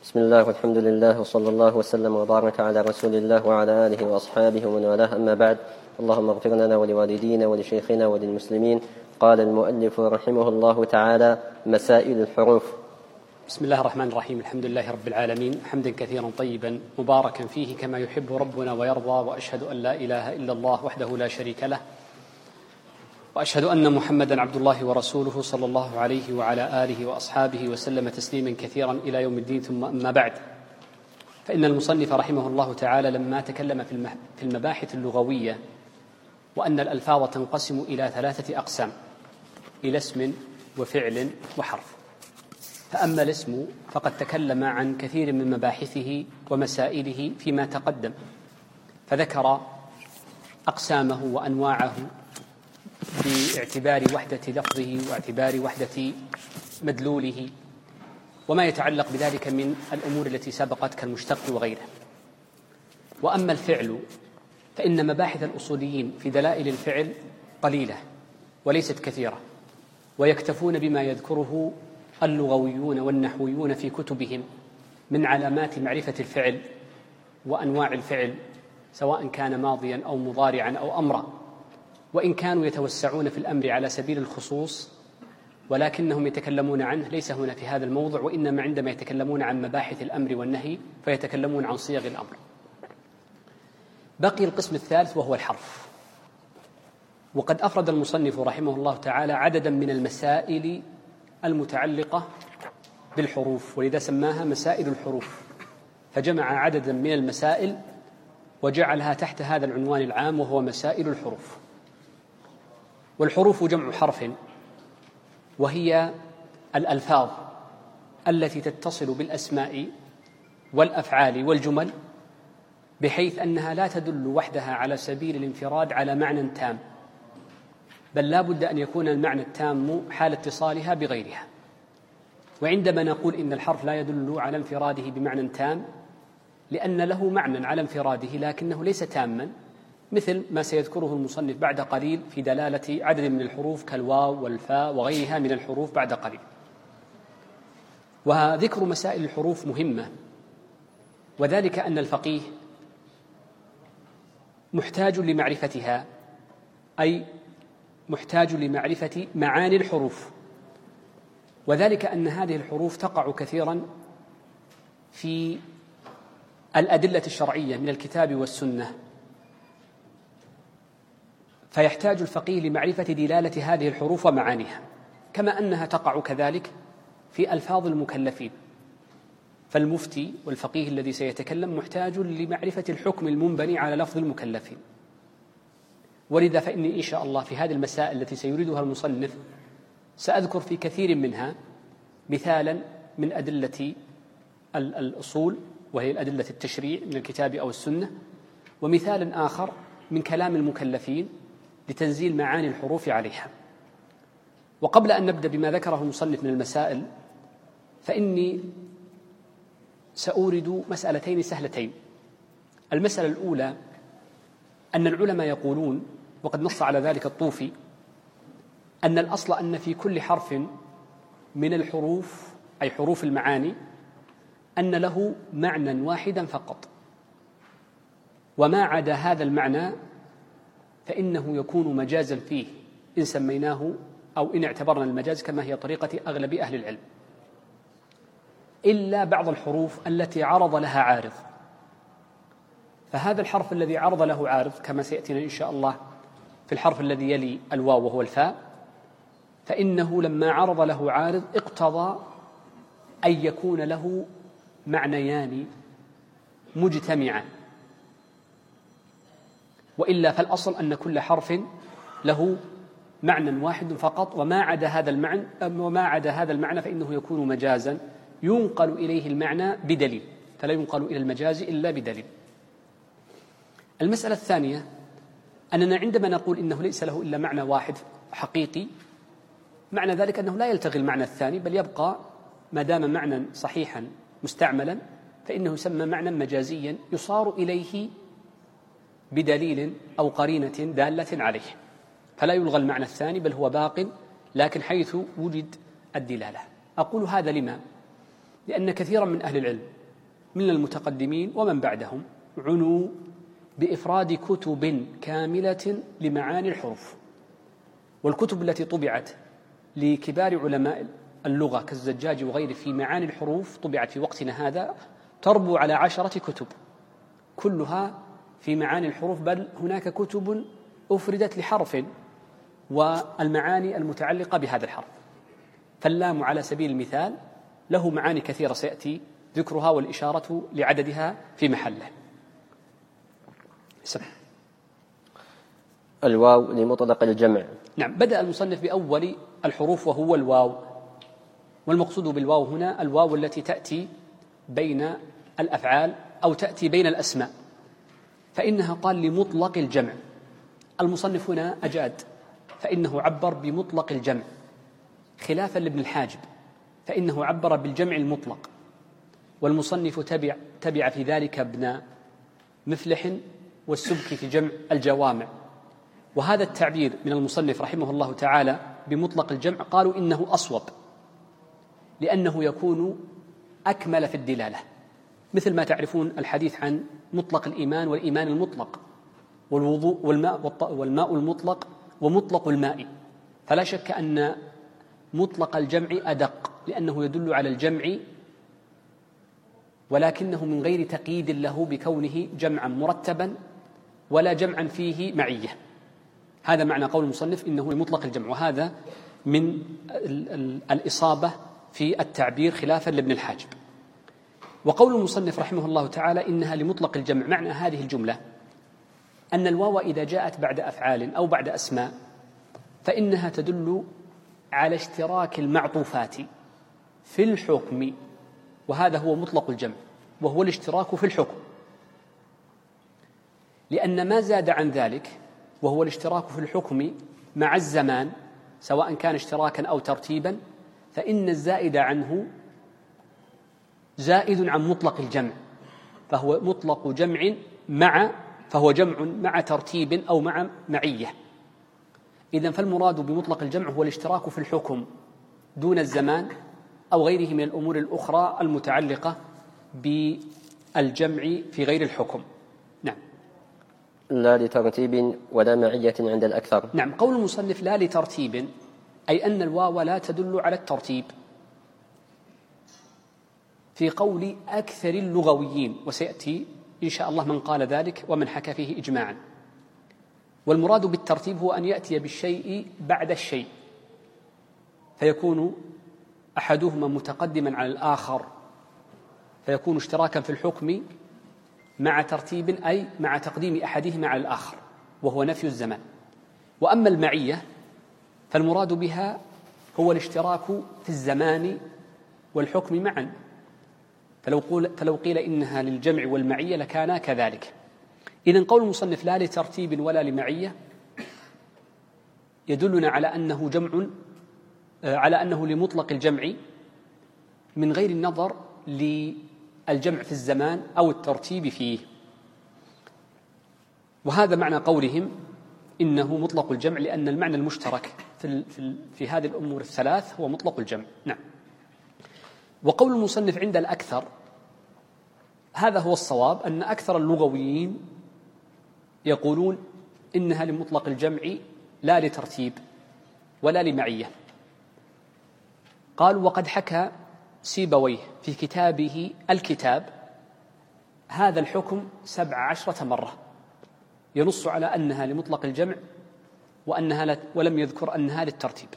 بسم الله والحمد لله وصلى الله وسلم وبارك على رسول الله وعلى آله وأصحابه ومن والاه، أما بعد. اللهم اغفر لنا ولوالدينا ولشيخنا وللمسلمين. قال المؤلف رحمه الله تعالى: مسائل الحروف. بسم الله الرحمن الرحيم. الحمد لله رب العالمين، حمدا كثيرا طيبا مباركا فيه كما يحب ربنا ويرضى، وأشهد أن لا إله إلا الله وحده لا شريك له، وأشهد أن محمدا عبد الله ورسوله صلى الله عليه وعلى آله وأصحابه وسلم تسليما كثيرا إلى يوم الدين. ثم أما بعد، فإن المصنف رحمه الله تعالى لما تكلم في المباحث اللغوية وأن الألفاظ تنقسم إلى 3 أقسام: إلى اسم وفعل وحرف. فأما الاسم فقد تكلم عن كثير من مباحثه ومسائله فيما تقدم، فذكر أقسامه وأنواعه باعتبار وحدة لفظه واعتبار وحدة مدلوله وما يتعلق بذلك من الأمور التي سبقت كالمشتق وغيره. وأما الفعل فإن مباحث الأصوليين في دلائل الفعل قليلة وليست كثيرة، ويكتفون بما يذكره اللغويون والنحويون في كتبهم من علامات معرفة الفعل وأنواع الفعل، سواء كان ماضيا أو مضارعا أو أمرا، وإن كانوا يتوسعون في الأمر على سبيل الخصوص، ولكنهم يتكلمون عنه ليس هنا في هذا الموضع، وإنما عندما يتكلمون عن مباحث الأمر والنهي فيتكلمون عن صيغ الأمر. بقي القسم الثالث وهو الحرف، وقد أفرد المصنف رحمه الله تعالى عددا من المسائل المتعلقة بالحروف، ولذا سماها مسائل الحروف، فجمع عددا من المسائل وجعلها تحت هذا العنوان العام وهو مسائل الحروف. والحروف جمع حرف، وهي الألفاظ التي تتصل بالأسماء والأفعال والجمل بحيث أنها لا تدل وحدها على سبيل الانفراد على معنى تام، بل لا بد أن يكون المعنى التام حال اتصالها بغيرها. وعندما نقول إن الحرف لا يدل على انفراده بمعنى تام لأن له معنى على انفراده لكنه ليس تاما، مثل ما سيذكره المصنف بعد قليل في دلالة عدد من الحروف كالواو والفاء وغيرها من الحروف بعد قليل. وذكر مسائل الحروف مهمة، وذلك أن الفقيه محتاج لمعرفتها، أي محتاج لمعرفة معاني الحروف، وذلك أن هذه الحروف تقع كثيرا في الأدلة الشرعية من الكتاب والسنة، فيحتاج الفقيه لمعرفة دلالة هذه الحروف ومعانيها، كما أنها تقع كذلك في ألفاظ المكلفين. فالمفتي والفقيه الذي سيتكلم محتاج لمعرفة الحكم المنبني على لفظ المكلفين. ولذا فإني إن شاء الله في هذه المسائل التي سيريدها المصنف سأذكر في كثير منها مثالا من أدلة الأصول، وهي الأدلة التشريع من الكتاب أو السنة، ومثال آخر من كلام المكلفين لتنزيل معاني الحروف عليها. وقبل أن نبدأ بما ذكره المصنف من المسائل، فإني سأورد مسألتين سهلتين. المسألة الأولى أن العلماء يقولون، وقد نص على ذلك الطوفي، أن الأصل أن في كل حرف من الحروف أي حروف المعاني أن له معنى واحدا فقط، وما عدا هذا المعنى فإنه يكون مجازا فيه إن سميناه أو إن اعتبرنا المجاز كما هي طريقة أغلب أهل العلم، إلا بعض الحروف التي عرض لها عارض. فهذا الحرف الذي عرض له عارض كما سيأتينا إن شاء الله في الحرف الذي يلي الواو وهو الفاء، فإنه لما عرض له عارض اقتضى أن يكون له معنيان مجتمعان، وإلا فالأصل أن كل حرف له معنى واحد فقط، وما عدا هذا المعنى فإنه يكون مجازا ينقل إليه المعنى بدليل، فلا ينقل إلى المجاز إلا بدليل. المسألة الثانية أننا عندما نقول إنه ليس له إلا معنى واحد حقيقي، معنى ذلك أنه لا يلتغي المعنى الثاني، بل يبقى ما دام معنى صحيحا مستعملا فإنه يسمى معنى مجازيا يصار إليه بدليل أو قرينة دالة عليه، فلا يلغى المعنى الثاني بل هو باق، لكن حيث وجد الدلالة. أقول هذا لما؟ لأن كثيرا من أهل العلم من المتقدمين ومن بعدهم عنوا بإفراد كتب كاملة لمعاني الحروف، والكتب التي طبعت لكبار علماء اللغة كالزجاج وغيره في معاني الحروف طبعت في وقتنا هذا تربو على 10 كتب كلها في معاني الحروف، بل هناك كتب أفردت لحرف والمعاني المتعلقة بهذا الحرف. فاللام على سبيل المثال له معاني كثيرة سيأتي ذكرها والإشارة لعددها في محله. الواو لمطلق الجمع. نعم، بدأ المصنف بأول الحروف وهو الواو، والمقصود بالواو هنا الواو التي تأتي بين الأفعال أو تأتي بين الأسماء، فإنها قال لمطلق الجمع. المصنف هنا أجاد، فإنه عبر بمطلق الجمع خلافا لابن الحاجب، فإنه عبر بالجمع المطلق، والمصنف تبع في ذلك ابن مفلح والسبكي في جمع الجوامع. وهذا التعبير من المصنف رحمه الله تعالى بمطلق الجمع قالوا إنه أصوب، لأنه يكون أكمل في الدلالة، مثل ما تعرفون الحديث عن مطلق الإيمان والإيمان المطلق، والوضوء والماء المطلق ومطلق الماء. فلا شك أن مطلق الجمع أدق، لأنه يدل على الجمع ولكنه من غير تقييد له بكونه جمعا مرتبا ولا جمعا فيه معية. هذا معنى قول المصنف إنه لمطلق الجمع، وهذا من الإصابة في التعبير خلافا لابن الحاجب. وقول المصنف رحمه الله تعالى إنها لمطلق الجمع، معنى هذه الجملة أن الواو إذا جاءت بعد أفعال أو بعد أسماء فإنها تدل على اشتراك المعطوفات في الحكم، وهذا هو مطلق الجمع، وهو الاشتراك في الحكم، لأن ما زاد عن ذلك وهو الاشتراك في الحكم مع الزمان سواء كان اشتراكا أو ترتيبا، فإن الزائد عنه زائد عن مطلق الجمع، فهو مطلق جمع فهو جمع مع ترتيب أو مع معية. إذن فالمراد بمطلق الجمع هو الاشتراك في الحكم دون الزمان أو غيره من الأمور الأخرى المتعلقة بالجمع في غير الحكم. نعم. لا لترتيب ولا معية عند الأكثر. نعم، قول المصنف لا لترتيب أي أن الواو لا تدل على الترتيب في قول أكثر اللغويين، وسيأتي إن شاء الله من قال ذلك ومن حكى فيه إجماعا. والمراد بالترتيب هو أن يأتي بالشيء بعد الشيء، فيكون أحدهما متقدما على الآخر، فيكون اشتراكا في الحكم مع ترتيب أي مع تقديم أحدهما على الآخر، وهو نفي الزمان. وأما المعية فالمراد بها هو الاشتراك في الزمان والحكم معا، فلو قيل إنها للجمع والمعية لكانا كذلك. إذن قول المصنف لا لترتيب ولا لمعية يدلنا على أنه لمطلق الجمع من غير النظر للجمع في الزمان أو الترتيب فيه. وهذا معنى قولهم إنه مطلق الجمع، لأن المعنى المشترك في هذه الأمور الثلاث هو مطلق الجمع. نعم. وقول المصنف عند الأكثر هذا هو الصواب، أن أكثر اللغويين يقولون إنها لمطلق الجمع لا لترتيب ولا لمعية. قالوا وقد حكى سيبويه في كتابه الكتاب هذا الحكم 17 مرة ينص على أنها لمطلق الجمع ولم يذكر أنها للترتيب.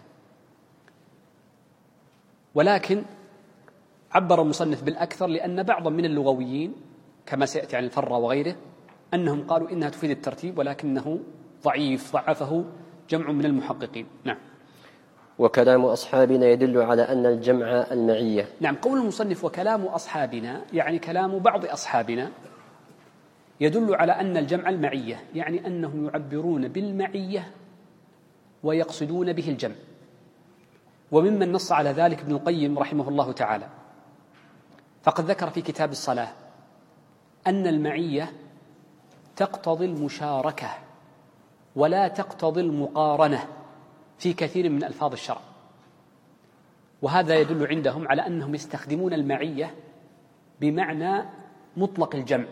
ولكن عبر المصنف بالأكثر لأن بعضا من اللغويين كما سيأتي عن الفرة وغيره أنهم قالوا إنها تفيد الترتيب، ولكنه ضعيف، ضعفه جمع من المحققين. نعم. وكلام أصحابنا يدل على أن الجمع المعية. نعم، قول المصنف وكلام أصحابنا يعني كلام بعض أصحابنا يدل على أن الجمع المعية، يعني أنهم يعبرون بالمعية ويقصدون به الجمع. وممن نص على ذلك ابن القيم رحمه الله تعالى، فقد ذكر في كتاب الصلاة أن المعية تقتضي المشاركة ولا تقتضي المقارنة في كثير من ألفاظ الشرع، وهذا يدل عندهم على أنهم يستخدمون المعية بمعنى مطلق الجمع،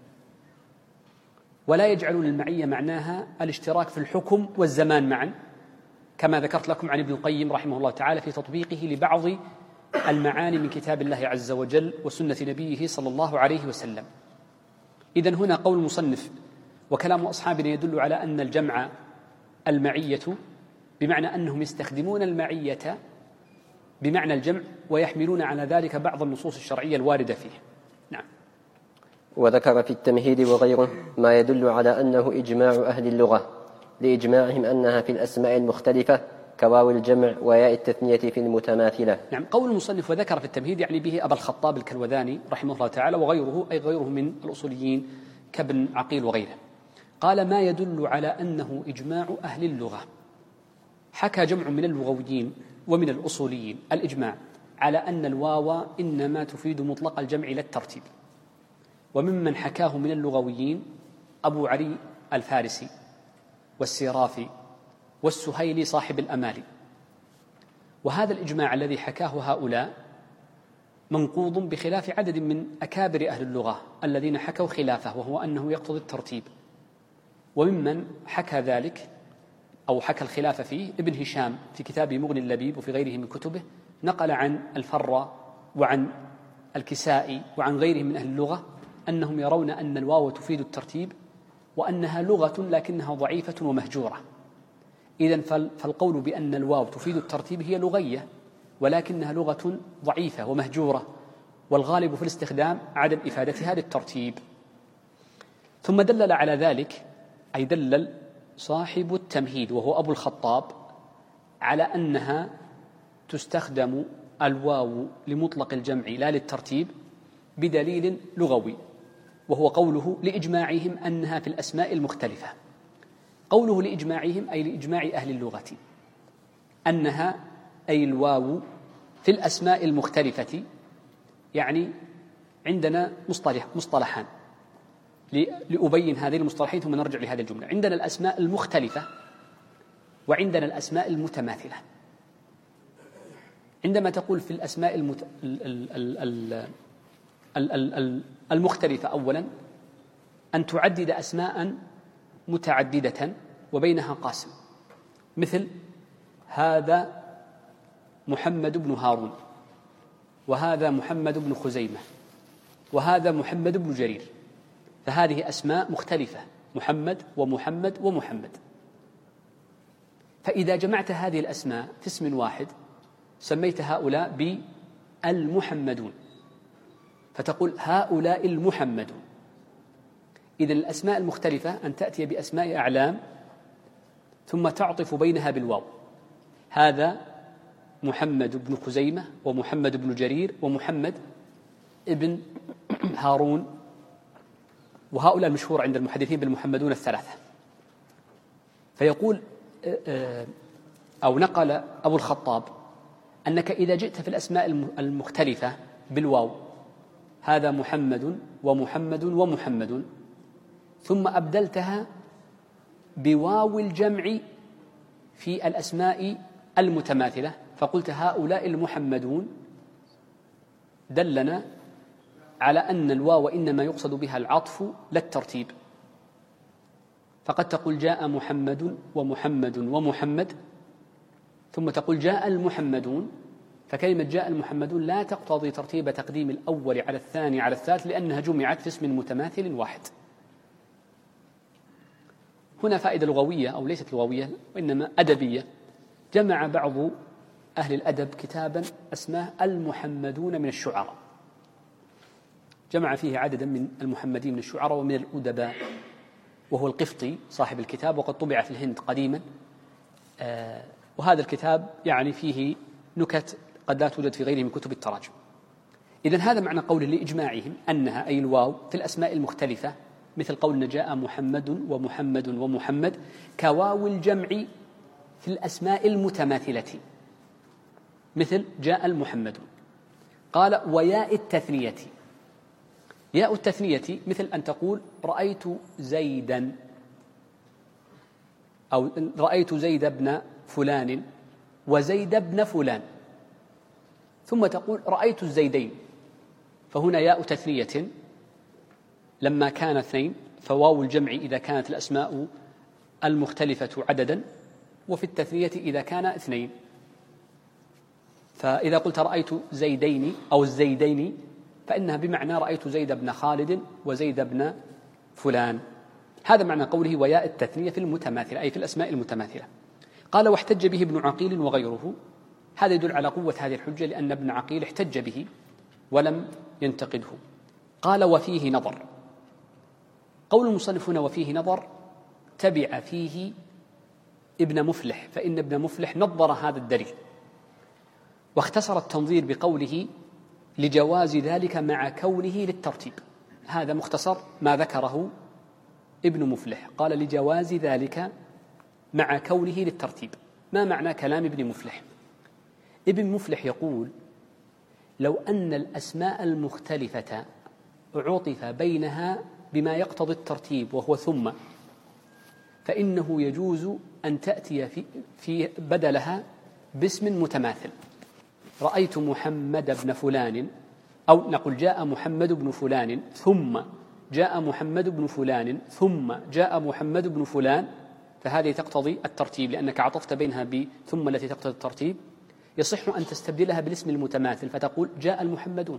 ولا يجعلون المعية معناها الاشتراك في الحكم والزمان معا، كما ذكرت لكم عن ابن القيم رحمه الله تعالى في تطبيقه لبعض المعاني من كتاب الله عز وجل وسنة نبيه صلى الله عليه وسلم. إذن هنا قول المصنف وكلام أصحابنا يدل على أن الجمع المعية، بمعنى أنهم يستخدمون المعية بمعنى الجمع ويحملون على ذلك بعض النصوص الشرعية الواردة فيه. نعم. وذكر في التمهيد وغيره ما يدل على أنه إجماع أهل اللغة لإجماعهم أنها في الأسماء المختلفة كواو الجمع وياء التثنية في المتماثلة. نعم. قول المصنف وذكر في التمهيد يعني به أبا الخطاب الكلوذاني رحمه الله تعالى وغيره، أي غيره من الأصوليين كابن عقيل وغيره. قال ما يدل على أنه إجماع أهل اللغة. حكى جمع من اللغويين ومن الأصوليين الإجماع على أن الواو إنما تفيد مطلق الجمع لا الترتيب، وممن حكاه من اللغويين أبو علي الفارسي والسيرافي والسهيلي صاحب الأمالي. وهذا الإجماع الذي حكاه هؤلاء منقوض بخلاف عدد من أكابر أهل اللغة الذين حكوا خلافه، وهو أنه يقتضي الترتيب. وممن حكى ذلك أو حكى الخلاف فيه ابن هشام في كتابه مغني اللبيب وفي غيره من كتبه، نقل عن الفرة وعن الكسائي وعن غيرهم من أهل اللغة أنهم يرون أن الواو تفيد الترتيب وأنها لغة لكنها ضعيفة ومهجورة. إذن فالقول بأن الواو تفيد الترتيب هي لغية ولكنها لغة ضعيفة ومهجورة، والغالب في الاستخدام عدم إفادتها للترتيب. ثم دلل على ذلك، أي دلل صاحب التمهيد وهو أبو الخطاب، على أنها تستخدم الواو لمطلق الجمع لا للترتيب بدليل لغوي، وهو قوله لإجماعهم أنها في الأسماء المختلفة. قوله لإجماعهم أي لإجماع أهل اللغة أنها أي الواو في الأسماء المختلفة. يعني عندنا مصطلحان لأبين هذه المصطلحين ثم نرجع لهذه الجملة. عندنا الأسماء المختلفة وعندنا الأسماء المتماثلة. عندما تقول في الأسماء المختلفة أولا أن تعدد أسماء متعددة وبينها قاسم، مثل هذا محمد بن هارون، وهذا محمد بن خزيمة، وهذا محمد بن جرير. فهذه أسماء مختلفة، محمد ومحمد ومحمد. فإذا جمعت هذه الأسماء في اسم واحد سميت هؤلاء بالمحمدون، فتقول هؤلاء المحمدون. إذن الأسماء المختلفة أن تأتي بأسماء أعلام ثم تعطف بينها بالواو. هذا محمد بن خزيمة ومحمد بن جرير ومحمد ابن هارون، وهؤلاء المشهور عند المحدثين بالمحمدون الثلاثة. فيقول أو نقل أبو الخطاب أنك إذا جئت في الأسماء المختلفة بالواو، هذا محمد ومحمد ومحمد، ثم أبدلتها بواو الجمع في الأسماء المتماثلة فقلت هؤلاء المحمدون، دلنا على أن الواو إنما يقصد بها العطف لا الترتيب. فقد تقول جاء محمد ومحمد ومحمد ثم تقول جاء المحمدون، فكلمة جاء المحمدون لا تقتضي ترتيب تقديم الأول على الثاني على الثالث، لأنها جمعت في اسم متماثل واحد. هنا فائدة لغوية أو ليست لغوية وإنما أدبية. جمع بعض أهل الأدب كتابا اسمه المحمدون من الشعراء، جمع فيه عددا من المحمدين من الشعراء ومن الأدباء، وهو القفطي صاحب الكتاب، وقد طبع في الهند قديما. وهذا الكتاب يعني فيه نكت قد لا توجد في غيره من كتب التراجم. إذن هذا معنى قوله لإجماعهم أنها أي الواو في الأسماء المختلفة، مثل قولنا جاء محمد ومحمد ومحمد، كواو الجمع في الأسماء المتماثلة، مثل جاء المحمد. قال وياء التثنية، ياء التثنية مثل أن تقول رأيت زيدا، أو رأيت زيد بن فلان وزيد بن فلان، ثم تقول رأيت الزيدين، فهنا ياء تثنية لما كان اثنين فواو الجمع إذا كانت الأسماء المختلفة عددا، وفي التثنية إذا كان اثنين. فإذا قلت رأيت زيدين أو الزيدين فإنها بمعنى رأيت زيد بن خالد وزيد بن فلان. هذا معنى قوله وياء التثنية في المتماثلة، أي في الأسماء المتماثلة. قال واحتج به ابن عقيل وغيره. هذا يدل على قوة هذه الحجة، لأن ابن عقيل احتج به ولم ينتقده. قال وفيه نظر. قول المصنف هنا وفيه نظر تبع فيه ابن مفلح، فإن ابن مفلح نظر هذا الدليل واختصر التنظير بقوله لجواز ذلك مع كونه للترتيب. هذا مختصر ما ذكره ابن مفلح، قال لجواز ذلك مع كونه للترتيب. ما معنى كلام ابن مفلح؟ ابن مفلح يقول لو أن الأسماء المختلفة عطف بينها بما يقتضي الترتيب وهو ثم، فإنه يجوز أن تأتي في بدلها باسم متماثل. رأيت محمد بن فلان، أو نقول جاء محمد بن فلان ثم جاء محمد بن فلان ثم جاء محمد بن فلان، فهذه تقتضي الترتيب لأنك عطفت بينها بثم التي تقتضي الترتيب. يصح أن تستبدلها بالاسم المتماثل فتقول جاء المحمدون.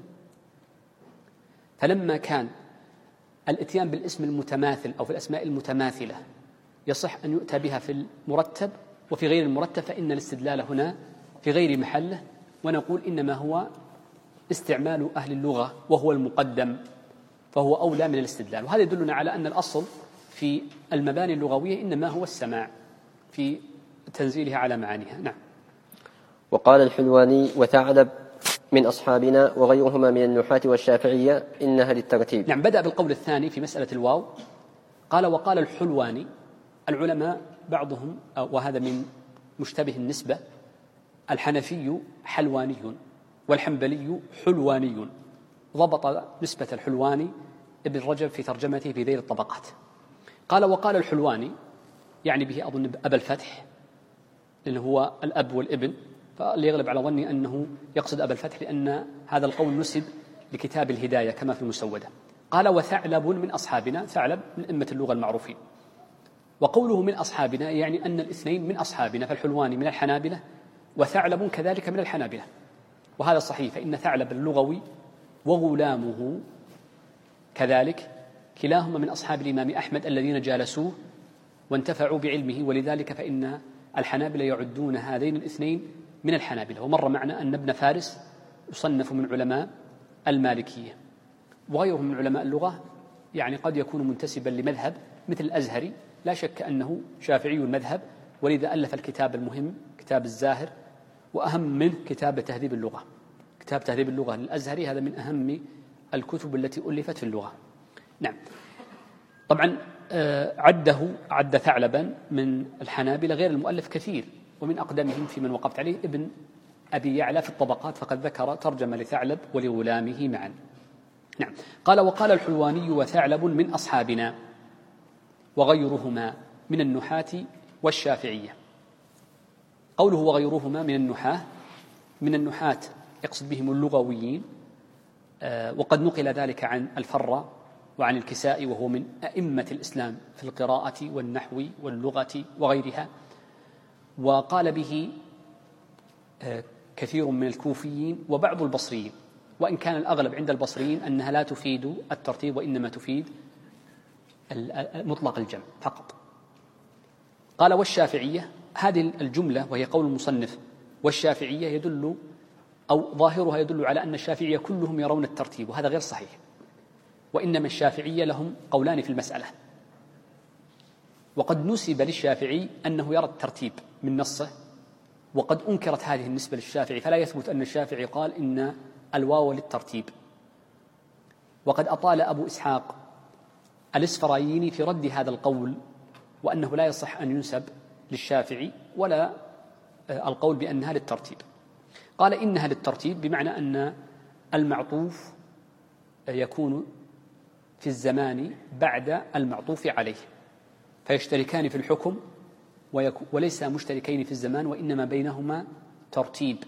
فلما كان الاتيان بالاسم المتماثل أو في الأسماء المتماثلة يصح أن يؤتى بها في المرتب وفي غير المرتب، فإن الاستدلال هنا في غير محله، ونقول إنما هو استعمال أهل اللغة وهو المقدم، فهو أولى من الاستدلال. وهذا يدلنا على أن الأصل في المباني اللغوية إنما هو السماع في تنزيلها على معانيها. نعم. وقال الحلواني وثعلب من أصحابنا وغيرهما من النحاة والشافعية إنها للترتيب. نعم. بدأ بالقول الثاني في مسألة الواو. قال وقال الحلواني. العلماء بعضهم وهذا من مشتبه النسبة، الحنفي حلواني والحنبلي حلواني. ضبط نسبة الحلواني ابن رجب في ترجمته في ذيل الطبقات. قال وقال الحلواني، يعني به أظن أبا الفتح لأنه هو الأب والابن، فاللي يغلب على ظني أنه يقصد أبا الفتح لأن هذا القول نسب لكتاب الهداية كما في المسودة. قال وثعلب من أصحابنا، ثعلب من أئمة اللغة المعروفين. وقوله من أصحابنا يعني أن الاثنين من أصحابنا، فالحلواني من الحنابلة وثعلب كذلك من الحنابلة، وهذا صحيح، فإن ثعلب اللغوي وغلامه كذلك كلاهما من أصحاب الإمام أحمد الذين جالسوه وانتفعوا بعلمه، ولذلك فإن الحنابلة يعدون هذين الاثنين من الحنابلة. ومر معنا أن ابن فارس يصنف من علماء المالكية، وغيرهم من علماء اللغة يعني قد يكون منتسبا لمذهب مثل الأزهري، لا شك أنه شافعي المذهب، ولذا ألف الكتاب المهم كتاب الزاهر، وأهم منه كتاب تهذيب اللغة. كتاب تهذيب اللغة للأزهري هذا من أهم الكتب التي ألفت في اللغة. نعم. طبعا عد ثعلبا من الحنابلة غير المؤلف كثير، ومن أقدمهم في من وقفت عليه ابن أبي يعلى في الطبقات، فقد ذكر ترجمة لثعلب ولغلامه معا. نعم. قال وقال الحلواني وثعلب من أصحابنا وغيرهما من النحاة والشافعية. قوله وغيرهما من النحاة، من النحاة يقصد بهم اللغويين، وقد نقل ذلك عن الفرة وعن الكسائي وهو من أئمة الإسلام في القراءة والنحو واللغة وغيرها. وقال به كثير من الكوفيين وبعض البصريين، وإن كان الأغلب عند البصريين أنها لا تفيد الترتيب وإنما تفيد مطلق الجمع فقط. قال والشافعية، هذه الجملة وهي قول المصنف والشافعية يدل أو ظاهرها يدل على أن الشافعية كلهم يرون الترتيب، وهذا غير صحيح، وإنما الشافعية لهم قولان في المسألة. وقد نسب للشافعي أنه يرى الترتيب من نصه، وقد أنكرت هذه النسبة للشافعي، فلا يثبت أن الشافعي قال إن الواو للترتيب. وقد أطال أبو إسحاق الإسفرايني في رد هذا القول، وأنه لا يصح أن ينسب للشافعي ولا القول بأنها للترتيب. قال إنها للترتيب بمعنى أن المعطوف يكون في الزمان بعد المعطوف عليه، فيشتركان في الحكم وليس مشتركين في الزمان، وإنما بينهما ترتيب،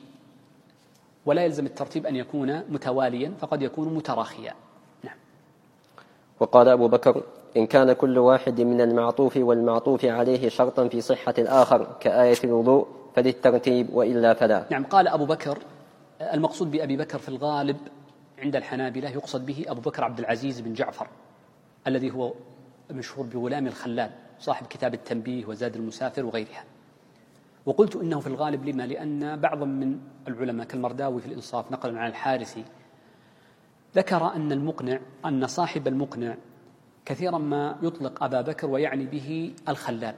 ولا يلزم الترتيب أن يكون متواليا، فقد يكون متراخيا. نعم. وقال أبو بكر: إن كان كل واحد من المعطوف والمعطوف عليه شرطا في صحة الآخر كآية الوضوء فللترتيب وإلا فلا. نعم. قال أبو بكر، المقصود بأبي بكر في الغالب عند الحنابلة يقصد به أبو بكر عبد العزيز بن جعفر الذي هو مشهور بغلام الخلال صاحب كتاب التنبيه وزاد المسافر وغيرها. وقلت إنه في الغالب لما؟ لأن بعضا من العلماء كالمرداوي في الإنصاف نقلا عن الحارثي ذكر أن صاحب المقنع كثيرا ما يطلق أبا بكر ويعني به الخلال،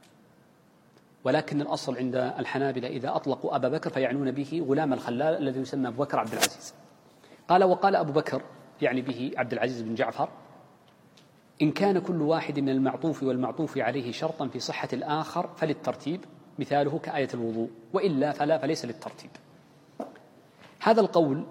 ولكن الأصل عند الحنابلة إذا أطلقوا أبا بكر فيعنون به غلام الخلال الذي يسمى أبو بكر عبد العزيز. قال: وقال أبو بكر يعني به عبد العزيز بن جعفر: إن كان كل واحد من المعطوف والمعطوف عليه شرطا في صحة الآخر فللترتيب، مثاله كآية الوضوء، وإلا فلا فليس للترتيب. هذا القول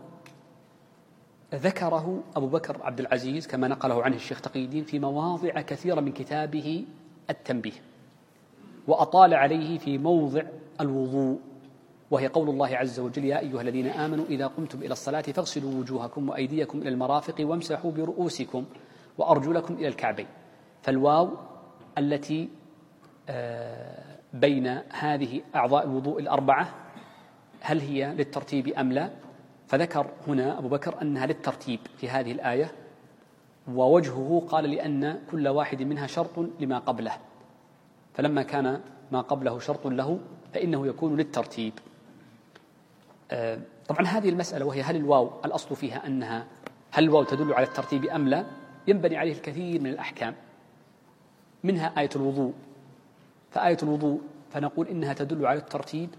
ذكره أبو بكر عبد العزيز كما نقله عنه الشيخ تقي الدين في مواضع كثيرة من كتابه التنبيه، وأطال عليه في موضع الوضوء، وهي قول الله عز وجل: يا أيها الذين آمنوا إذا قمتم إلى الصلاة فاغسلوا وجوهكم وأيديكم إلى المرافق وامسحوا برؤوسكم وأرجلكم إلى الكعبين. فالواو التي بين هذه أعضاء الوضوء الأربعة هل هي للترتيب أم لا؟ فذكر هنا أبو بكر أنها للترتيب في هذه الآية، ووجهه قال لأن كل واحد منها شرط لما قبله، فلما كان ما قبله شرط له فإنه يكون للترتيب. طبعا هذه المسألة وهي هل الواو الأصل فيها أنها هل الواو تدل على الترتيب أم لا، ينبني عليه الكثير من الأحكام، منها آية الوضوء. فآية الوضوء فنقول إنها تدل على الترتيب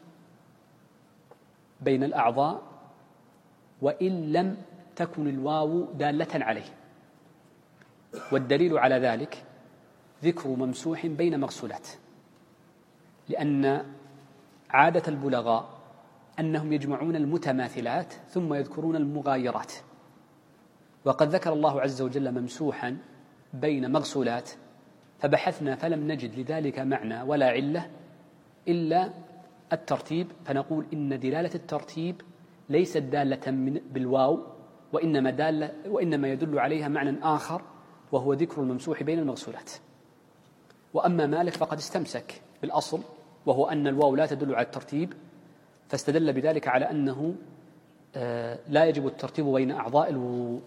بين الأعضاء وإن لم تكن الواو دالة عليه، والدليل على ذلك ذكر ممسوح بين مغسولات، لأن عادة البلغاء أنهم يجمعون المتماثلات ثم يذكرون المغايرات، وقد ذكر الله عز وجل ممسوحا بين مغسولات فبحثنا فلم نجد لذلك معنى ولا علة إلا الترتيب، فنقول إن دلالة الترتيب ليست دالة بالواو، وإنما يدل عليها معنى آخر وهو ذكر الممسوح بين المغسولات. وأما مالك فقد استمسك بالأصل وهو أن الواو لا تدل على الترتيب، فاستدل بذلك على أنه لا يجب الترتيب بين أعضاء الوضوء.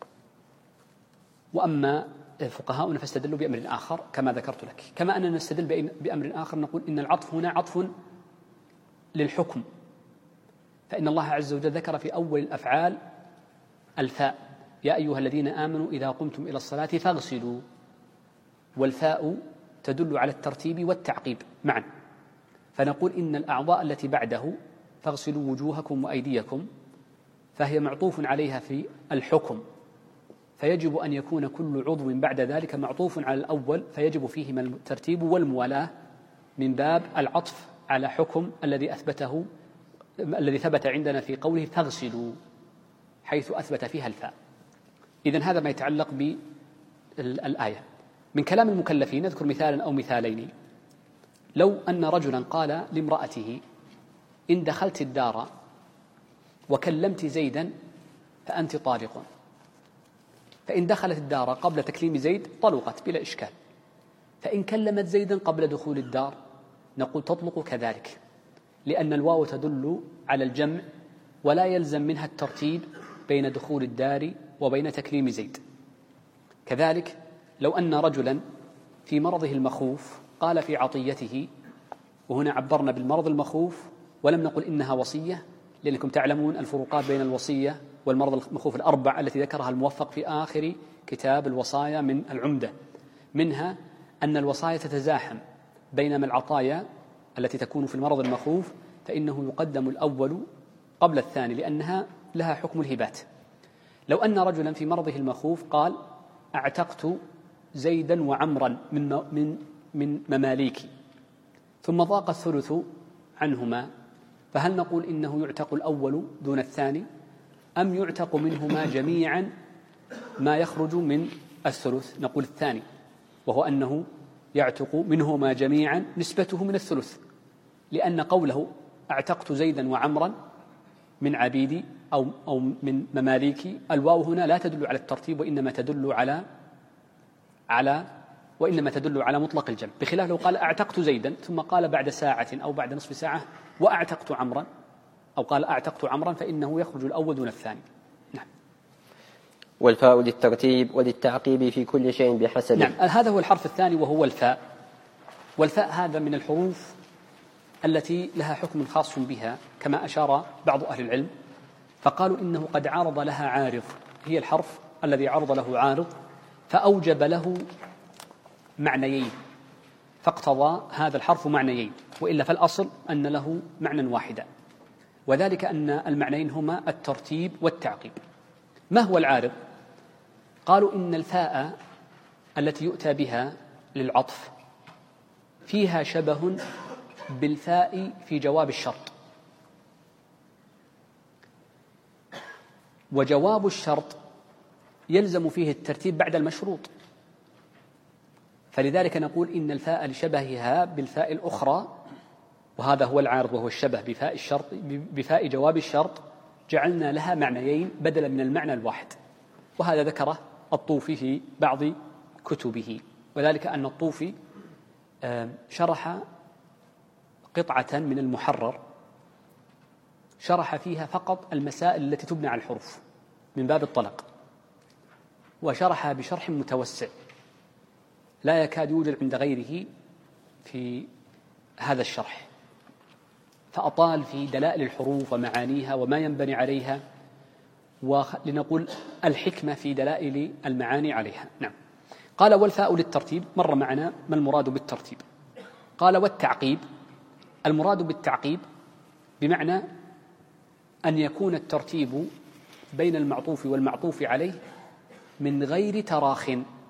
وأما فقهاؤنا فاستدلوا بأمر آخر كما ذكرت لك، كما أننا نستدل بأمر آخر نقول إن العطف هنا عطف للحكم، فإن الله عز وجل ذكر في أول الأفعال الفاء: يا أيها الذين آمنوا إذا قمتم إلى الصلاة فاغسلوا، والفاء تدل على الترتيب والتعقيب معا، فنقول إن الأعضاء التي بعده فاغسلوا وجوهكم وأيديكم فهي معطوف عليها في الحكم، فيجب أن يكون كل عضو بعد ذلك معطوف على الأول، فيجب فيهما الترتيب والموالاة من باب العطف على حكم الذي ثبت عندنا في قوله فاغسلوا حيث أثبت فيها الفاء. إذن هذا ما يتعلق بالآية. من كلام المكلفين نذكر مثالا أو مثالين. لو أن رجلا قال لامرأته: إن دخلت الدار وكلمت زيدا فأنت طالق، فإن دخلت الدار قبل تكليم زيد طلقت بلا إشكال، فإن كلمت زيدا قبل دخول الدار نقول تطلق كذلك، لأن الواو تدل على الجمع ولا يلزم منها الترتيب بين دخول الدار وبين تكليم زيد. كذلك لو أن رجلا في مرضه المخوف قال في عطيته، وهنا عبرنا بالمرض المخوف ولم نقل إنها وصية، لأنكم تعلمون الفروقات بين الوصية والمرض المخوف الأربع التي ذكرها الموفق في آخر كتاب الوصايا من العمدة، منها أن الوصايا تتزاحم، بينما العطايا التي تكون في المرض المخوف فإنه يقدم الأول قبل الثاني لأنها لها حكم الهبات. لو أن رجلا في مرضه المخوف قال: أعتقت زيدا وعمرا من مماليكي، ثم ضاق الثلث عنهما، فهل نقول إنه يعتق الأول دون الثاني، أم يعتق منهما جميعا ما يخرج من الثلث؟ نقول الثاني، وهو أنه يعتق منهما جميعا نسبته من الثلث، لأن قوله أعتقت زيدا وعمرا من عبيدي أو من مماليكي، الواو هنا لا تدل على الترتيب وإنما تدل على وإنما تدل على مطلق الجمع، بخلاف لو قال أعتقت زيدا ثم قال بعد ساعة أو بعد نصف ساعة وأعتقت عمرا، أو قال أعتقت عمرا، فإنه يخرج الأول دون الثاني. نعم. والفاء للترتيب وللتعقيب في كل شيء بحسبه. نعم، هذا هو الحرف الثاني وهو الفاء. والفاء هذا من الحروف التي لها حكم خاص بها كما أشار بعض أهل العلم، فقالوا إنه قد عارض لها عارض، هي الحرف الذي عرض له عارض فأوجب له معنيين، فاقتضى هذا الحرف معنيين، وإلا فالأصل أن له معنى واحدا، وذلك أن المعنيين هما الترتيب والتعقيب. ما هو العارض؟ قالوا إن الفاء التي يؤتى بها للعطف فيها شبه بالفاء في جواب الشرط، وجواب الشرط يلزم فيه الترتيب بعد المشروط، فلذلك نقول إن الفاء لشبهها بالفاء الأخرى، وهذا هو العارض وهو الشبه بفاء جواب الشرط، جعلنا لها معنيين بدلا من المعنى الواحد. وهذا ذكره الطوفي في بعض كتبه، وذلك أن الطوفي شرح قطعة من المحرر شرح فيها فقط المسائل التي تبنى على الحروف من باب الطلق، وشرحها بشرح متوسع لا يكاد يوجد عند غيره في هذا الشرح، فأطال في دلائل الحروف ومعانيها وما ينبني عليها، ولنقول الحكمة في دلائل المعاني عليها. نعم. قال والفاء للترتيب، مر معنا ما المراد بالترتيب. قال والتعقيب، المراد بالتعقيب بمعنى أن يكون الترتيب بين المعطوف والمعطوف عليه من غير تراخ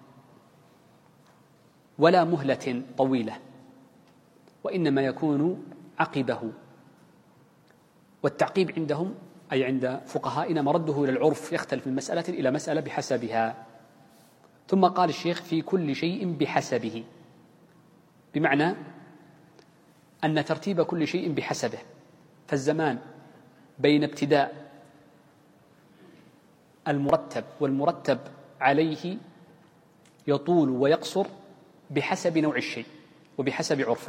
ولا مهلة طويلة، وإنما يكون عقبه. والتعقيب عندهم أي عند فقهائنا مرده إلى العرف، يختلف من مسألة إلى مسألة بحسبها. ثم قال الشيخ في كل شيء بحسبه، بمعنى أن ترتيب كل شيء بحسبه، فالزمان بين ابتداء المرتب والمرتب عليه يطول ويقصر بحسب نوع الشيء وبحسب عرفه.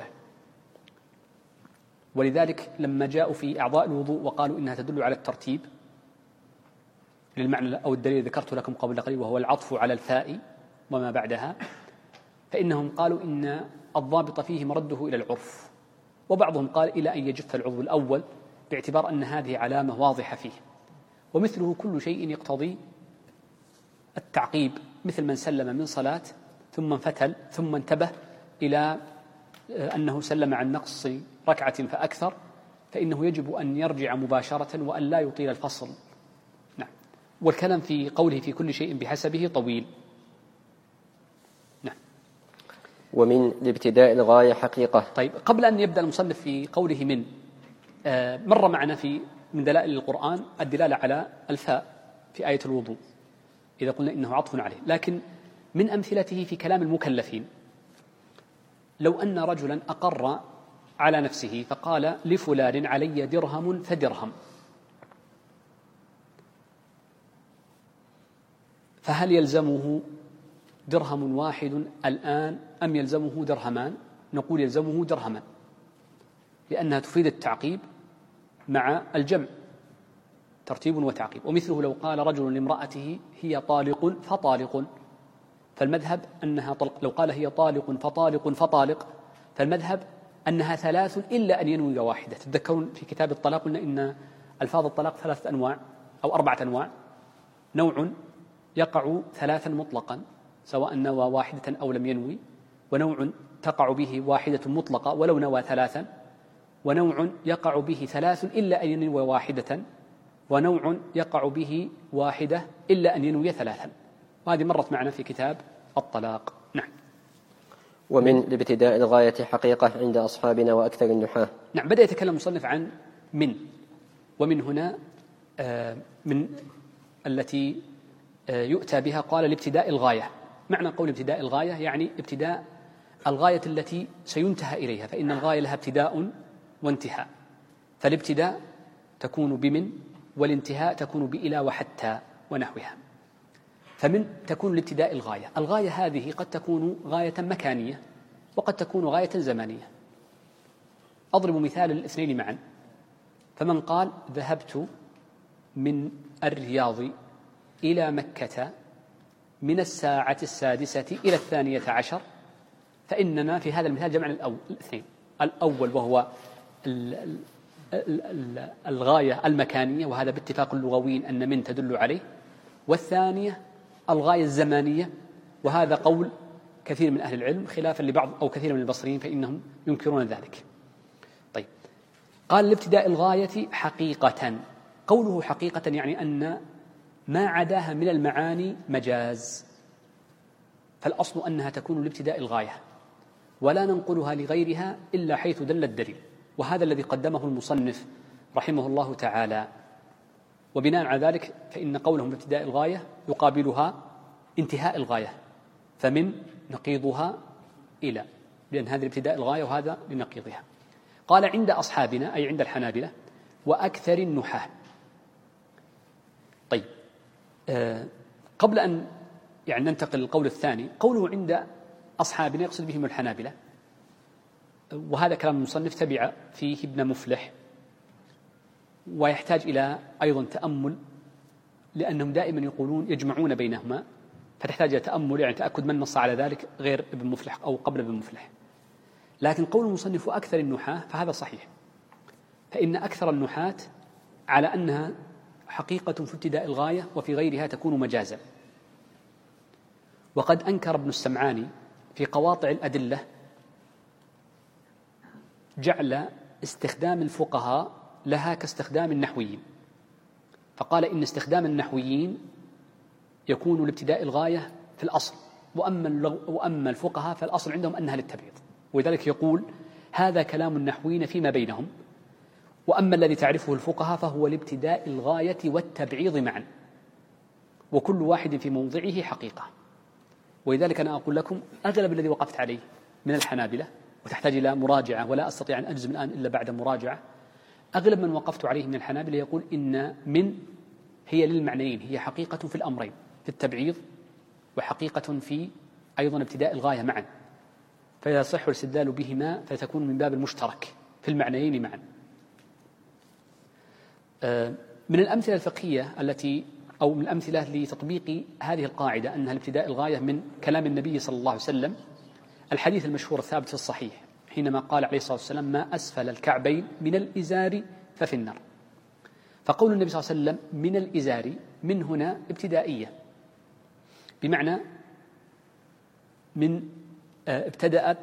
ولذلك لما جاءوا في أعضاء الوضوء وقالوا إنها تدل على الترتيب للمعنى أو الدليل ذكرت لكم قبل قليل وهو العطف على الفاء وما بعدها، فإنهم قالوا إن الضابط فيه مرده إلى العرف، وبعضهم قال إلى أن يجف العضو الأول باعتبار أن هذه علامة واضحة فيه. ومثله كل شيء يقتضي التعقيب، مثل من سلم من صلاة ثم انفتل ثم انتبه إلى أنه سلم عن نقص ركعة فأكثر، فإنه يجب أن يرجع مباشرة وأن لا يطيل الفصل. نعم. والكلام في قوله في كل شيء بحسبه طويل. نعم. ومن الابتداء الغاية حقيقة. طيب، قبل أن يبدأ المصنف في قوله من مر معنا من دلائل القرآن الدلالة على الفاء في آية الوضوء إذا قلنا إنه عطف عليه، لكن من أمثلته في كلام المكلفين لو أن رجلا أقر على نفسه فقال لفلان علي درهم فدرهم، فهل يلزمه درهم واحد الآن أم يلزمه درهمان؟ نقول يلزمه درهمان، لأنها تفيد التعقيب مع الجمع، ترتيب وتعقيب. ومثله لو قال رجل لامرأته هي طالق فطالق، فالمذهب أنها طلق. لو قال هي طالق فطالق فطالق، فالمذهب أنها ثلاث إلا أن ينوي واحدة. تذكرون في كتاب الطلاق قلنا إن ألفاظ الطلاق 3 أنواع أو 4 أنواع، نوع يقع 3 مطلقا سواء نوى واحدة أو لم ينوي، ونوع تقع به واحدة مطلقة ولو نوى 3، ونوع يقع به 3 إلا أن ينوي واحدة، ونوع يقع به واحدة إلا أن ينوي 3. وهذه مرت معنا في كتاب الطلاق. نعم. ومن الابتداء الغاية حقيقة عند أصحابنا وأكثر النحاة. نعم. بدأ يتكلم المصنف عن ومن هنا من التي يؤتى بها قال لابتداء الغاية. معنى قول ابتداء الغاية يعني ابتداء الغاية التي سينتهى إليها، فإن الغاية لها ابتداء وانتهاء، فالابتداء تكون بمن، والانتهاء تكون بإلى وحتى ونحوها. فمن تكون لابتداء الغاية. الغاية هذه قد تكون غاية مكانية وقد تكون غاية زمانية. أضرب مثال الاثنين معا. فمن قال ذهبت من الرياض إلى مكة من الساعة 6 إلى 12، فإننا في هذا المثال جمعنا الاثنين، الأول وهو الغاية المكانية، وهذا باتفاق اللغويين أن من تدل عليه، والثانية الغاية الزمانية، وهذا قول كثير من أهل العلم خلافا لبعض أو كثير من البصريين فإنهم ينكرون ذلك. طيب، قال لابتداء الغاية حقيقة. قوله حقيقة يعني أن ما عداها من المعاني مجاز، فالأصل أنها تكون لابتداء الغاية ولا ننقلها لغيرها إلا حيث دل الدليل، وهذا الذي قدمه المصنف رحمه الله تعالى. وبناء على ذلك فإن قولهم بابتداء الغاية يقابلها انتهاء الغاية، فمن نقيضها إلى، لأن هذا لابتداء الغاية وهذا لنقيضها. قال عند أصحابنا أي عند الحنابلة وأكثر النحاة. طيب، قبل أن ننتقل للقول الثاني، قوله عند أصحابنا يقصد بهم الحنابلة، وهذا كلام المصنف تبع فيه ابن مفلح، ويحتاج إلى أيضا تأمل، لأنهم دائما يقولون يجمعون بينهما، فتحتاج إلى تأمل تأكد من نص على ذلك غير ابن مفلح أو قبل ابن مفلح. لكن قول المصنف أكثر النحاة فهذا صحيح، فإن أكثر النحاة على أنها حقيقة في ابتداء الغاية وفي غيرها تكون مجازا. وقد أنكر ابن السمعاني في قواطع الأدلة جعل استخدام الفقهاء لها كاستخدام النحويين، فقال إن النحويين يكون لابتداء الغاية في الأصل، وأما الفقهاء فالأصل عندهم أنها للتبعيض، ولذلك يقول هذا كلام النحويين فيما بينهم، وأما الذي تعرفه الفقهاء فهو لابتداء الغاية والتبعيض معا، وكل واحد في موضعه حقيقة. ولذلك أنا أقول لكم أغلب الذي وقفت عليه من الحنابلة، وتحتاج إلى مراجعة ولا أستطيع أن أجزم الآن إلا بعد مراجعة، أغلب من وقفت عليه من الحنابلة يقول إن من هي للمعنيين، هي حقيقة في الأمرين، في التبعيض وحقيقة في أيضا ابتداء الغاية معا، فيصح الاستدلال بهما فتكون من باب المشترك في المعنيين معا. من الأمثلة الفقهية أو من الأمثلة لتطبيق هذه القاعدة أنها لابتداء الغاية من كلام النبي صلى الله عليه وسلم الحديث المشهور الثابت في الصحيح حينما قال عليه الصلاة والسلام ما أسفل الكعبين من الإزار ففي النار. فقول النبي صلى الله عليه وسلم من الإزار من هنا ابتدائية، بمعنى من ابتدأ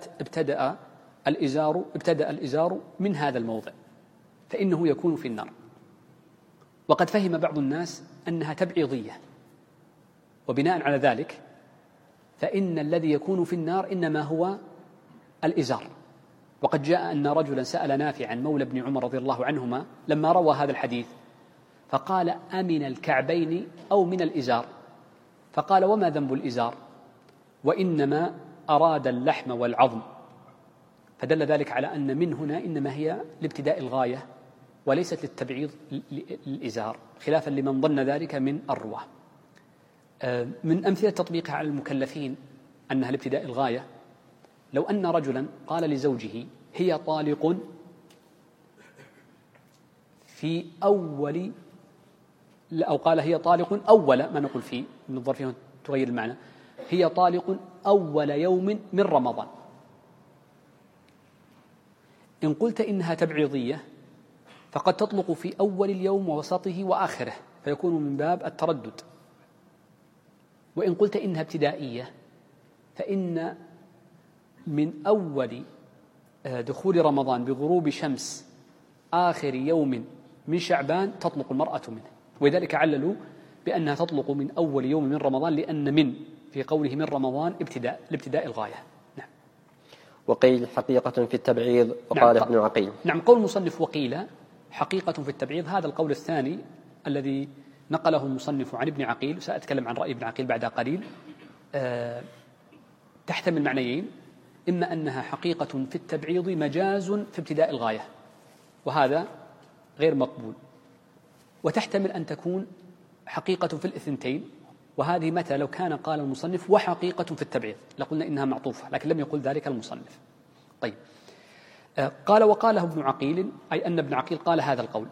الإزار من هذا الموضع، فإنه يكون في النار. وقد فهم بعض الناس أنها تبعيضية، وبناء على ذلك فإن الذي يكون في النار إنما هو الإزار. وقد جاء أن رجلا سأل نافعا مولى ابن عمر رضي الله عنهما لما روى هذا الحديث فقال أمن الكعبين أو من الإزار؟ فقال وما ذنب الإزار؟ وإنما أراد اللحم والعظم. فدل ذلك على أن من هنا إنما هي لابتداء الغاية وليست للتبعيض للإزار، خلافا لمن ظن ذلك من الرواه. من أمثلة تطبيقها على المكلفين أنها لابتداء الغاية، لو أن رجلا قال لزوجه هي طالق في أول، أو قال هي طالق أول، ما نقول فيه من الظرفية تغير المعنى، هي طالق أول يوم من رمضان، إن قلت إنها تبعيضية فقد تطلق في أول اليوم ووسطه وآخره فيكون من باب التردد. وإن قلت إنها ابتدائية فإن من أول دخول رمضان بغروب شمس آخر يوم من شعبان تطلق المرأة منه، ولذلك عللوا بأنها تطلق من أول يوم من رمضان، لأن من في قوله من رمضان لابتداء الغاية. نعم. وقيل حقيقة في التبعيض، وقال ابن عقيل. نعم، قول المصنف وقيل حقيقة في التبعيض، هذا القول الثاني الذي نقله المصنف عن ابن عقيل، سأتكلم عن رأي ابن عقيل بعد قليل، تحتمل معنيين، إما أنها حقيقة في التبعيض مجاز في ابتداء الغاية وهذا غير مقبول، وتحتمل أن تكون حقيقة في الاثنتين وهذه متى لو كان قال المصنف وحقيقة في التبعيض لقلنا إنها معطوفة، لكن لم يقل ذلك المصنف. طيب، قال وقاله ابن عقيل، أي أن ابن عقيل قال هذا القول.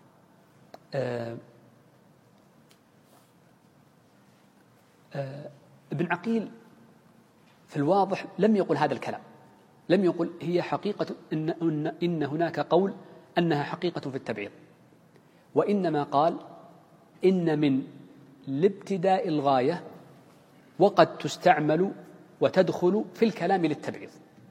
ابن عقيل في الواضح لم يقل هذا الكلام، لم يقل هي حقيقة إن هناك قول أنها حقيقة في التبعيض، وإنما قال إن من لابتداء الغاية وقد تستعمل وتدخل في الكلام للتبعيض.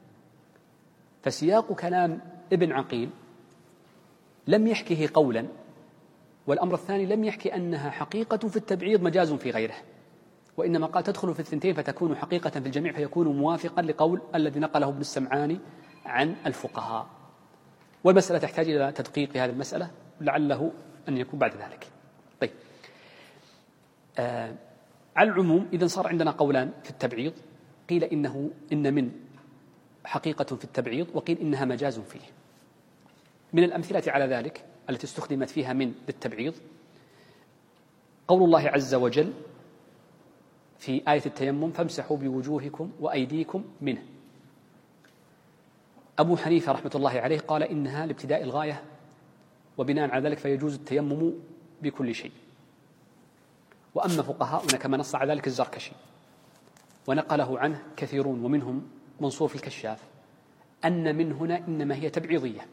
فسياق كلام ابن عقيل لم يحكه قولا، والأمر الثاني لم يحكي أنها حقيقة في التبعيض مجاز في غيره، وإنما قال تدخل في الثنتين فتكون حقيقة في الجميع، فيكون موافقا لقول الذي نقله ابن السمعاني عن الفقهاء. والمسألة تحتاج إلى تدقيق في هذه المسألة، لعله أن يكون بعد ذلك. طيب، على العموم إذن صار عندنا قولان في التبعيض، قيل إن من حقيقة في التبعيض، وقيل إنها مجاز فيه. من الأمثلة على ذلك التي استخدمت فيها من للتبعيض قول الله عز وجل في آية التيمم فامسحوا بوجوهكم وأيديكم منه. أبو حنيفة رحمة الله عليه قال إنها لابتداء الغاية، وبناء على ذلك فيجوز التيمم بكل شيء. وأما فقهاؤنا كما نص على ذلك الزركشي ونقله عنه كثيرون ومنهم منصور في الكشاف أن من هنا إنما هي تبعيضية،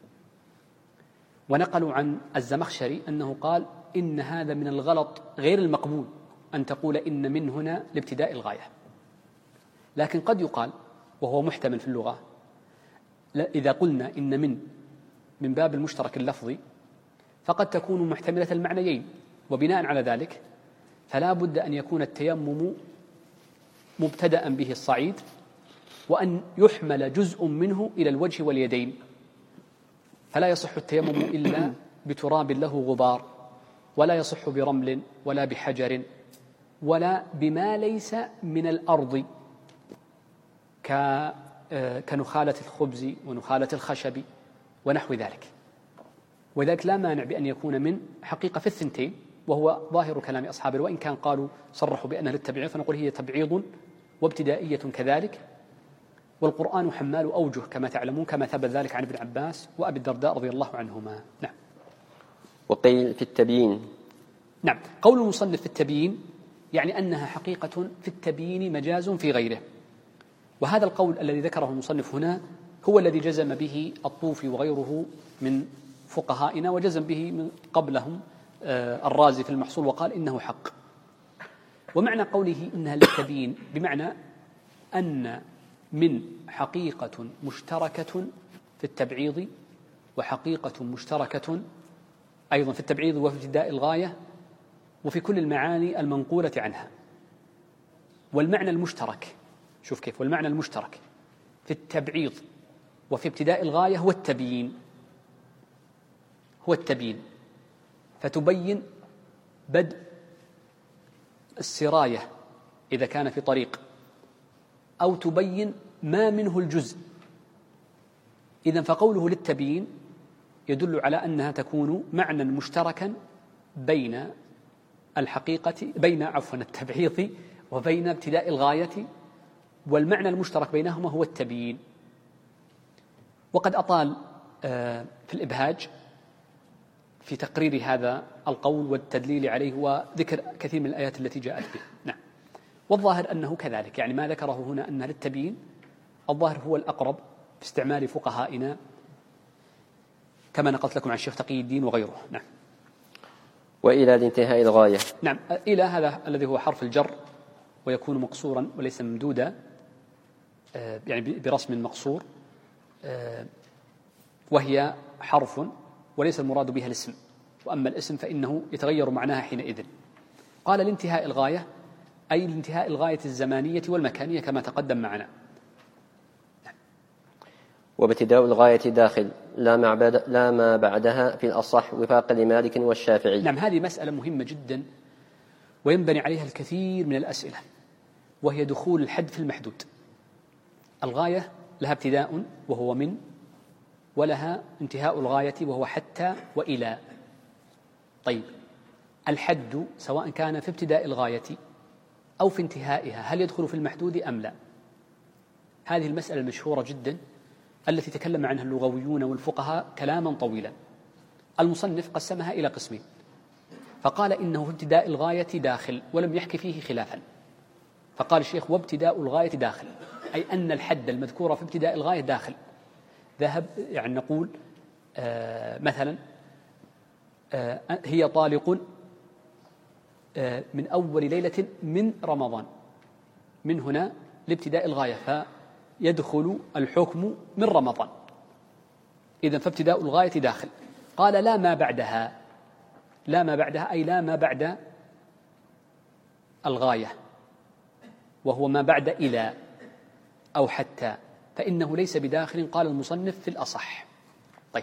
ونقلوا عن الزمخشري أنه قال إن هذا من الغلط غير المقبول أن تقول إن من هنا لابتداء الغاية. لكن قد يقال، وهو محتمل في اللغة، إذا قلنا إن من باب المشترك اللفظي فقد تكون محتملة المعنيين، وبناء على ذلك فلا بد أن يكون التيمم مبتدأ به الصعيد، وأن يحمل جزء منه إلى الوجه واليدين، فلا يصح التيمم إلا بتراب له غبار، ولا يصح برمل ولا بحجر ولا بما ليس من الأرض كنخالة الخبز ونخالة الخشب ونحو ذلك. وذلك لا مانع بأن يكون من حقيقة في الثنتين، وهو ظاهر كلام أصحابه، وإن كان قالوا صرحوا بأنها للتبعيض فنقول هي تبعيض وابتدائية كذلك. والقرآن حمال أوجه كما تعلمون، كما ثبت ذلك عن ابن عباس وأبي الدرداء رضي الله عنهما. نعم. وقيل في التبيين. نعم، قول المصنف في التبيين يعني أنها حقيقة في التبيين مجاز في غيره. وهذا القول الذي ذكره المصنف هنا هو الذي جزم به الطوفي وغيره من فقهائنا، وجزم به من قبلهم الرازي في المحصول، وقال إنه حق. ومعنى قوله إنها للتبيين بمعنى أن من حقيقة مشتركة في التبعيض، وحقيقة مشتركة أيضا في التبعيض وفي ابتداء الغاية وفي كل المعاني المنقولة عنها. والمعنى المشترك، شوف كيف، والمعنى المشترك في التبعيض وفي ابتداء الغاية هو التبيين، هو التبيين، فتبين بدء السراية إذا كان في طريق، أو تبين ما منه الجزء. إذن فقوله للتبيين يدل على أنها تكون معنى مشتركا بين التبعيض وبين ابتداء الغاية، والمعنى المشترك بينهما هو التبيين. وقد أطال في الإبهاج في تقرير هذا القول والتدليل عليه وذكر كثير من الآيات التي جاءت به. نعم. والظاهر أنه كذلك، يعني ما ذكره هنا أنها للتبيين الظاهر هو الأقرب في استعمال فقهائنا كما نقلت لكم عن الشيخ تقي الدين وغيره. نعم. وإلى الانتهاء الغاية. نعم، إلى هذا الذي هو حرف الجر، ويكون مقصورا وليس ممدودا، يعني برسم مقصور، وهي حرف وليس المراد بها الاسم، وأما الاسم فإنه يتغير معناها حينئذ. قال لانتهاء الغاية أي لانتهاء الغاية الزمانية والمكانية كما تقدم معنا. وابتداء الغاية داخل لا ما بعدها في الأصح وفاقا لمالك والشافعي. نعم، هذه مسألة مهمة جدا وينبني عليها الكثير من الأسئلة، وهي دخول الحد في المحدود. الغاية لها ابتداء وهو من، ولها انتهاء الغاية وهو حتى وإلى. طيب، الحد سواء كان في ابتداء الغاية أو في انتهائها هل يدخل في المحدود أم لا؟ هذه المسألة المشهورة جدا التي تكلم عنها اللغويون والفقهاء كلاما طويلا. المصنف قسمها إلى قسمين، فقال إنه في ابتداء الغاية داخل ولم يحكي فيه خلافا. فقال الشيخ وابتداء الغاية داخل، أي أن الحد المذكور في ابتداء الغاية داخل. ذهب يعني نقول مثلا هي طالق من أول ليلة من رمضان، من هنا لابتداء الغاية فيدخل الحكم من رمضان، إذن فابتداء الغاية داخل. قال لا ما بعدها، لا ما بعدها أي لا ما بعد الغاية، وهو ما بعد إلى أو حتى، فإنه ليس بداخل. قال المصنف في الأصح. طيب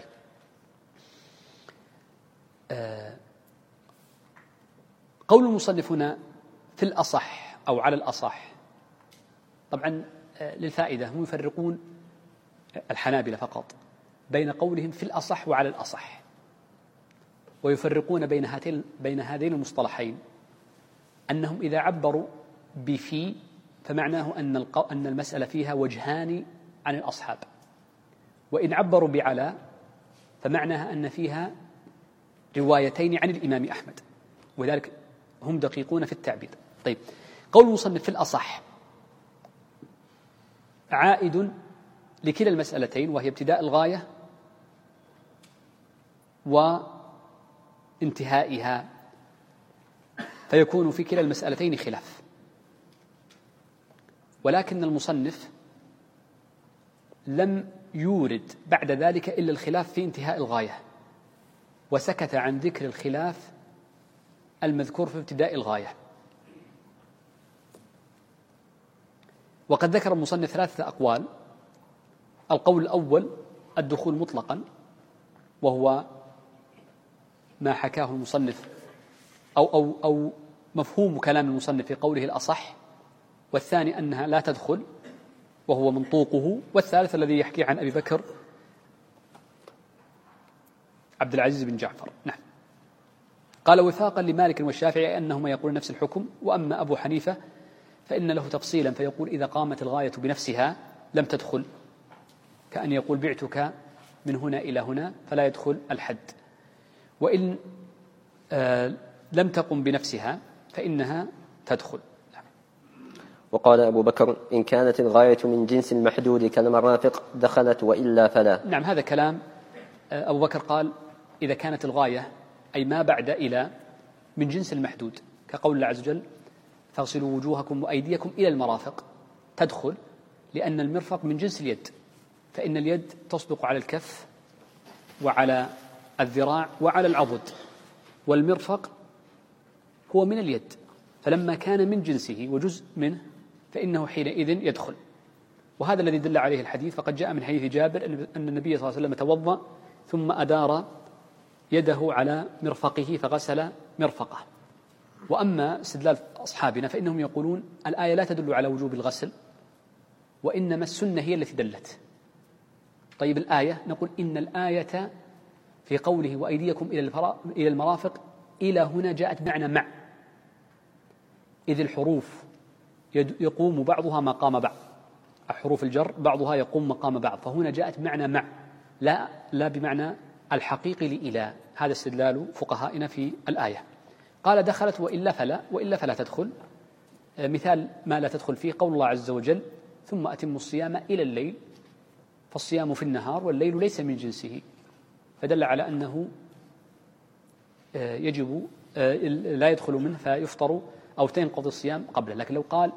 قول المصنف هنا في الأصح أو على الأصح، طبعا للفائدة هم يفرقون الحنابلة فقط بين قولهم في الأصح وعلى الأصح، ويفرقون بين هذين المصطلحين أنهم إذا عبروا بفي فمعناه أن المسألة فيها وجهان عن الأصحاب، وإن عبروا بعلى فمعناها أن فيها روايتين عن الإمام أحمد، ولذلك هم دقيقون في التعبير. طيب قول المصنف في الأصح عائد لكلا المسألتين، وهي ابتداء الغاية وانتهائها، فيكون في كلا المسألتين خلاف. ولكن المصنف لم يورد بعد ذلك إلا الخلاف في انتهاء الغاية، وسكت عن ذكر الخلاف المذكور في ابتداء الغاية. وقد ذكر المصنف 3 أقوال. القول الأول الدخول مطلقا، وهو ما حكاه المصنف أو مفهوم كلام المصنف في قوله الأصح، والثاني أنها لا تدخل وهو منطوقه، والثالث الذي يحكي عن أبي بكر عبد العزيز بن جعفر. نعم. قال وفاقا لمالك والشافعي أنهما يقولون نفس الحكم، وأما أبو حنيفة فإن له تفصيلا فيقول إذا قامت الغاية بنفسها لم تدخل، كأن يقول بعتك من هنا إلى هنا فلا يدخل الحد، وإن لم تقم بنفسها فإنها تدخل. وقال أبو بكر إن كانت الغاية من جنس المحدود كالمرافق دخلت وإلا فلا. نعم، هذا كلام أبو بكر. قال إذا كانت الغاية أي ما بعد إلى من جنس المحدود، كقول الله عز وجل فاغسلوا وجوهكم وأيديكم إلى المرافق، تدخل، لأن المرفق من جنس اليد، فإن اليد تصدق على الكف وعلى الذراع وعلى العضد، والمرفق هو من اليد، فلما كان من جنسه وجزء منه فإنه حينئذ يدخل. وهذا الذي دل عليه الحديث، فقد جاء من حديث جابر أن النبي صلى الله عليه وسلم توضأ ثم أدار يده على مرفقه فغسل مرفقه. وأما استدلال أصحابنا فإنهم يقولون الآية لا تدل على وجوب الغسل، وإنما السنة هي التي دلت. طيب الآية، نقول إن الآية في قوله وأيديكم إلى المرافق إلى هنا جاءت بمعنى مع، إذ الحروف يقوم بعضها مقام بعض، حروف الجر بعضها يقوم مقام بعض، فهنا جاءت بمعنى مع لا بمعنى الحقيقي لإلى. هذا استدلال فقهائنا في الآية. قال دخلت وإلا فلا تدخل. مثال ما لا تدخل فيه قول الله عز وجل ثم أتموا الصيام إلى الليل، فالصيام في النهار والليل ليس من جنسه، فدل على أنه يجب لا يدخل منه فيفطر أو تنقضي الصيام قبله. لكن لو قال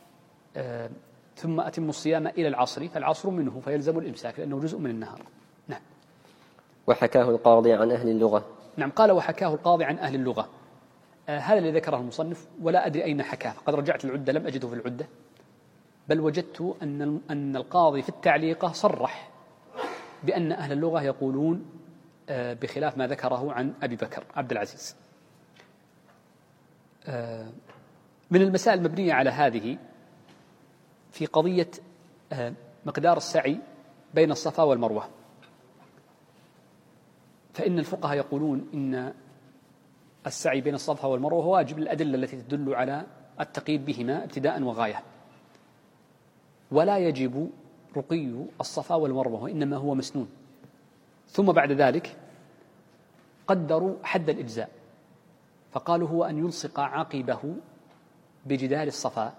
ثم أتموا الصيام إلى العصر فالعصر منه فيلزم الإمساك لأنه جزء من النهار. نعم. وحكاه القاضي عن أهل اللغة. نعم، قال وحكاه القاضي عن أهل اللغة. هذا الذي ذكره المصنف ولا أدري أين حكاه، فقد رجعت العدة لم أجده في العدة، بل وجدت أن القاضي في التعليقة صرح بأن أهل اللغة يقولون بخلاف ما ذكره عن أبي بكر عبد العزيز. من المسائل المبنية على هذه في قضية مقدار السعي بين الصفا والمروة، فإن الفقهاء يقولون إن السعي بين الصفا والمروة هو واجب للأدلة التي تدل على التقييد بهما ابتداء وغاية. ولا يجب رقي الصفا والمروة، وإنما هو مسنون. ثم بعد ذلك قدروا حد الإجزاء، فقالوا هو أن يلصق عقبه بجدار الصفا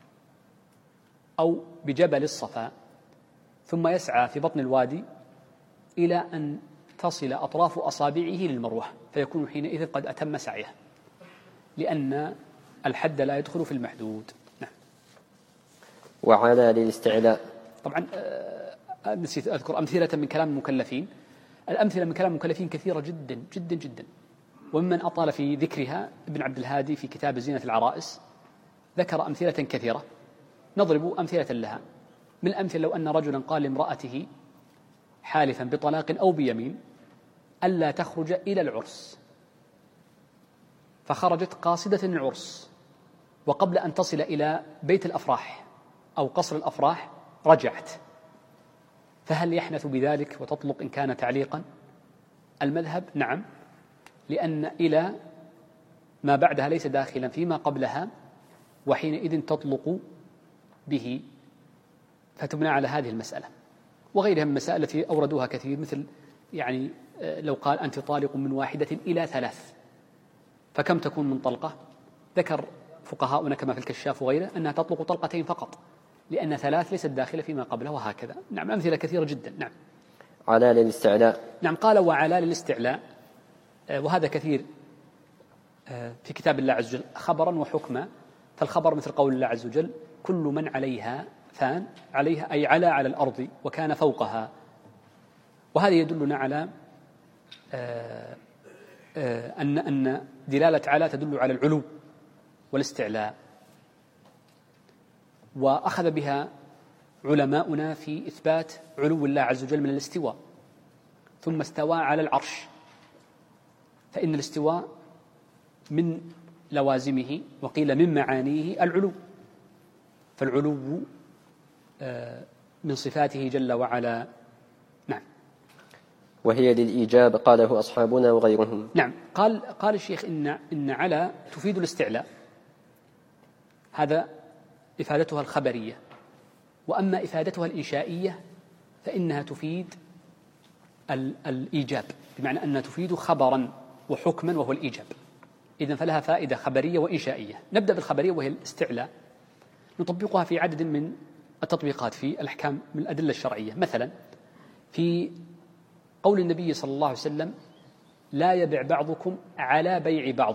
أو بجبل الصفا، ثم يسعى في بطن الوادي إلى أن تصل أطراف أصابعه للمروة، فيكون حينئذ قد أتم سعيه، لأن الحد لا يدخل في المحدود. نعم. وعلى للاستعلاء. طبعا نسيت أذكر أمثلة من كلام المكلفين. الأمثلة من كلام المكلفين كثيرة جدا جدا جدا، وممن أطال في ذكرها ابن عبد الهادي في كتاب زينة العرائس ذكر أمثلة كثيرة، نضرب أمثلة لها. من الأمثلة لو أن رجلا قال لامرأته حالفا بطلاق أو بيمين ألا تخرج إلى العرس، فخرجت قاصدة العرس، وقبل أن تصل إلى بيت الأفراح أو قصر الأفراح رجعت، فهل يحنث بذلك وتطلق إن كان تعليقا؟ المذهب نعم، لأن إلى ما بعدها ليس داخلا فيما قبلها، وحينئذ تطلق به، فتبنى على هذه المسألة. وغيرها من المسائل التي أوردوها كثير، مثل يعني لو قال أنت طالق من واحدة إلى 3 فكم تكون من طلقة؟ ذكر فقهاؤنا كما في الكشاف وغيره أنها تطلق طلقتين فقط، لأن 3 ليست داخلة فيما قبله، وهكذا. نعم، أمثلة كثيرة جدا. نعم. على للاستعلاء. نعم، قال وعلى للاستعلاء، وهذا كثير في كتاب الله عز وجل خبرا وحكما. فالخبر مثل قول الله عز وجل كل من عليها فان، عليها أي على الأرض وكان فوقها، وهذا يدلنا على أن دلالة على تدل على العلو والاستعلاء، وأخذ بها علماؤنا في إثبات علو الله عز وجل من الاستواء. ثم استوى على العرش، فإن الاستواء من لوازمه وقيل من معانيه العلو، فالعلو من صفاته جل وعلا. نعم. وهي للإيجاب قاله أصحابنا وغيرهم. نعم. قال الشيخ إن على تفيد الاستعلاء، هذا إفادتها الخبرية. وأما إفادتها الإنشائية فإنها تفيد الإيجاب، بمعنى أنها تفيد خبرا وحكما وهو الإيجاب. إذن فلها فائدة خبرية وإنشائية. نبدأ بالخبرية وهي الاستعلاء، نطبقها في عدد من التطبيقات في الأحكام من الأدلة الشرعية. مثلا في قول النبي صلى الله عليه وسلم لا يبع بعضكم على بيع بعض،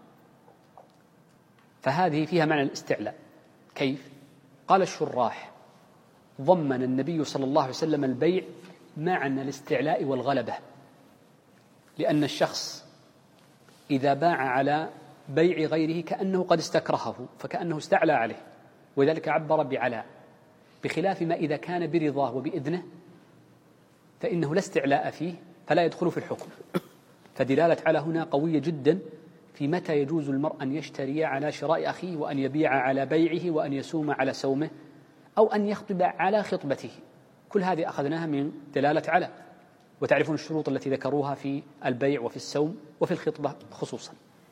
فهذه فيها معنى الاستعلاء. كيف؟ قال الشراح ضمن النبي صلى الله عليه وسلم البيع معنى الاستعلاء والغلبة، لأن الشخص إذا باع على بيع غيره كأنه قد استكرهه، فكأنه استعلى عليه، ولذلك عبر بعلاء، بخلاف ما إذا كان برضاه وبإذنه فإنه لا استعلاء فيه فلا يدخل في الحكم. فدلالة على هنا قوية جدا في متى يجوز المرء أن يشتري على شراء أخيه، وأن يبيع على بيعه، وأن يسوم على سومه، أو أن يخطب على خطبته. كل هذه أخذناها من دلالة على، وتعرفون الشروط التي ذكروها في البيع وفي السوم وفي الخطبة خصوصا.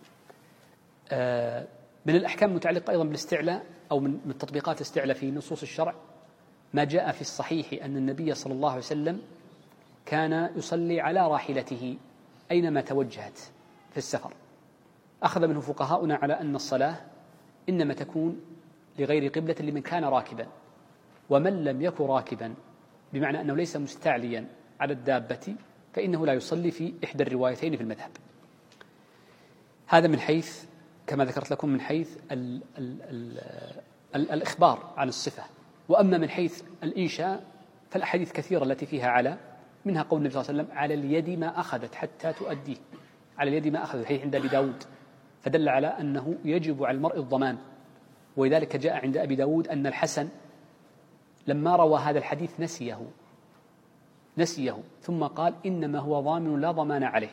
من الأحكام المتعلقة أيضا بالاستعلاء أو من تطبيقات الاستعلاء في نصوص الشرع ما جاء في الصحيح أن النبي صلى الله عليه وسلم كان يصلي على راحلته أينما توجهت في السفر. أخذ منه فقهاؤنا على أن الصلاة إنما تكون لغير قبلة لمن كان راكبا، ومن لم يكن راكبا بمعنى أنه ليس مستعليا على الدابة فإنه لا يصلي في إحدى الروايتين في المذهب. هذا من حيث كما ذكرت لكم من حيث الإخبار عن الصفة. وأما من حيث الإنشاء فالأحاديث كثيرة التي فيها على، منها قول النبي صلى الله عليه وسلم على اليد ما أخذت حتى تؤديه، على اليد ما أخذت، حيث عند أبي داود، فدل على أنه يجب على المرء الضمان. ولذلك جاء عند أبي داود أن الحسن لما روى هذا الحديث نسيه ثم قال إنما هو ضامن لا ضمان عليه،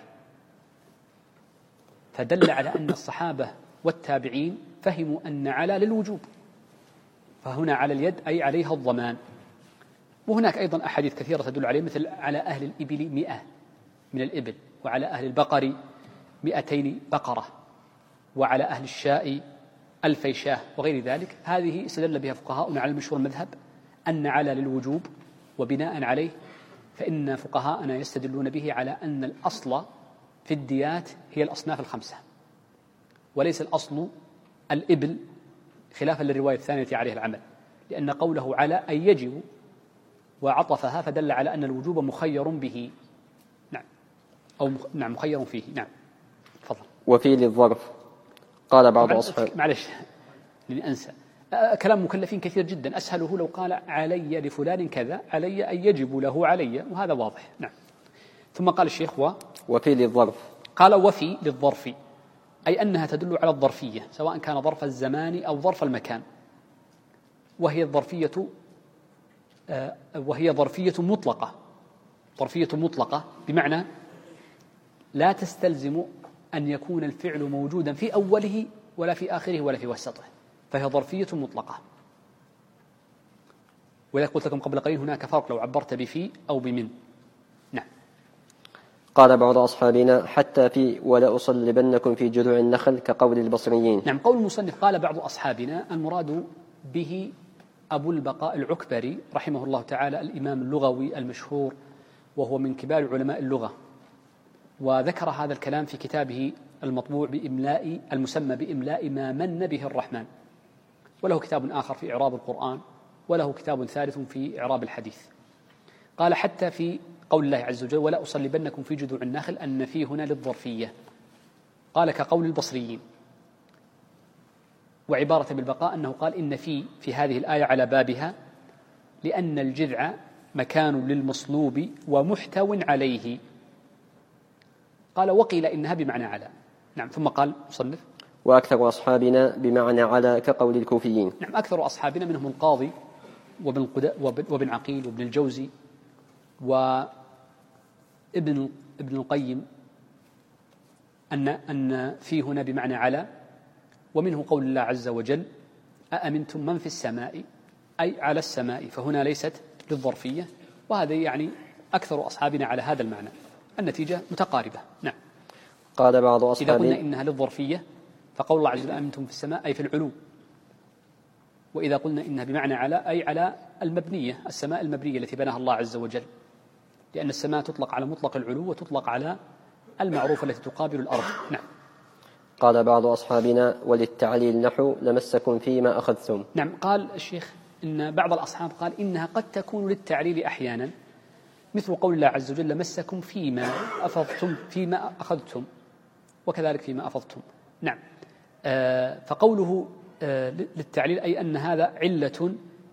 فدل على أن الصحابة والتابعين فهموا أن على للوجوب، فهنا على اليد أي عليها الضمان. وهناك أيضا أحاديث كثيرة تدل عليه، مثل على أهل الإبل 100 من الإبل، وعلى أهل البقر 200 بقرة، وعلى أهل الشاء ألفي شاه وغير ذلك، هذه استدل بها فقهاؤنا على المشهور المذهب أن على للوجوب، وبناء عليه فإن فقهاءنا يستدلون به على أن الأصل في الديات هي الأصناف الخمسة، وليس الأصل الإبل، خلافا للرواية الثانية التي عليها العمل، لأن قوله على أي يجب وعطفها فدل على أن الوجوب مخير به. نعم، أو نعم مخير فيه. نعم تفضل. وفي للظرف قال بعض أصحاب، معلش لأني أنسى، كلام مكلفين كثير جدا، أسهله لو قال علي لفلان كذا، علي أي يجب له علي، وهذا واضح. نعم. ثم قال الشيخ وفي للظرف، قال وفي للظرف، أي أنها تدل على الظرفية، سواء كان ظرف الزمان أو ظرف المكان، وهي ظرفية مطلقة. ظرفية مطلقة بمعنى لا تستلزم أن يكون الفعل موجودا في أوله ولا في آخره ولا في وسطه، فهي ظرفية مطلقة. وإذا قلت لكم قبل قليل هناك فرق لو عبرت بفي أو بمن. نعم. قال بعض أصحابنا حتى في ولا أصلبنكم في جذوع النخل كقول البصريين. نعم، قول المصنف قال بعض أصحابنا المراد به أبو البقاء العكبري رحمه الله تعالى، الإمام اللغوي المشهور، وهو من كبار علماء اللغة، وذكر هذا الكلام في كتابه المطبوع بإملاء المسمى بإملاء ما من به الرحمن، وله كتاب آخر في إعراب القرآن، وله كتاب ثالث في إعراب الحديث. قال حتى في قول الله عز وجل ولا أصلبنكم في جذوع النخل أن في هنا للظرفية، قال كقول البصريين. وعبارة بالبقاء أنه قال إن في هذه الآية على بابها، لأن الجذع مكان للمصلوب ومحتو عليه. قال وقيل إنها بمعنى على. نعم. ثم قال مصنف وأكثر أصحابنا بمعنى على كقول الكوفيين. نعم، أكثر أصحابنا منهم القاضي وابن عقيل وابن الجوزي وابن القيم أن في هنا بمعنى على، ومنه قول الله عز وجل أأمنتم من في السماء، أي على السماء، فهنا ليست للظرفية، وهذا يعني أكثر أصحابنا على هذا المعنى، النتيجة متقاربة. نعم. قال بعض أصحابنا إذا قلنا إنها للظرفية فقول الله عز وجل أأمنتم في السماء أي في العلو، وإذا قلنا إنها بمعنى على أي على المبنية، السماء المبنية التي بناها الله عز وجل، لأن السماء تطلق على مطلق العلو وتطلق على المعروف التي تقابل الأرض. نعم. قال بعض أصحابنا وللتعليل نحو لمسكم فيما أخذتم. نعم. قال الشيخ إن بعض الأصحاب قال إنها قد تكون للتعليل أحيانا، مثل قول الله عز وجل لمسكم فيما أفضتم فيما أخذتم، وكذلك فيما أفضتم. نعم. فقوله للتعليل أي أن هذا علة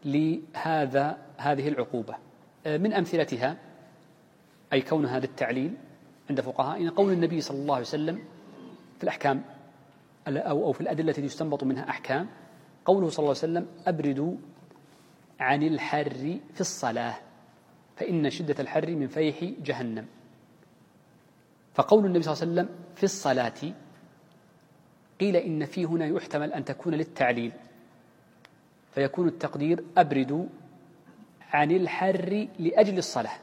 هذه العقوبة. من أمثلتها أي كونها للتعليل عند فقهائنا قول النبي صلى الله عليه وسلم في الأحكام أو في الأدلة التي يستنبط منها أحكام، قوله صلى الله عليه وسلم أبردوا عن الحر في الصلاة فإن شدة الحر من فيح جهنم. فقول النبي صلى الله عليه وسلم في الصلاة قيل إن في هنا يحتمل أن تكون للتعليل، فيكون التقدير أبردوا عن الحر لأجل الصلاة،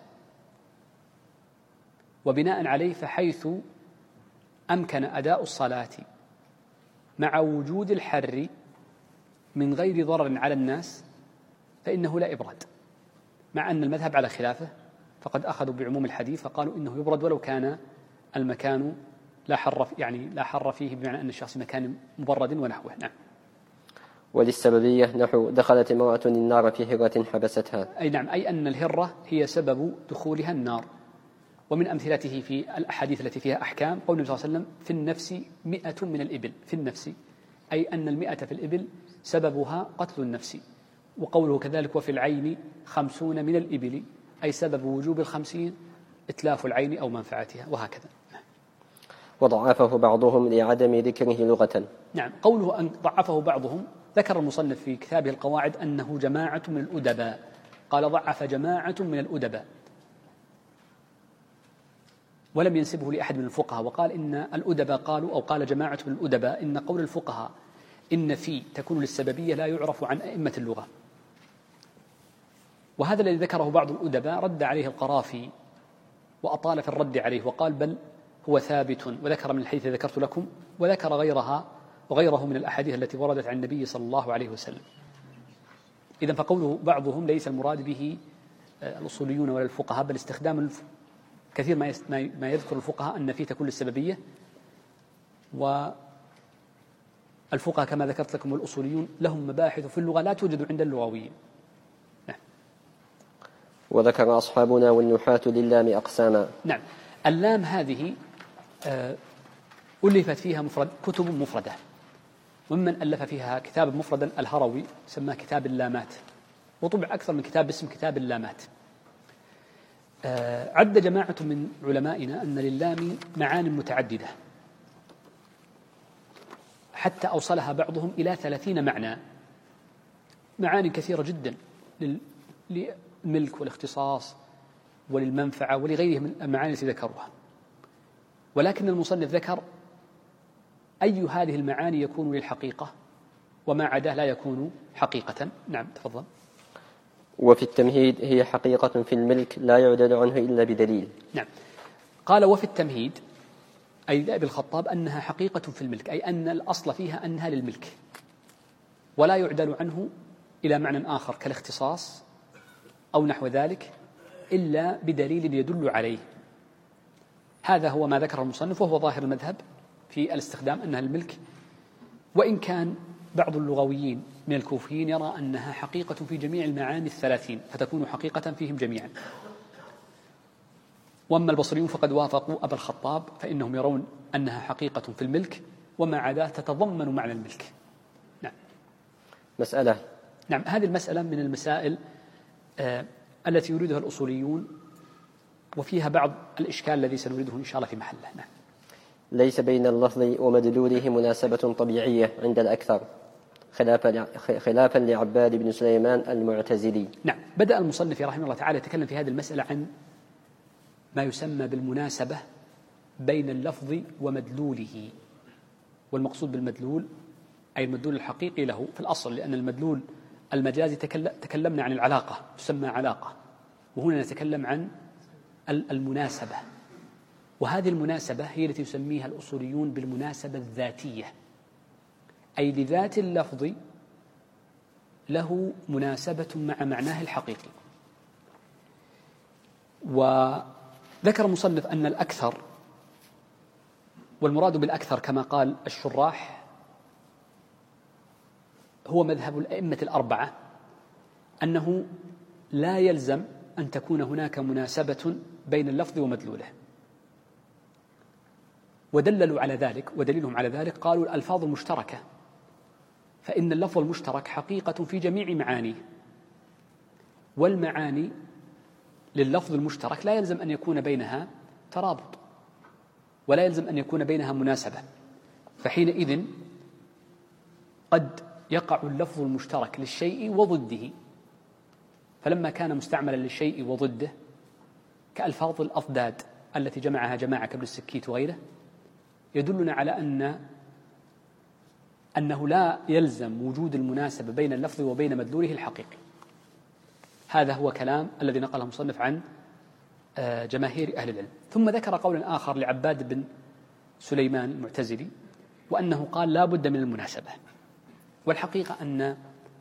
وبناء عليه فحيث أمكن أداء الصلاة مع وجود الحر من غير ضرر على الناس فإنه لا إبراد، مع أن المذهب على خلافه، فقد أخذوا بعموم الحديث فقالوا إنه يبرد ولو كان المكان لا حر فيه، بمعنى أن الشخص مكان مبرد ونحوه. نعم. وللسببية نحو دخلت امرأة النار في هرة حبستها. أي نعم، أي أن الهرة هي سبب دخولها النار. ومن أمثلته في الأحاديث التي فيها أحكام قول النبي صلى الله عليه وسلم في النفس 100 من الإبل، في النفس أي أن 100 في الإبل سببها قتل النفس. وقوله كذلك وفي العين 50 من الإبل أي سبب وجوب 50 إتلاف العين أو منفعتها، وهكذا. وضعفه بعضهم لعدم ذكره لغة. نعم. قوله أن ضعفه بعضهم، ذكر المصنف في كتابه القواعد أنه جماعة من الأدباء، قال ضعف جماعة من الأدباء، ولم ينسبه لأحد من الفقهاء، وقال إن الأدباء قالوا أو قال جماعة من الأدباء إن قول الفقهاء إن في تكون للسببية لا يعرف عن أئمة اللغة. وهذا الذي ذكره بعض الأدباء رد عليه القرافي وأطال في الرد عليه، وقال بل هو ثابت، وذكر من الحديث ذكرت لكم، وذكر غيرها وغيره من الأحاديث التي وردت عن النبي صلى الله عليه وسلم. إذن فقوله بعضهم ليس المراد به الأصوليون ولا الفقهاء، بل استخدام كثير ما يذكر الفقهاء أن فيه تكون السببية، والفقهاء كما ذكرت لكم والأصوليون لهم مباحث في اللغة لا توجد عند اللغويين. نعم. وذكر أصحابنا والنحاة للام أقساما. نعم. اللام هذه ألفت فيها كتب مفردة، ومن ألف فيها كتاب مفردا الهروي سماه كتاب اللامات، وطبع أكثر من كتاب باسم كتاب اللامات. عد جماعة من علمائنا أن للام معاني متعددة، حتى أوصلها بعضهم إلى 30 معنى، معاني كثيرة جدا للملك والاختصاص وللمنفعة ولغيرها من المعاني التي ذكروها. ولكن المصنف ذكر أي هذه المعاني يكون للحقيقة وما عداه لا يكون حقيقة. نعم تفضل. وفي التمهيد هي حقيقة في الملك لا يعدل عنه إلا بدليل. نعم. قال وفي التمهيد أي لأبي الخطاب أنها حقيقة في الملك، أي أن الأصل فيها أنها للملك ولا يعدل عنه إلى معنى آخر كالاختصاص أو نحو ذلك إلا بدليل يدل عليه. هذا هو ما ذكر المصنف، وهو ظاهر المذهب في الاستخدام أنها الملك، وإن كان بعض اللغويين من الكوفيين يرى أنها حقيقة في جميع المعاني 30 فتكون حقيقة فيهم جميعا. وأما البصريون فقد وافقوا أبا الخطاب، فإنهم يرون أنها حقيقة في الملك وما عداه تتضمن معنى الملك. نعم. مسألة. نعم. هذه المسألة من المسائل التي يريدها الأصوليون، وفيها بعض الإشكال الذي سنريده إن شاء الله في محله. نعم. ليس بين اللفظ ومدلوله مناسبة طبيعية عند الأكثر، خلافا لعباد بن سليمان المعتزلي. نعم. بدأ المصنف رحمه الله تعالى يتكلم في هذه المسألة عن ما يسمى بالمناسبة بين اللفظ ومدلوله. والمقصود بالمدلول أي المدلول الحقيقي له في الأصل، لأن المدلول المجازي تكلمنا عن العلاقة تسمى علاقة، وهنا نتكلم عن المناسبة، وهذه المناسبة هي التي يسميها الأصوليون بالمناسبة الذاتية، أي لذات اللفظ له مناسبة مع معناه الحقيقي. وذكر المصنف أن الأكثر، والمراد بالأكثر كما قال الشراح هو مذهب الأئمة الأربعة، أنه لا يلزم أن تكون هناك مناسبة بين اللفظ ومدلوله. ودللوا على ذلك، ودليلهم على ذلك قالوا الألفاظ المشتركة، فإن اللفظ المشترك حقيقة في جميع معانيه، والمعاني لللفظ المشترك لا يلزم أن يكون بينها ترابط ولا يلزم أن يكون بينها مناسبة، فحينئذ قد يقع اللفظ المشترك للشيء وضده، فلما كان مستعملا للشيء وضده كألفاظ الأضداد التي جمعها جماعة كابن السكيت وغيره، يدلنا على أنه لا يلزم وجود المناسبة بين اللفظ وبين مدلوله الحقيقي. هذا هو كلام الذي نقله المصنف عن جماهير أهل العلم. ثم ذكر قولا آخر لعباد بن سليمان المعتزلي، وأنه قال لا بد من المناسبة. والحقيقة أن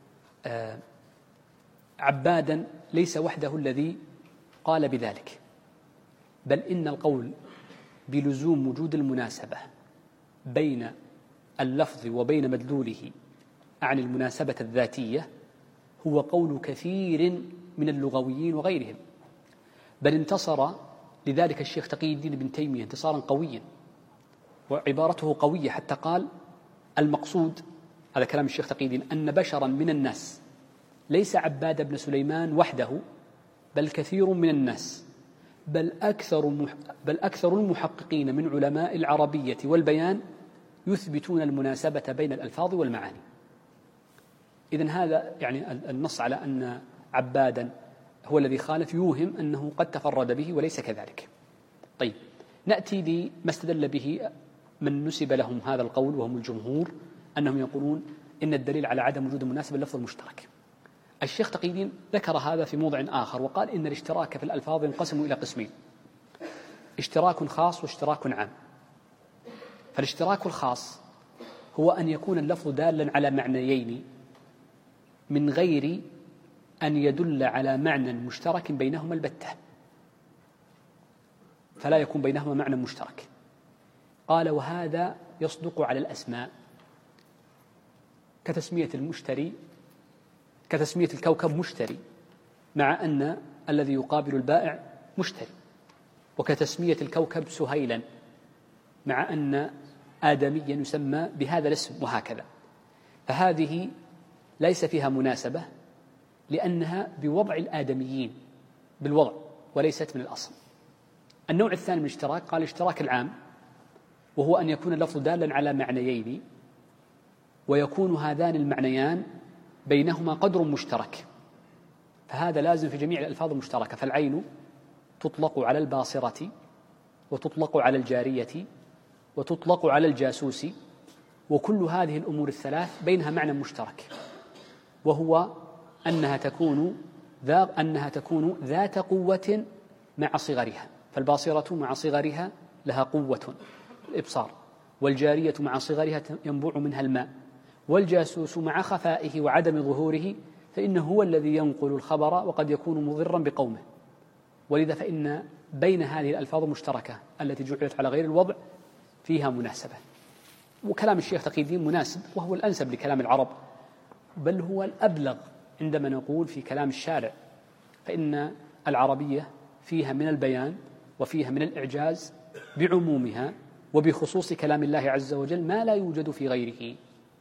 عبادا ليس وحده الذي قال بذلك، بل إن القول بلزوم وجود المناسبة بين اللفظ وبين مدلوله عن المناسبة الذاتية هو قول كثير من اللغويين وغيرهم، بل انتصر لذلك الشيخ تقي الدين بن تيمية انتصارا قويا، وعبارته قوية حتى قال المقصود، هذا كلام الشيخ تقي الدين، أن بشرا من الناس ليس عباد بن سليمان وحده، بل كثير من الناس، بل أكثر المحققين من علماء العربية والبيان يثبتون المناسبة بين الألفاظ والمعاني. إذن هذا يعني النص على أن عبادا هو الذي خالف يوهم أنه قد تفرد به وليس كذلك. طيب، نأتي لما استدل به من نسب لهم هذا القول وهم الجمهور، أنهم يقولون إن الدليل على عدم وجود المناسبة اللفظ المشترك. الشيخ تقي الدين ذكر هذا في موضع آخر وقال إن الاشتراك في الألفاظ ينقسم إلى قسمين: اشتراك خاص واشتراك عام. فالاشتراك الخاص هو أن يكون اللفظ دالا على معنيين من غير أن يدل على معنى مشترك بينهما البتة، فلا يكون بينهما معنى مشترك. قال: وهذا يصدق على الأسماء كتسمية المشتري، كتسمية الكوكب مشتري مع أن الذي يقابل البائع مشتري، وكتسمية الكوكب سهيلا مع أن آدميا يسمى بهذا الاسم، وهكذا. فهذه ليس فيها مناسبة لأنها بوضع الآدميين بالوضع وليست من الأصل. النوع الثاني من الاشتراك قال الاشتراك العام، وهو أن يكون اللفظ دالا على معنيين ويكون هذان المعنيان بينهما قدر مشترك، فهذا لازم في جميع الألفاظ المشتركة. فالعين تطلق على الباصرة، وتطلق على الجارية، وتطلق على الجاسوس، وكل هذه الأمور الثلاث بينها معنى مشترك، وهو أنها تكون ذات قوة مع صغرها. فالباصرة مع صغرها لها قوة الإبصار، والجارية مع صغرها ينبوع منها الماء، والجاسوس مع خفائه وعدم ظهوره فإنه هو الذي ينقل الخبر وقد يكون مضرا بقومه. ولذا فإن بين هذه الألفاظ المشتركة التي جعلت على غير الوضع فيها مناسبة. وكلام الشيخ تقي الدين مناسب، وهو الأنسب لكلام العرب، بل هو الأبلغ عندما نقول في كلام الشارع، فإن العربية فيها من البيان وفيها من الإعجاز بعمومها وبخصوص كلام الله عز وجل ما لا يوجد في غيره.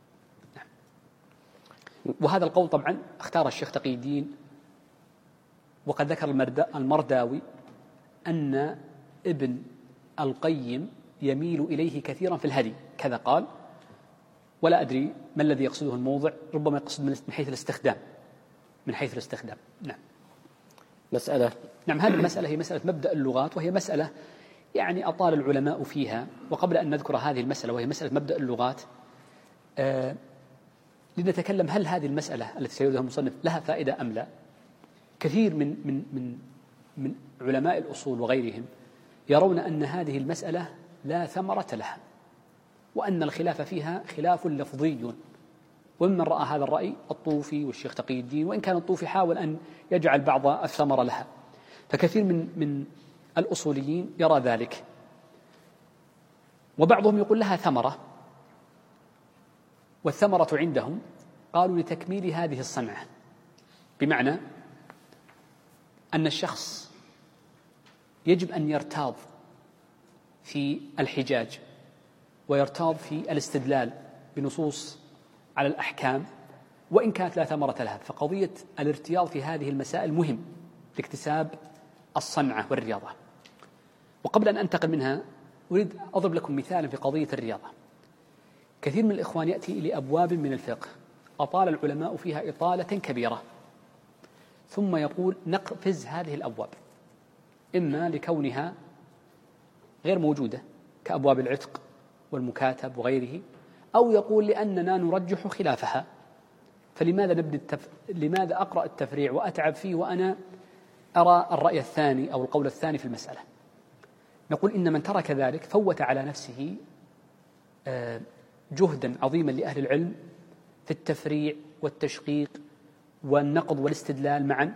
وهذا القول طبعا اختار الشيخ تقي الدين، وقد ذكر المرداوي أن ابن القيم يميل إليه كثيرا في الهدي، كذا قال، ولا أدري ما الذي يقصده الموضع، ربما يقصد من حيث الاستخدام، من حيث الاستخدام. نعم. هذه المسألة هي مسألة مبدأ اللغات، وهي مسألة يعني أطال العلماء فيها. وقبل أن نذكر هذه المسألة وهي مسألة مبدأ اللغات، لنتكلم هل هذه المسألة التي سيردها المصنف لها فائدة أم لا. كثير من علماء الأصول وغيرهم يرون أن هذه المسألة لا ثمرة لها، وأن الخلاف فيها خلاف لفظي. ومن رأى هذا الرأي الطوفي والشيخ تقي الدين، وإن كان الطوفي حاول أن يجعل بعض الثمرة لها، فكثير من الأصوليين يرى ذلك، وبعضهم يقول لها ثمرة، والثمرة عندهم قالوا لتكميل هذه الصنعة، بمعنى أن الشخص يجب أن يرتاض في الحجاج ويرتاض في الاستدلال بنصوص على الأحكام، وإن كانت لا ثمرة لها. فقضية الارتياض في هذه المسائل مهم لاكتساب الصنعة والرياضة. وقبل أن أنتقل منها أريد أضرب لكم مثالا في قضية الرياضة. كثير من الإخوان يأتي لأبواب من الفقه أطال العلماء فيها إطالة كبيرة، ثم يقول نقفز هذه الأبواب، إما لكونها غير موجودة كأبواب العتق والمكاتب وغيره، أو يقول لأننا نرجح خلافها. فلماذا لماذا أقرأ التفريع وأتعب فيه وأنا أرى الرأي الثاني أو القول الثاني في المسألة؟ نقول إن من ترك ذلك فوت على نفسه جهدا عظيما لأهل العلم في التفريع والتشقيق والنقد والاستدلال معا.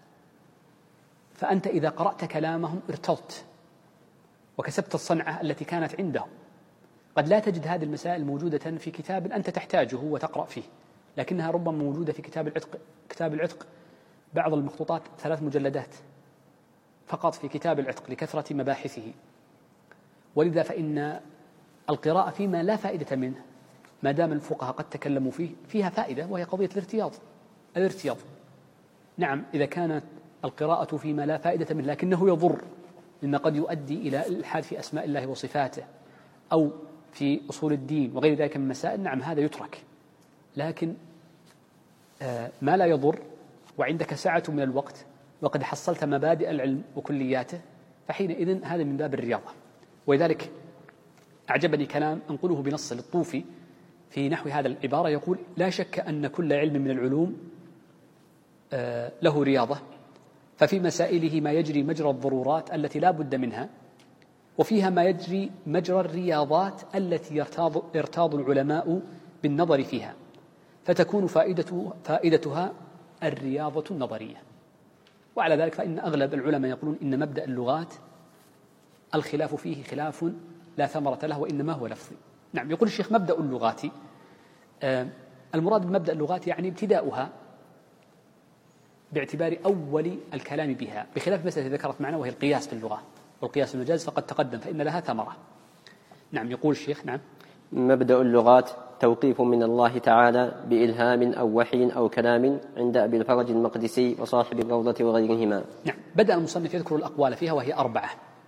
فأنت إذا قرأت كلامهم ارتضت وكسبت الصنعة التي كانت عندهم. قد لا تجد هذه المسائل موجودة في كتاب أنت تحتاجه وتقرأ فيه، لكنها ربما موجودة في كتاب العتق بعض المخطوطات 3 مجلدات فقط في كتاب العتق لكثرة مباحثه. ولذا فإن القراءة فيما لا فائدة منه ما دام الفقهاء قد تكلموا فيه فيها فائدة، وهي قضية الارتياض. نعم، إذا كانت القراءة فيما لا فائدة منه لكنه يضر، مما قد يؤدي إلى الإلحاد في أسماء الله وصفاته أو في أصول الدين وغير ذلك من مسائل، نعم هذا يترك. لكن ما لا يضر وعندك سعة من الوقت وقد حصلت مبادئ العلم وكلياته، فحينئذ هذا من باب الرياضة. ولذلك أعجبني كلام أنقله بنص للطوفي في نحو هذا العبارة، يقول: لا شك أن كل علم من العلوم له رياضة، ففي مسائله ما يجري مجرى الضرورات التي لا بد منها، وفيها ما يجري مجرى الرياضات التي يرتاض العلماء بالنظر فيها، فتكون فائدتها الرياضة النظرية. وعلى ذلك فإن أغلب العلماء يقولون إن مبدأ اللغات الخلاف فيه خلاف لا ثمرة له وإنما هو لفظي. نعم، يقول الشيخ مبدأ اللغات، المراد بمبدأ اللغات يعني ابتداؤها باعتبار أول الكلام بها، بخلاف مسألة ذكرت معنا وهي القياس في اللغة، والقياس في المجاز فقد تقدم فإن لها ثمرة. نعم، يقول الشيخ نعم مبدأ اللغات توقيف من الله تعالى بإلهام أو وحي أو كلام عند أبي الفرج المقدسي وصاحب الروضة وغيرهما. نعم، بدأ المصنف يذكر الأقوال فيها وهي 4،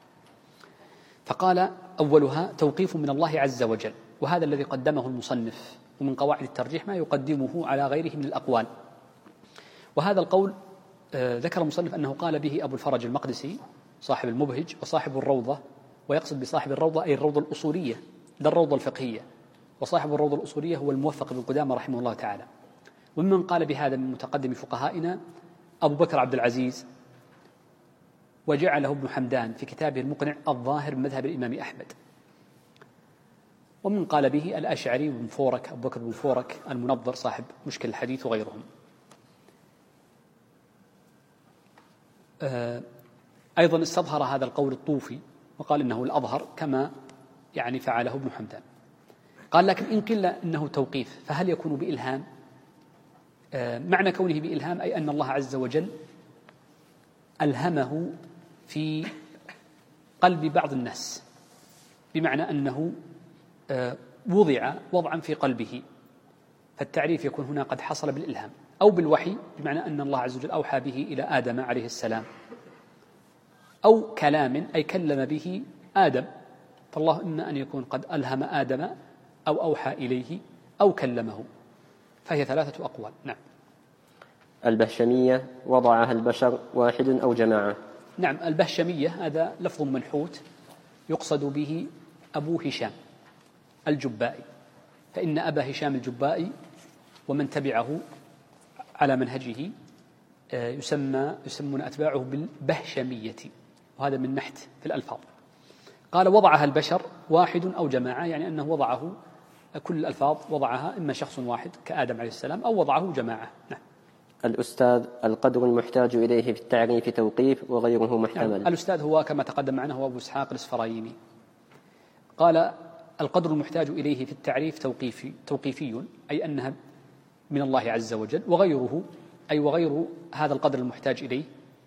فقال أولها توقيف من الله عز وجل، وهذا الذي قدمه المصنف، ومن قواعد الترجيح ما يقدمه على غيره من الأقوال. وهذا القول ذكر المصنف أنه قال به أبو الفرج المقدسي صاحب المبهج وصاحب الروضة، ويقصد بصاحب الروضة أي الروضة الأصولية لا الروضة الفقهية، وصاحب الروضة الأصولية هو الموفق بن قدامة رحمه الله تعالى. ومن قال بهذا من متقدم فقهائنا أبو بكر عبد العزيز، وجعله ابن حمدان في كتابه المقنع الظاهر من مذهب الإمام أحمد. ومن قال به الأشعري بن فورك أبو بكر بن فورك المنظر صاحب مشكل الحديث وغيرهم. أيضا استظهر هذا القول الطوفي وقال إنه الأظهر كما يعني فعله ابن حمدان. قال لكن إن قيل إنه توقيف فهل يكون بإلهام؟ معنى كونه بإلهام أي أن الله عز وجل ألهمه في قلب بعض الناس، بمعنى أنه وضع وضعا في قلبه، فالتعريف يكون هنا قد حصل بالإلهام، أو بالوحي بمعنى أن الله عز وجل أوحى به إلى آدم عليه السلام، أو كلام أي كلم به آدم، فالله إما أن يكون قد ألهم آدم أو أوحى إليه أو كلمه، فهي 3 أقوال. نعم. البهشمية وضعها البشر واحد أو جماعة. نعم، البهشمية هذا لفظ منحوت يقصد به أبو هشام الجبائي، فإن أبا هشام الجبائي ومن تبعه على منهجه يسمون أتباعه بالبهشمية، وهذا من نحت في الألفاظ. قال وضعها البشر واحد أو جماعة، يعني أنه وضعه كل الألفاظ وضعها إما شخص واحد كآدم عليه السلام أو وضعه جماعة. نعم. الأستاذ القدر المحتاج إليه في التعريف توقيف وغيره محتمل. نعم. الأستاذ هو كما تقدم معنا هو أبو إسحاق الإسفرايني. قال القدر المحتاج إليه في التعريف توقيفي أي أنها من الله عز وجل، وغيره أي وغير هذا القدر المحتاج إليه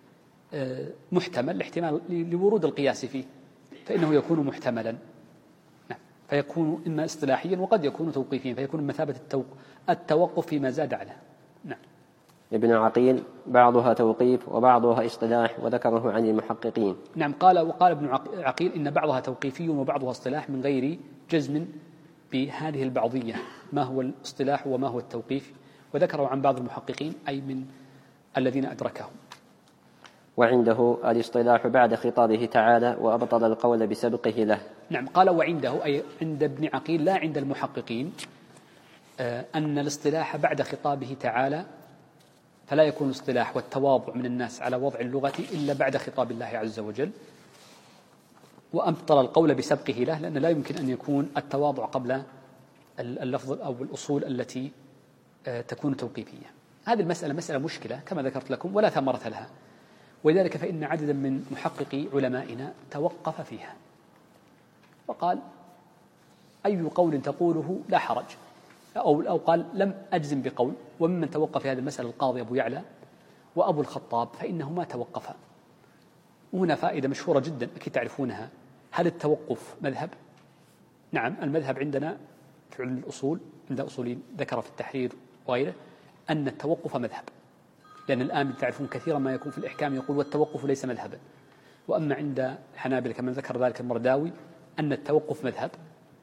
محتمل لاحتمال لورود القياس فيه، فإنه يكون محتملا. نعم. فيكون إما اصطلاحيا وقد يكون توقيفيا، فيكون مثابة التوقف فيما زاد عليه. نعم. ابن عقيل بعضها توقيف وبعضها اصطلاح وذكره عن المحققين. نعم. وقال ابن عقيل إن بعضها توقيفي وبعضها اصطلاح من غير جزم بهذه البعضية، ما هو الاصطلاح وما هو التوقيف، وذكره عن بعض المحققين أي من الذين أدركهم. وعنده الاصطلاح بعد خطابه تعالى وأبطل القول بسبقه له. نعم. قال وعنده أي عند ابن عقيل لا عند المحققين أن الاصطلاح بعد خطابه تعالى، فلا يكون الاصطلاح والتواضع من الناس على وضع اللغة إلا بعد خطاب الله عز وجل، وأبطل القول بسبقه له، لأن لا يمكن أن يكون التواضع قبل اللفظ أو الأصول التي تكون توقيفية. هذه المسألة مسألة مشكلة كما ذكرت لكم ولا ثمرة لها، ولذلك فإن عددا من محققي علمائنا توقف فيها وقال أي قول تقوله لا حرج، أو قال لم أجزم بقول. وممن توقف في هذه المسألة القاضي أبو يعلى وأبو الخطاب، فإنهما توقفا. وهنا فائدة مشهورة جدا أكيد تعرفونها. هل التوقف مذهب؟ نعم، المذهب عندنا في علم الأصول عند أصولين ذكر في التحرير وغيره أن التوقف مذهب، لأن الآن تعرفون كثيرا ما يكون في الإحكام يقول والتوقف ليس مذهبا. وأما عند الحنابلة كما ذكر ذلك المرداوي أن التوقف مذهب،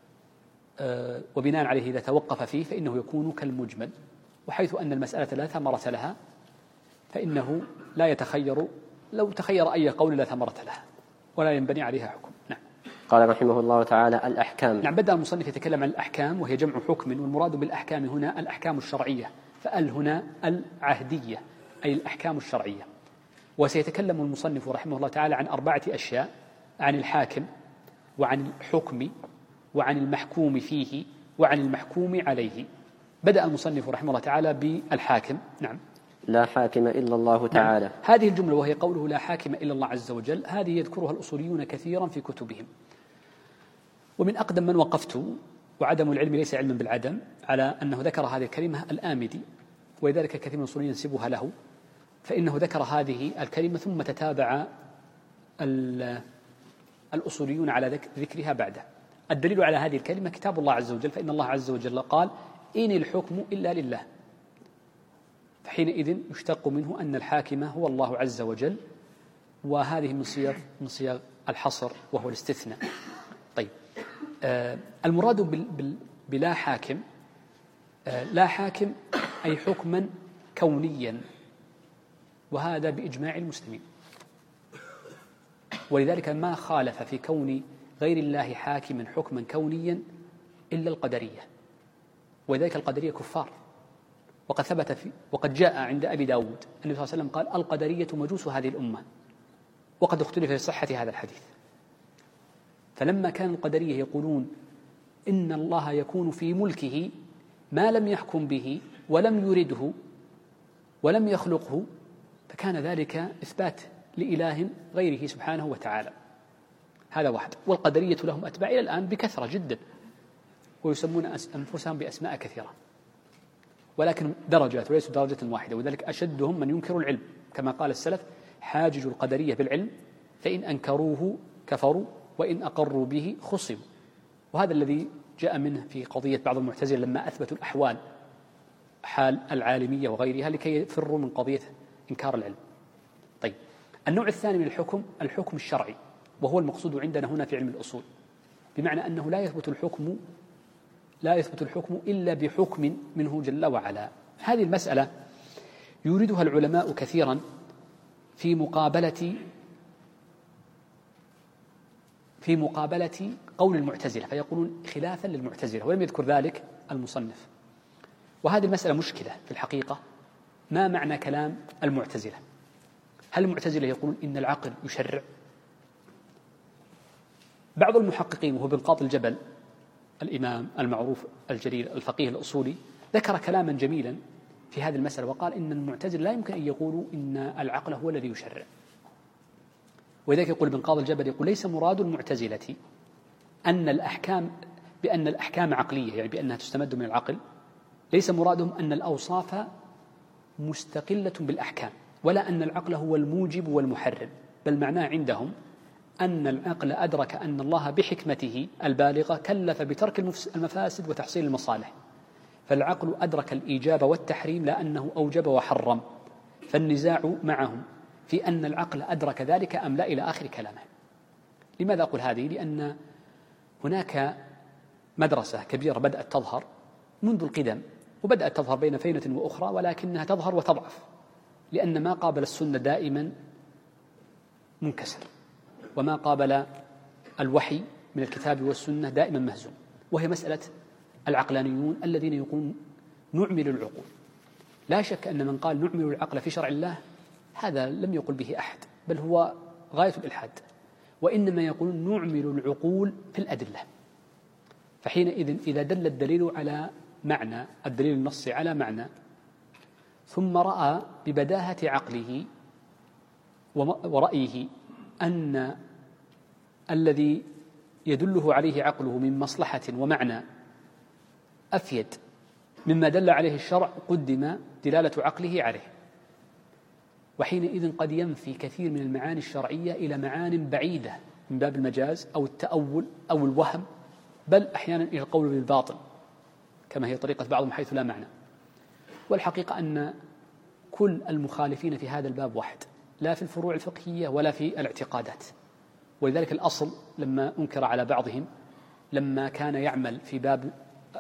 وبناء عليه إذا توقف فيه فإنه يكون كالمجمل، وحيث أن المسألة لا ثمرة لها فإنه لا يتخير، لو تخير أي قول لا ثمرة لها ولا ينبني عليها حكم. نعم. قال رحمه الله تعالى الأحكام. نعم. بدأ المصنف يتكلم عن الأحكام وهي جمع حكم، والمراد بالأحكام هنا الأحكام الشرعية، فأل هنا العهدية أي الأحكام الشرعية. وسيتكلم المصنف رحمه الله تعالى عن 4 أشياء: عن الحاكم، وعن الحكم وعن المحكوم فيه وعن المحكوم عليه. بدأ المصنف رحمه الله تعالى بالحاكم. نعم. لا حاكم إلا الله تعالى. نعم. هذه الجملة وهي قوله لا حاكم إلا الله عز وجل، هذه يذكرها الأصوليون كثيرا في كتبهم، ومن أقدم من وقفت، وعدم العلم ليس علما بالعدم، على أنه ذكر هذه الكلمة الآمدي، ولذلك كثير من الأصوليين ينسبها له، فإنه ذكر هذه الكلمة ثم تتابع الأصوليون على ذكرها بعده. الدليل على هذه الكلمة كتاب الله عز وجل، فإن الله عز وجل قال إن الحكم إلا لله، فحينئذ يشتق منه أن الحاكم هو الله عز وجل، وهذه من صيغ الحصر وهو الاستثناء. طيب، المراد بلا حاكم، لا حاكم أي حكما كونيا، وهذا بإجماع المسلمين، ولذلك ما خالف في كون غير الله حاكما حكما كونيا إلا القدرية، ولذلك القدرية كفار. وقد ثبت وقد جاء عند أبي داود النبي صلى الله عليه وسلم قال القدرية مجوس هذه الأمة، وقد اختلف في صحة هذا الحديث. فلما كان القدرية يقولون إن الله يكون في ملكه ما لم يحكم به ولم يرده ولم يخلقه، فكان ذلك إثبات لإله غيره سبحانه وتعالى. هذا واحد. والقدرية لهم أتباع إلى الآن بكثرة جدا، ويسمون أنفسهم بأسماء كثيرة، ولكن درجات وليسوا درجة واحدة، وذلك أشدهم من ينكر العلم، كما قال السلف حاجج القدرية بالعلم فإن أنكروه كفروا وإن أقروا به خصموا. وهذا الذي جاء منه في قضية بعض المعتزلة لما أثبتوا الأحوال، حال العالمية وغيرها، لكي يفروا من قضية إنكار العلم. طيب، النوع الثاني من الحكم الشرعي، وهو المقصود عندنا هنا في علم الأصول، بمعنى أنه لا يثبت الحكم إلا بحكم منه جل وعلا. هذه المسألة يريدها العلماء كثيرا في مقابلة قول المعتزلة، فيقولون خلافا للمعتزلة، ولم يذكر ذلك المصنف. وهذه المسألة مشكلة في الحقيقة. ما معنى كلام المعتزلة؟ هل المعتزلة يقولون إن العقل يشرع؟ بعض المحققين وهو ابن قاضي الجبل الإمام المعروف الجليل الفقيه الأصولي ذكر كلاما جميلا في هذه المسألة، وقال إن المعتزلة لا يمكن أن يقولوا إن العقل هو الذي يشرع. ولذلك يقول ابن قاضي الجبل، يقول ليس مراد المعتزلة بأن الأحكام عقلية، يعني بأنها تستمد من العقل. ليس مرادهم أن الأوصاف مستقلة بالأحكام، ولا أن العقل هو الموجب والمحرم، بل معناه عندهم أن العقل أدرك أن الله بحكمته البالغة كلف بترك المفاسد وتحصيل المصالح، فالعقل أدرك الإيجاب والتحريم لا أنه أوجب وحرم، فالنزاع معهم في أن العقل أدرك ذلك أم لا إلى آخر كلامه. لماذا أقول هذه؟ لأن هناك مدرسة كبيرة بدأت تظهر منذ القدم، وبدأت تظهر بين فينة وأخرى، ولكنها تظهر وتضعف، لأن ما قابل السنة دائما منكسر، وما قابل الوحي من الكتاب والسنة دائما مهزوم، وهي مسألة العقلانيون الذين يقولون نعمل العقول. لا شك أن من قال نعمل العقل في شرع الله هذا لم يقل به أحد، بل هو غاية الإلحاد، وإنما يقولون نعمل العقول في الأدلة. فحينئذ إذا دل الدليل على معنى، الدليل النصي على معنى، ثم رأى ببداهة عقله ورأيه أن الذي يدله عليه عقله من مصلحة ومعنى أفيد مما دل عليه الشرع، قدم دلالة عقله عليه. وحينئذ قد ينفي كثير من المعاني الشرعية إلى معان بعيدة من باب المجاز أو التأول أو الوهم، بل أحيانا إلى القول بالباطل، كما هي طريقة بعضهم حيث لا معنى. والحقيقة أن كل المخالفين في هذا الباب واحد، لا في الفروع الفقهية ولا في الاعتقادات. ولذلك الأصل لما أنكر على بعضهم لما كان يعمل في باب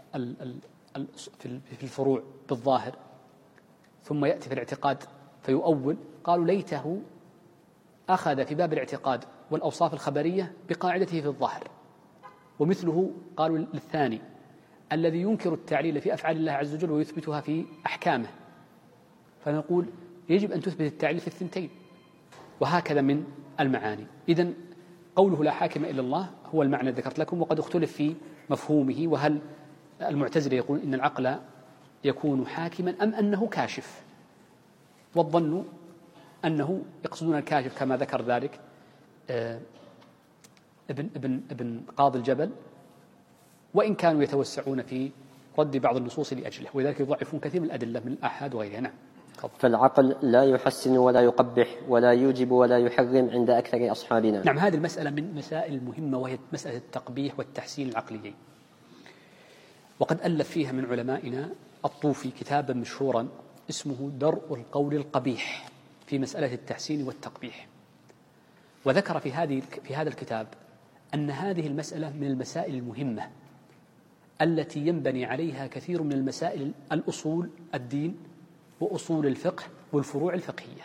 في الفروع بالظاهر ثم يأتي في الاعتقاد فيؤول، قالوا ليته أخذ في باب الاعتقاد والأوصاف الخبرية بقاعدته في الظاهر. ومثله قالوا للثاني الذي ينكر التعليل في أفعال الله عز وجل ويثبتها في أحكامه، فنقول يجب أن تثبت التعليل في الثنتين، وهكذا من المعاني. إذن قوله لا حاكم إلا الله هو المعنى الذي ذكرت لكم، وقد اختلف في مفهومه، وهل المعتزلة يقول إن العقل يكون حاكما أم أنه كاشف، والظن أنه يقصدون الكاشف كما ذكر ذلك ابن قاضي الجبل، وإن كانوا يتوسعون في رد بعض النصوص لأجله، ولذلك يضعفون كثير من الأدلة من الآحاد وغيرها. نعم. فالعقل لا يحسن ولا يقبح ولا يوجب ولا يحرم عند أكثر أصحابنا. نعم، هذه المسألة من مسائل المهمة، وهي مسألة التقبيح والتحسين العقليين، وقد ألف فيها من علمائنا الطوفي كتابا مشهورا اسمه درء القول القبيح في مسألة التحسين والتقبيح، وذكر في هذا الكتاب أن هذه المسألة من المسائل المهمة التي ينبني عليها كثير من المسائل الأصول الدين وأصول الفقه والفروع الفقهية،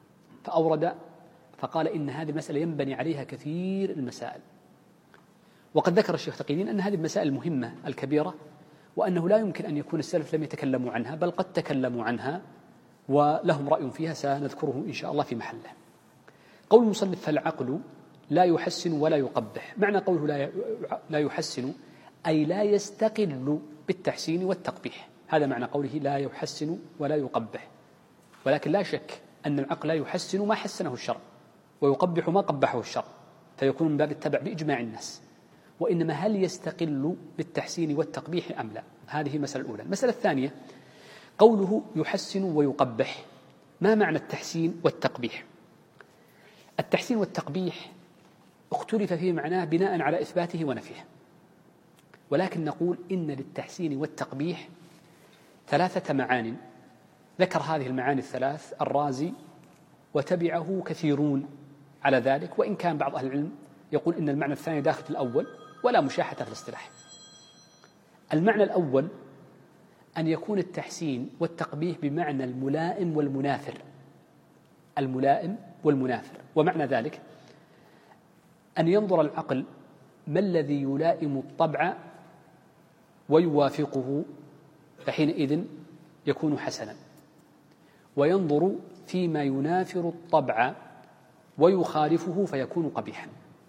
فقال إن هذه المسألة ينبني عليها كثير المسائل. وقد ذكر الشيخ تقي الدين أن هذه المسائل المهمة الكبيرة، وأنه لا يمكن أن يكون السلف لم يتكلموا عنها، بل قد تكلموا عنها ولهم رأي فيها سنذكره إن شاء الله في محله. قول المصنف فالعقل لا يحسن ولا يقبح، معنى قوله لا يحسن أي لا يستقل بالتحسين والتقبيح، هذا معنى قوله لا يحسن ولا يقبح. ولكن لا شك أن العقل لا يحسن ما حسنه الشرع ويقبح ما قبحه الشرع، فيكون من باب التبع بإجماع الناس، وإنما هل يستقل بالتحسين والتقبيح أم لا؟ هذه المسألة الأولى. المسألة الثانية قوله يحسن ويقبح، ما معنى التحسين والتقبيح؟ التحسين والتقبيح اختلف في معناه بناء على إثباته ونفيه، ولكن نقول إن للتحسين والتقبيح ثلاثة معان، ذكر هذه المعاني الثلاث الرازي وتبعه كثيرون على ذلك، وإن كان بعض أهل العلم يقول إن المعنى الثاني داخل في الأول ولا مشاحة في الاصطلاح. المعنى الأول أن يكون التحسين والتقبيح بمعنى الملائم والمنافر، الملائم والمنافر، ومعنى ذلك أن ينظر العقل ما الذي يلائم الطبع ويوافقه فحينئذ يكون حسنا، وينظر فيما ينافر الطبع ويخالفه فيكون قبيحا.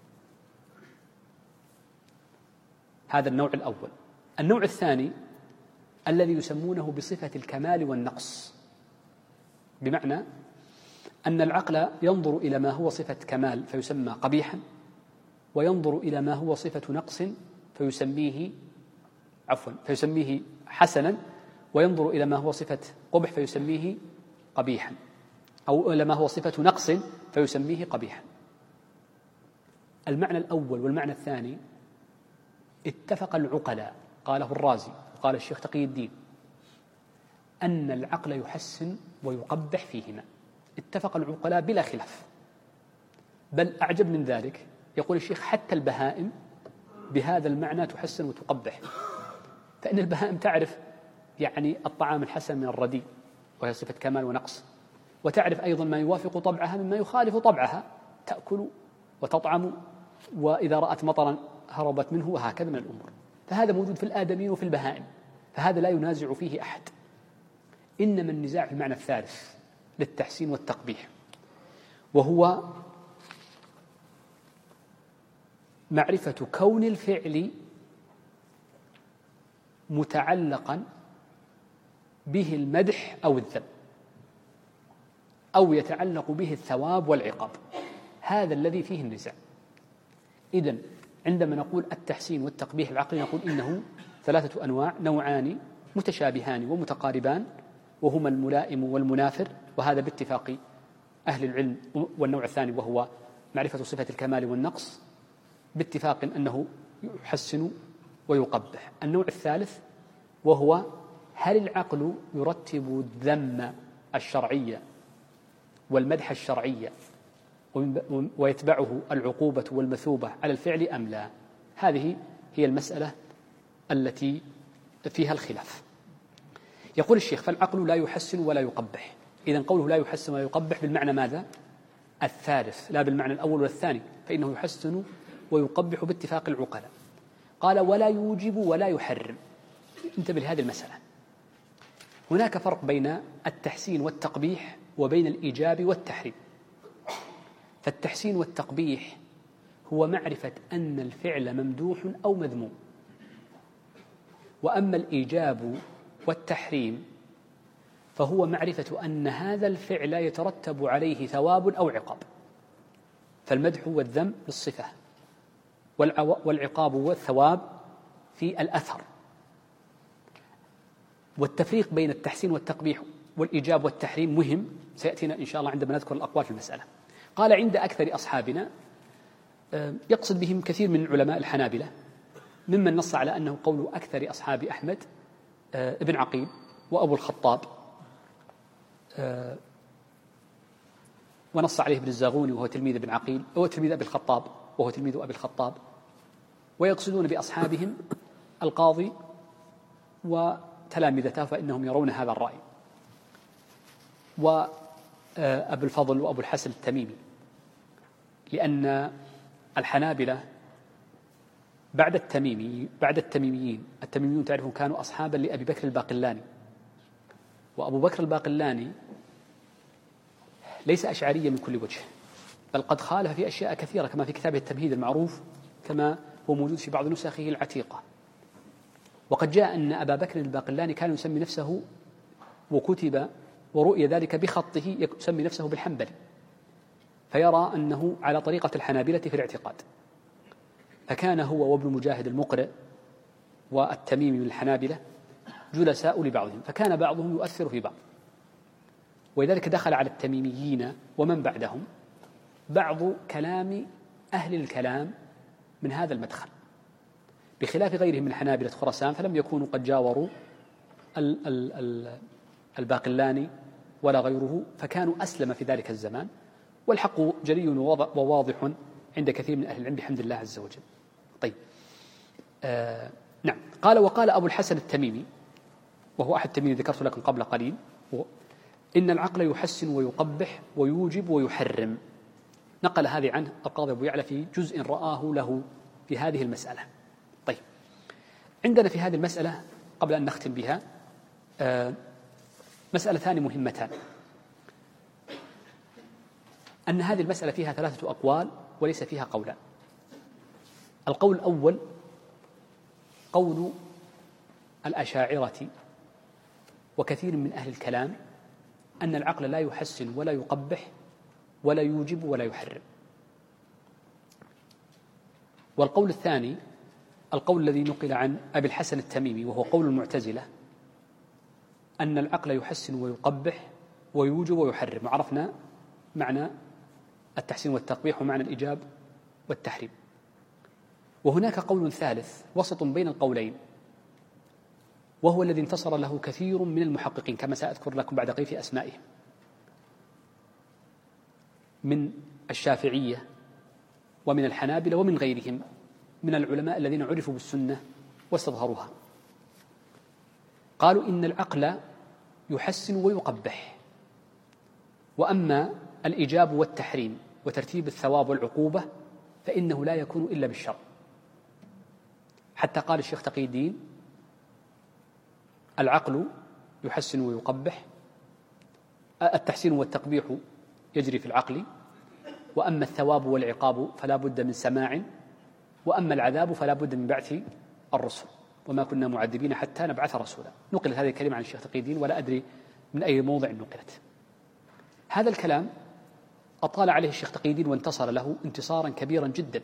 هذا النوع الأول. النوع الثاني الذي يسمونه بصفة الكمال والنقص، بمعنى أن العقل ينظر إلى ما هو صفة كمال فيسمى قبيحا، وينظر إلى ما هو صفة نقص فيسميه حسنا، وينظر إلى ما هو صفة قبح فيسميه قبيحا، أو إلى ما هو صفة نقص فيسميه قبيحا. المعنى الأول والمعنى الثاني اتفق العقلاء، قاله الرازي وقال الشيخ تقي الدين، أن العقل يحسن ويقبح فيهما، اتفق العقلاء بلا خلاف. بل أعجب من ذلك يقول الشيخ حتى البهائم بهذا المعنى تحسن وتقبح، فإن البهائم تعرف يعني الطعام الحسن من الرديء وهي صفة كمال ونقص، وتعرف أيضا ما يوافق طبعها مما يخالف طبعها، تأكل وتطعم، وإذا رأت مطرا هربت منه، وهكذا من الأمور. فهذا موجود في الآدمين وفي البهائم، فهذا لا ينازع فيه أحد. إنما النزاع في المعنى الثالث للتحسين والتقبيح، وهو معرفة كون الفعل متعلقا به المدح أو الذم، أو يتعلق به الثواب والعقاب، هذا الذي فيه النزاع. إذن عندما نقول التحسين والتقبيح العقلي نقول إنه ثلاثة أنواع، نوعان متشابهان ومتقاربان، وهما الملائم والمنافر، وهذا باتفاق أهل العلم. والنوع الثاني وهو معرفة صفة الكمال والنقص باتفاق أنه يحسن ويقبح. النوع الثالث وهو هل العقل يرتب الذم الشرعي والمدح الشرعي ويتبعه العقوبة والمثوبة على الفعل أم لا؟ هذه هي المسألة التي فيها الخلاف. يقول الشيخ فالعقل لا يحسن ولا يقبح. إذن قوله لا يحسن ولا يقبح بالمعنى ماذا؟ الثالث، لا بالمعنى الأول والثاني، فإنه يحسن ويقبح باتفاق العقلاء. قال ولا يوجب ولا يحرم. انتبه لهذه المسألة، هناك فرق بين التحسين والتقبيح وبين الإيجاب والتحريم. فالتحسين والتقبيح هو معرفة أن الفعل ممدوح أو مذموم. وأما الإيجاب والتحريم فهو معرفة أن هذا الفعل يترتب عليه ثواب أو عقاب. فالمدح والذم بالصفة، والعقاب والثواب في الأثر. والتفريق بين التحسين والتقبيح والإيجاب والتحريم مهم، سيأتينا إن شاء الله عندما نذكر الأقوال في المسألة. قال عند أكثر أصحابنا، يقصد بهم كثير من علماء الحنابلة، ممن نص على أنه قول أكثر أصحاب أحمد ابن عقيل وأبو الخطاب، ونص عليه ابن الزاغوني وهو تلميذ ابن عقيل، وهو تلميذ أبي الخطاب وهو تلميذ أبي الخطاب. ويقصدون بأصحابهم القاضي وتلامذته، فإنهم يرون هذا الرأي، وأبو الفضل وأبو الحسن التميمي، لأن الحنابلة بعد التميميين تعرفون كانوا أصحابا لأبي بكر الباقلاني. وأبو بكر الباقلاني ليس أشعريا من كل وجه، بل قد خالف في أشياء كثيرة، كما في كتابه التمهيد المعروف، كما هو موجود في بعض نسخه العتيقة. وقد جاء أن أبا بكر الباقلاني كان يسمي نفسه، وكتب ورؤي ذلك بخطه، يسمي نفسه بالحنبلي، فيرى أنه على طريقة الحنابلة في الاعتقاد. فكان هو وابن مجاهد المقرئ والتميمي من الحنابلة جلساء لبعضهم، فكان بعضهم يؤثر في بعض، ولذلك دخل على التميميين ومن بعدهم بعض كلام أهل الكلام من هذا المدخل، بخلاف غيرهم من حنابلة خراسان، فلم يكونوا قد جاوروا الباقلاني ولا غيره، فكانوا أسلم في ذلك الزمان. والحق جلي وواضح عند كثير من أهل العلم بحمد الله عز وجل. طيب، نعم. قال: وقال أبو الحسن التميمي، وهو أحد التميمي ذكرت لكم قبل قليل، إن العقل يحسن ويقبح ويوجب ويحرم. نقل هذه عنه القاضي أبو يعلى في جزء رآه له في هذه المسألة. طيب، عندنا في هذه المسألة قبل أن نختم بها مسألتان مهمتان، أن هذه المسألة فيها 3 أقوال وليس فيها قولان. القول الأول قول الأشاعرة وكثير من أهل الكلام أن العقل لا يحسن ولا يقبح ولا يوجب ولا يحرم. والقول الثاني القول الذي نقل عن أبي الحسن التميمي، وهو قول المعتزلة، أن العقل يحسن ويقبح ويوجب ويحرم. وعرفنا معنى التحسين والتقبيح ومعنى الإيجاب والتحريم. وهناك قول ثالث وسط بين القولين، وهو الذي انتصر له كثير من المحققين، كما سأذكر لكم بعد قليل في أسمائهم، من الشافعية ومن الحنابلة ومن غيرهم من العلماء الذين عرفوا بالسنة واستظهروها. قالوا إن العقل يحسن ويقبح، وأما الإيجاب والتحريم وترتيب الثواب والعقوبة فإنه لا يكون إلا بالشرع. حتى قال الشيخ تقي الدين: العقل يحسن ويقبح، التحسين والتقبيح يجري في العقل، وأما الثواب والعقاب فلا بد من سماع، وأما العذاب فلا بد من بعث الرسل، وما كنا معذبين حتى نبعث رسولا. نقلت هذه الكلمة عن الشيخ تقي الدين ولا أدري من أي موضع نقلت. هذا الكلام أطال عليه الشيخ تقي الدين وانتصر له انتصارا كبيرا جدا،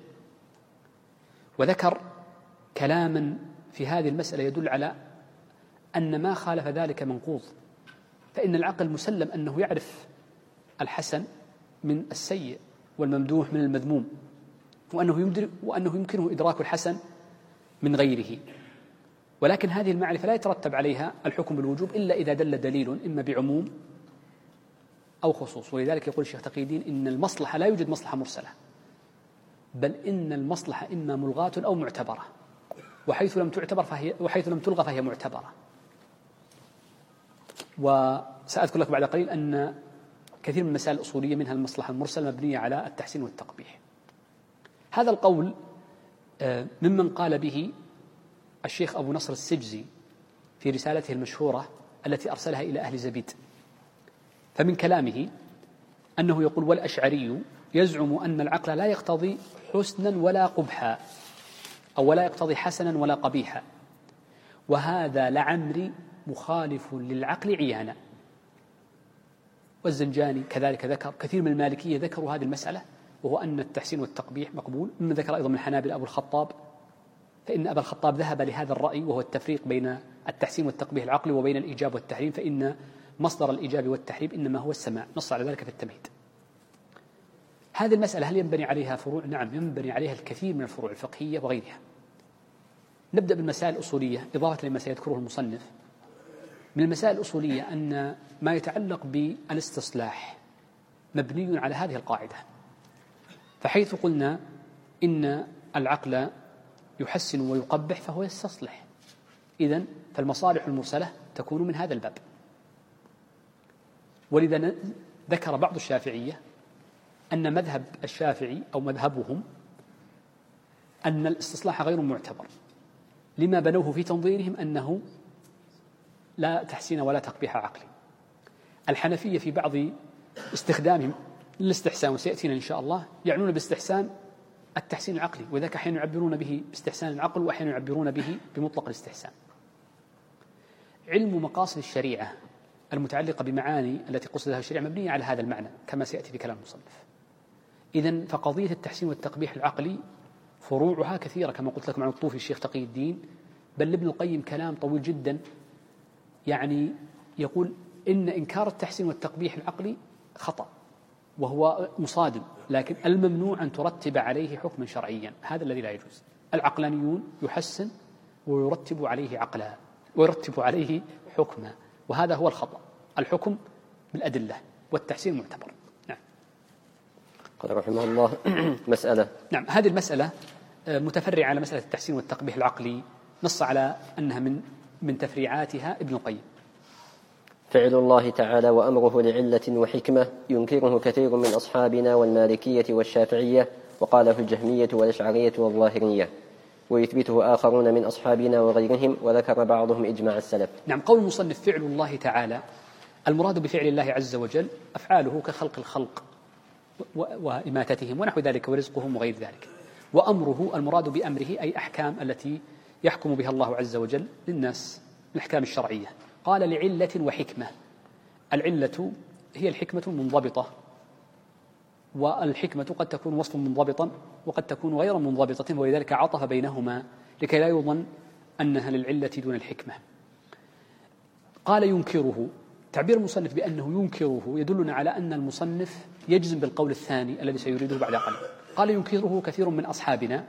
وذكر كلاما في هذه المسألة يدل على أن ما خالف ذلك منقوض. فإن العقل مسلم أنه يعرف الحسن من السيء والممدوح من المذموم، وأنه يمكنه إدراك الحسن من غيره، ولكن هذه المعرفة لا يترتب عليها الحكم بالوجوب إلا إذا دل دليل إما بعموم أو خصوص. ولذلك يقول الشيخ تقي الدين: إن المصلحة لا يوجد مصلحة مرسلة، بل إن المصلحة إما ملغاة أو معتبرة، وحيث لم تلغى فهي معتبرة. وسأذكر لكم بعد قليل أن كثير من المسائل الأصولية منها المصلحة المرسلة مبنية على التحسين والتقبيح. هذا القول ممن قال به الشيخ أبو نصر السجزي في رسالته المشهورة التي أرسلها إلى أهل زبيد. فمن كلامه أنه يقول: والأشعري يزعم أن العقل لا يقتضي حسنا ولا قبحا، أو ولا يقتضي حسنا ولا قبيحا، وهذا لعمري مخالف للعقل عيانا. والزنجاني كذلك ذكر، كثير من المالكية ذكروا هذه المسألة، وهو أن التحسين والتقبيح مقبول. مما ذكر أيضا من الحنابلة أبو الخطاب، فإن أبا الخطاب ذهب لهذا الرأي، وهو التفريق بين التحسين والتقبيح العقلي وبين الإيجاب والتحريم، فإن مصدر الإيجاب والتحريم إنما هو السماع، نص على ذلك في التمهيد. هذه المسألة هل ينبني عليها فروع؟ نعم، ينبني عليها الكثير من الفروع الفقهية وغيرها. نبدأ بالمسائل الأصولية إضافة لما سيذكره المصنف. من المسائل الأصولية أن ما يتعلق بالاستصلاح مبني على هذه القاعدة، فحيث قلنا إن العقل يحسن ويقبح فهو يستصلح، إذن فالمصالح المرسلة تكون من هذا الباب. ولذا ذكر بعض الشافعية أن مذهب الشافعي أو مذهبهم أن الاستصلاح غير معتبر، لما بنوه في تنظيرهم أنه لا تحسين ولا تقبيح عقلي. الحنفية في بعض استخدامهم للاستحسان، وسيأتينا إن شاء الله، يعنون باستحسان التحسين العقلي، وذاك أحيانا يعبرون به باستحسان العقل، وأحيانا يعبرون به بمطلق الاستحسان. علم مقاصد الشريعة المتعلقة بمعاني التي قصدها الشريعة مبنية على هذا المعنى كما سيأتي في كلام المصنف. إذن فقضية التحسين والتقبيح العقلي فروعها كثيرة كما قلت لكم عن الطوفي الشيخ تقي الدين، بل ابن القيم كلام طويل جدا، يعني يقول إن إنكار التحسين والتقبيح العقلي خطأ وهو مصادم، لكن الممنوع أن ترتب عليه حكما شرعيا، هذا الذي لا يجوز. العقلانيون يحسن ويرتب عليه عقلا ويرتب عليه حكما، وهذا هو الخطأ، الحكم بالأدلة والتحسين معتبر. نعم. قال رحمه الله مسألة. نعم، هذه المسألة متفرعة على مسألة التحسين والتقبيح العقلي، نص على أنها من تفريعاتها ابن القيم. فعل الله تعالى وأمره لعلة وحكمة ينكره كثير من أصحابنا والمالكية والشافعية، وقاله الجهمية والأشعرية والظاهرية، ويثبته آخرون من أصحابنا وغيرهم، وذكر بعضهم إجماع السلف. نعم، قول المصنف فعل الله تعالى، المراد بفعل الله عز وجل أفعاله كخلق الخلق وإماتتهم ونحو ذلك ورزقهم وغير ذلك، وأمره المراد بأمره أي أحكام التي يحكم بها الله عز وجل للناس، الأحكام الشرعية. قال لعلة وحكمة، العلة هي الحكمة المنضبطة، والحكمة قد تكون وصفا منضبطا وقد تكون غير منضبطة، ولذلك عطف بينهما لكي لا يظن أنها للعلة دون الحكمة. قال ينكره، تعبير المصنف بأنه ينكره يدلنا على أن المصنف يجزم بالقول الثاني الذي سيريده بعد قليل. قال ينكره كثير من أصحابنا،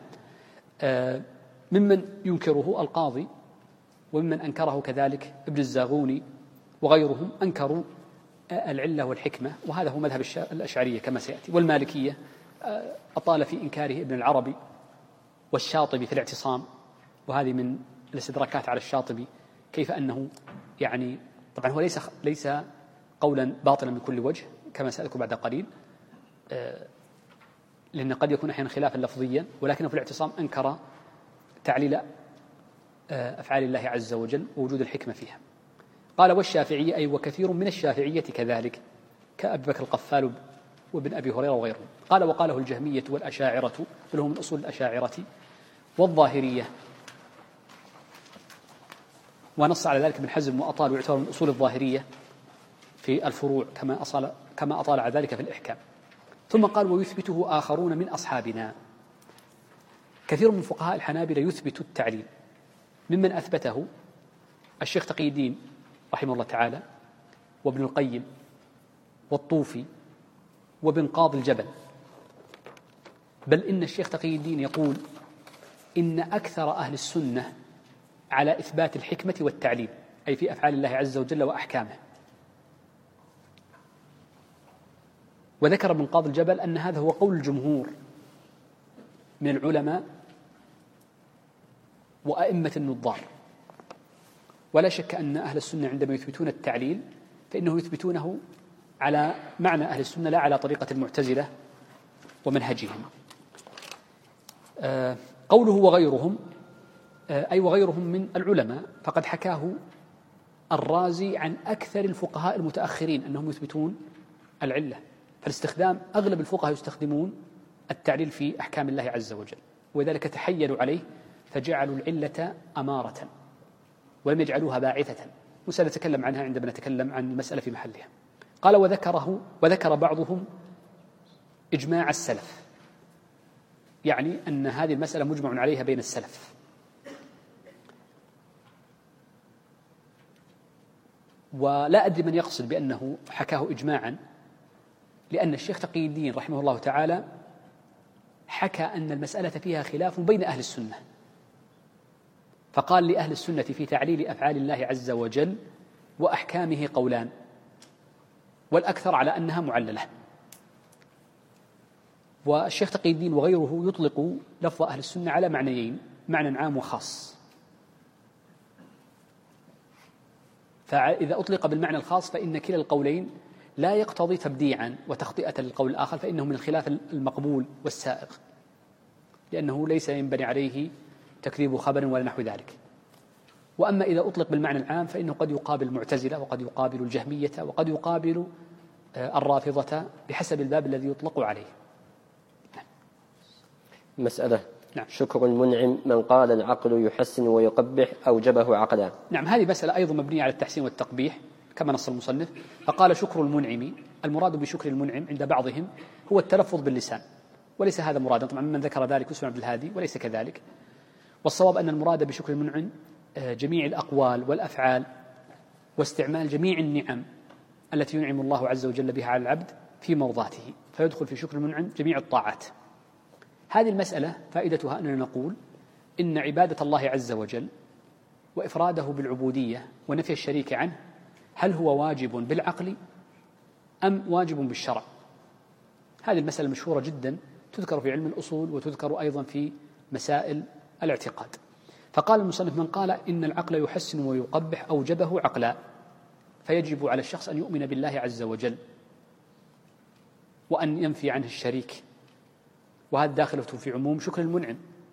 ممن ينكره القاضي، وممن أنكره كذلك ابن الزاغوني وغيرهم، أنكروا العلة والحكمة، وهذا هو مذهب الأشعرية كما سيأتي. والمالكية أطال في إنكاره ابن العربي والشاطبي في الاعتصام، وهذه من الاستدراكات على الشاطبي، كيف أنه يعني طبعا هو ليس قولا باطلا من كل وجه كما سأذكر بعد قليل، لأن قد يكون أحيانا خلافا لفظيا، ولكنه في الاعتصام أنكر تعليل أفعال الله عز وجل ووجود الحكمة فيها. قال والشافعية أي وكثير من الشافعية كذلك كأبي بكر القفال وابن أبي هريرة وغيرهم. قال وقاله الجهمية والأشاعرة، بل هم من أصول الأشاعرة والظاهرية، ونص على ذلك ابن حزم وأطال، ويعتبر من أصول الظاهرية في الفروع كما أطال على ذلك في الإحكام. ثم قال ويثبته آخرون من أصحابنا، كثير من فقهاء الحنابلة يثبت التعليل، ممن أثبته الشيخ تقي الدين رحمه الله تعالى، وابن القيم والطوفي وابن قاضي الجبل، بل إن الشيخ تقي الدين يقول إن أكثر أهل السنة على إثبات الحكمة والتعليل، أي في أفعال الله عز وجل وأحكامه. وذكر ابن قاضي الجبل أن هذا هو قول الجمهور من العلماء وأئمة النظار، ولا شك أن أهل السنة عندما يثبتون التعليل فإنه يثبتونه على معنى أهل السنة لا على طريقة المعتزلة ومنهجهم. قوله وغيرهم أي وغيرهم من العلماء، فقد حكاه الرازي عن أكثر الفقهاء المتأخرين أنهم يثبتون العلة، فالاستخدام أغلب الفقهاء يستخدمون التعليل في أحكام الله عز وجل، ولذلك تحيلوا عليه فجعلوا العلة أمارة ولم يجعلوها باعثة، وسنتكلم عنها عندما نتكلم عن المسألة في محلها. قال وذكر بعضهم إجماع السلف، يعني أن هذه المسألة مجمع عليها بين السلف. ولا أدري من يقصد بأنه حكاه إجماعا، لأن الشيخ تقي الدين رحمه الله تعالى حكى أن المسألة فيها خلاف بين أهل السنة، فقال لأهل السنة في تعليل أفعال الله عز وجل وأحكامه قولان، والأكثر على أنها معللة. والشيخ تقي الدين وغيره يطلق لفظ أهل السنة على معنيين، معنى عام وخاص. فإذا أطلق بالمعنى الخاص فإن كلا القولين لا يقتضي تبديعا وتخطئة للقول الآخر، فإنه من الخلاف المقبول والسائغ، لأنه ليس ينبني عليه تكذيب خبر ولا نحو ذلك. وأما إذا أطلق بالمعنى العام فإنه قد يقابل المعتزلة، وقد يقابل الجهمية، وقد يقابل الرافضة بحسب الباب الذي يطلق عليه. مسألة. نعم. شكر المنعم من قال العقل يحسن ويقبح أوجبه عقلا. نعم، هذه مسألة أيضا مبنية على التحسين والتقبيح كما نص المصنف. فقال شكر المنعم، المراد بشكر المنعم عند بعضهم هو التلفظ باللسان، وليس هذا مرادا. طبعا من ذكر ذلك يوسف عبد الهادي، وليس كذلك. والصواب أن المراد بشكر المنعم جميع الأقوال والأفعال واستعمال جميع النعم التي ينعم الله عز وجل بها على العبد في مرضاته، فيدخل في شكر المنعم جميع الطاعات. هذه المسألة فائدتها أننا نقول إن عبادة الله عز وجل وإفراده بالعبودية ونفي الشريك عنه هل هو واجب بالعقل أم واجب بالشرع؟ هذه المسألة مشهورة جدا، تذكر في علم الأصول وتذكر أيضا في مسائل الاعتقاد. فقال المصنف من قال إن العقل يحسن ويقبح أوجبه عقلا، فيجب على الشخص أن يؤمن بالله عز وجل وأن ينفي عنه الشريك، وهذا داخله في عموم شكر المنعم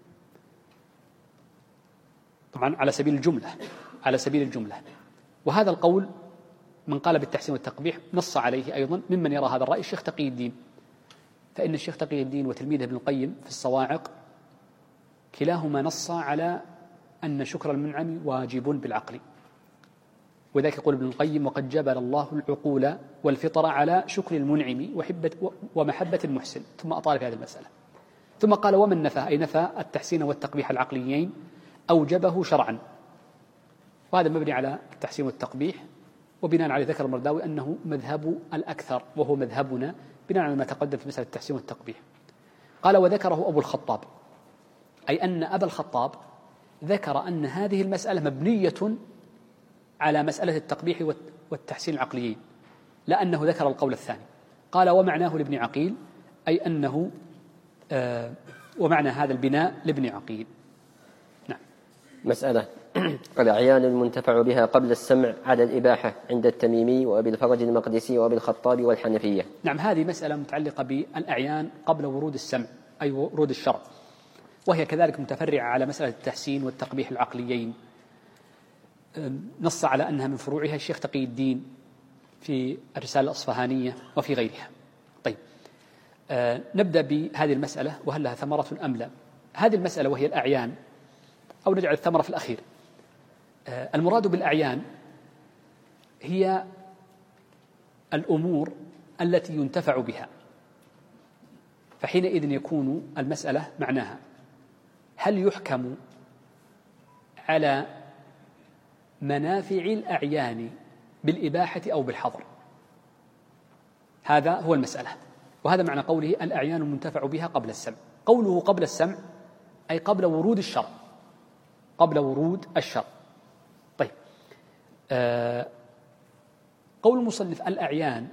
طبعا على سبيل الجملة. وهذا القول من قال بالتحسين والتقبيح نص عليه أيضا ممن يرى هذا الرأي الشيخ تقي الدين، فإن الشيخ تقي الدين وتلميذه ابن القيم في الصواعق كلاهما نص على أن شكر المنعم واجب بالعقل. وذلك يقول ابن القيم وقد جبل الله العقول والفطر على شكر المنعم ومحبة المحسن، ثم أطال في هذه المسألة. ثم قال ومن نفى، أي نفى التحسين والتقبيح العقليين، أوجبه شرعا. وهذا مبني على التحسين والتقبيح، وبناء عليه ذكر المرداوي أنه مذهب الأكثر وهو مذهبنا بناء على ما تقدم في مسألة التحسين والتقبيح. قال وذكره أبو الخطاب، أي أن أبا الخطاب ذكر أن هذه المسألة مبنية على مسألة التقبيح والتحسين العقليين، لا أنه ذكر القول الثاني. قال ومعناه لابن عقيل، أي أنه ومعنى هذا البناء لابن عقيل. نعم. مسألة الأعيان المنتفع بها قبل السمع على الإباحة عند التميمي وأبي الفرج المقدسي وأبي الخطاب والحنفية. نعم، هذه مسألة متعلقة بالأعيان قبل ورود السمع، أي ورود الشرع، وهي كذلك متفرعة على مسألة التحسين والتقبيح العقليين. نص على أنها من فروعها الشيخ تقي الدين في الرسالة الأصفهانية وفي غيرها. طيب، نبدأ بهذه المسألة وهل لها ثمرة أم لا. هذه المسألة وهي الأعيان، أو نجعل الثمرة في الأخير. المراد بالأعيان هي الأمور التي ينتفع بها، فحينئذ يكون المسألة معناها هل يحكم على منافع الأعيان بالإباحة أو بالحظر. هذا هو المسألة، وهذا معنى قوله الأعيان المنتفع بها قبل السمع. قوله قبل السمع أي قبل ورود الشرع، قبل ورود الشرع. طيب، قول المصنف الأعيان،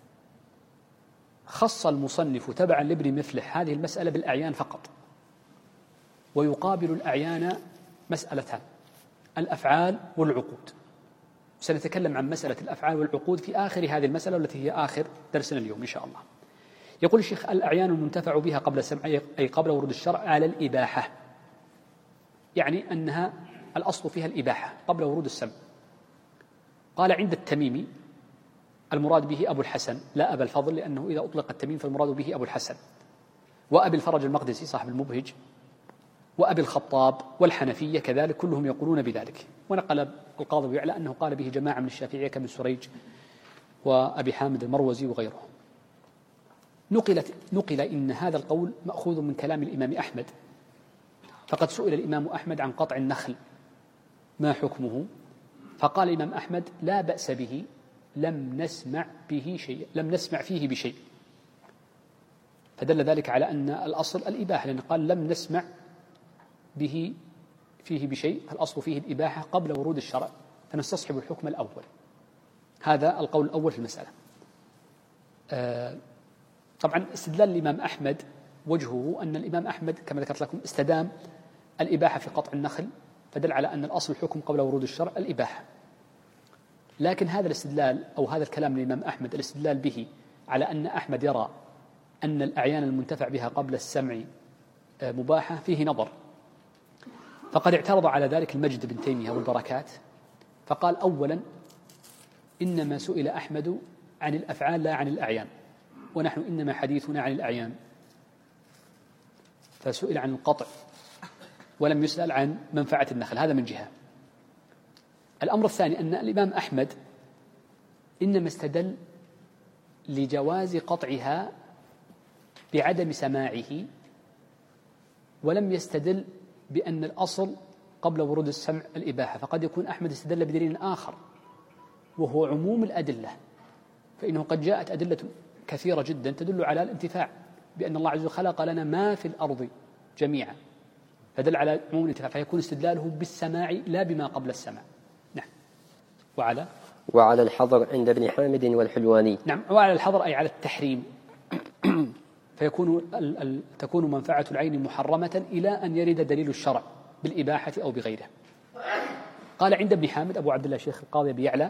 خص المصنف تبعا لابن مفلح هذه المسألة بالأعيان فقط، ويقابل الأعيان مسألتان: الأفعال والعقود. سنتكلم عن مسألة الأفعال والعقود في آخر هذه المسألة التي هي آخر درسنا اليوم إن شاء الله. يقول الشيخ الأعيان المنتفع بها قبل السمع أي قبل ورود الشرع على الإباحة، يعني أنها الأصل فيها الإباحة قبل ورود السمع. قال عند التميمي المراد به أبو الحسن لا أبا الفضل، لأنه إذا أطلق التميم فالمراد به أبو الحسن، وأبي الفرج المقدسي صاحب المبهج، وأبي الخطاب، والحنفية كذلك كلهم يقولون بذلك. ونقل القاضي أبو يعلى أنه قال به جماعة من الشافعية كابن سريج وأبي حامد المروزي وغيرهم. نقل إن هذا القول مأخوذ من كلام الإمام أحمد، فقد سئل الإمام أحمد عن قطع النخل ما حكمه، فقال الإمام أحمد لا بأس به، لم نسمع فيه بشيء، فدل ذلك على أن الأصل الإباحة، لأنه قال لم نسمع فيه بشيء، فالأصل فيه الإباحة قبل ورود الشرع، فنستصحب الحكم الأول. هذا القول الأول في المسألة. طبعا استدلال الإمام أحمد وجهه أن الإمام أحمد كما ذكرت لكم استدام الإباحة في قطع النخل، فدل على أن الأصل الحكم قبل ورود الشرع الإباحة. لكن هذا الاستدلال أو هذا الكلام للإمام أحمد الاستدلال به على أن أحمد يرى أن الأعيان المنتفع بها قبل السمع مباحة فيه نظر. فقد اعترض على ذلك المجد بن تيمية والبركات، فقال أولا إنما سئل أحمد عن الأفعال لا عن الأعيان، ونحن إنما حديثنا عن الأعيان، فسئل عن القطع ولم يسأل عن منفعة النخل. هذا من جهة. الأمر الثاني أن الإمام أحمد إنما استدل لجواز قطعها بعدم سماعه، ولم يستدل بأن الأصل قبل ورود السمع الإباحة. فقد يكون أحمد استدل بدليل آخر وهو عموم الأدلة، فإنه قد جاءت أدلة كثيرة جدا تدل على الانتفاع، بأن الله عز وجل خلق لنا ما في الأرض جميعا، فدل على عموم الانتفاع، فيكون استدلاله بالسماع لا بما قبل السماع. نعم. وعلى الحظر عند ابن حامد والحلواني. نعم، وعلى الحظر أي على التحريم، تكون منفعة العين محرمة إلى أن يرد دليل الشرع بالإباحة أو بغيره. قال عند ابن حامد أبو عبد الله شيخ القاضي أبي يعلى،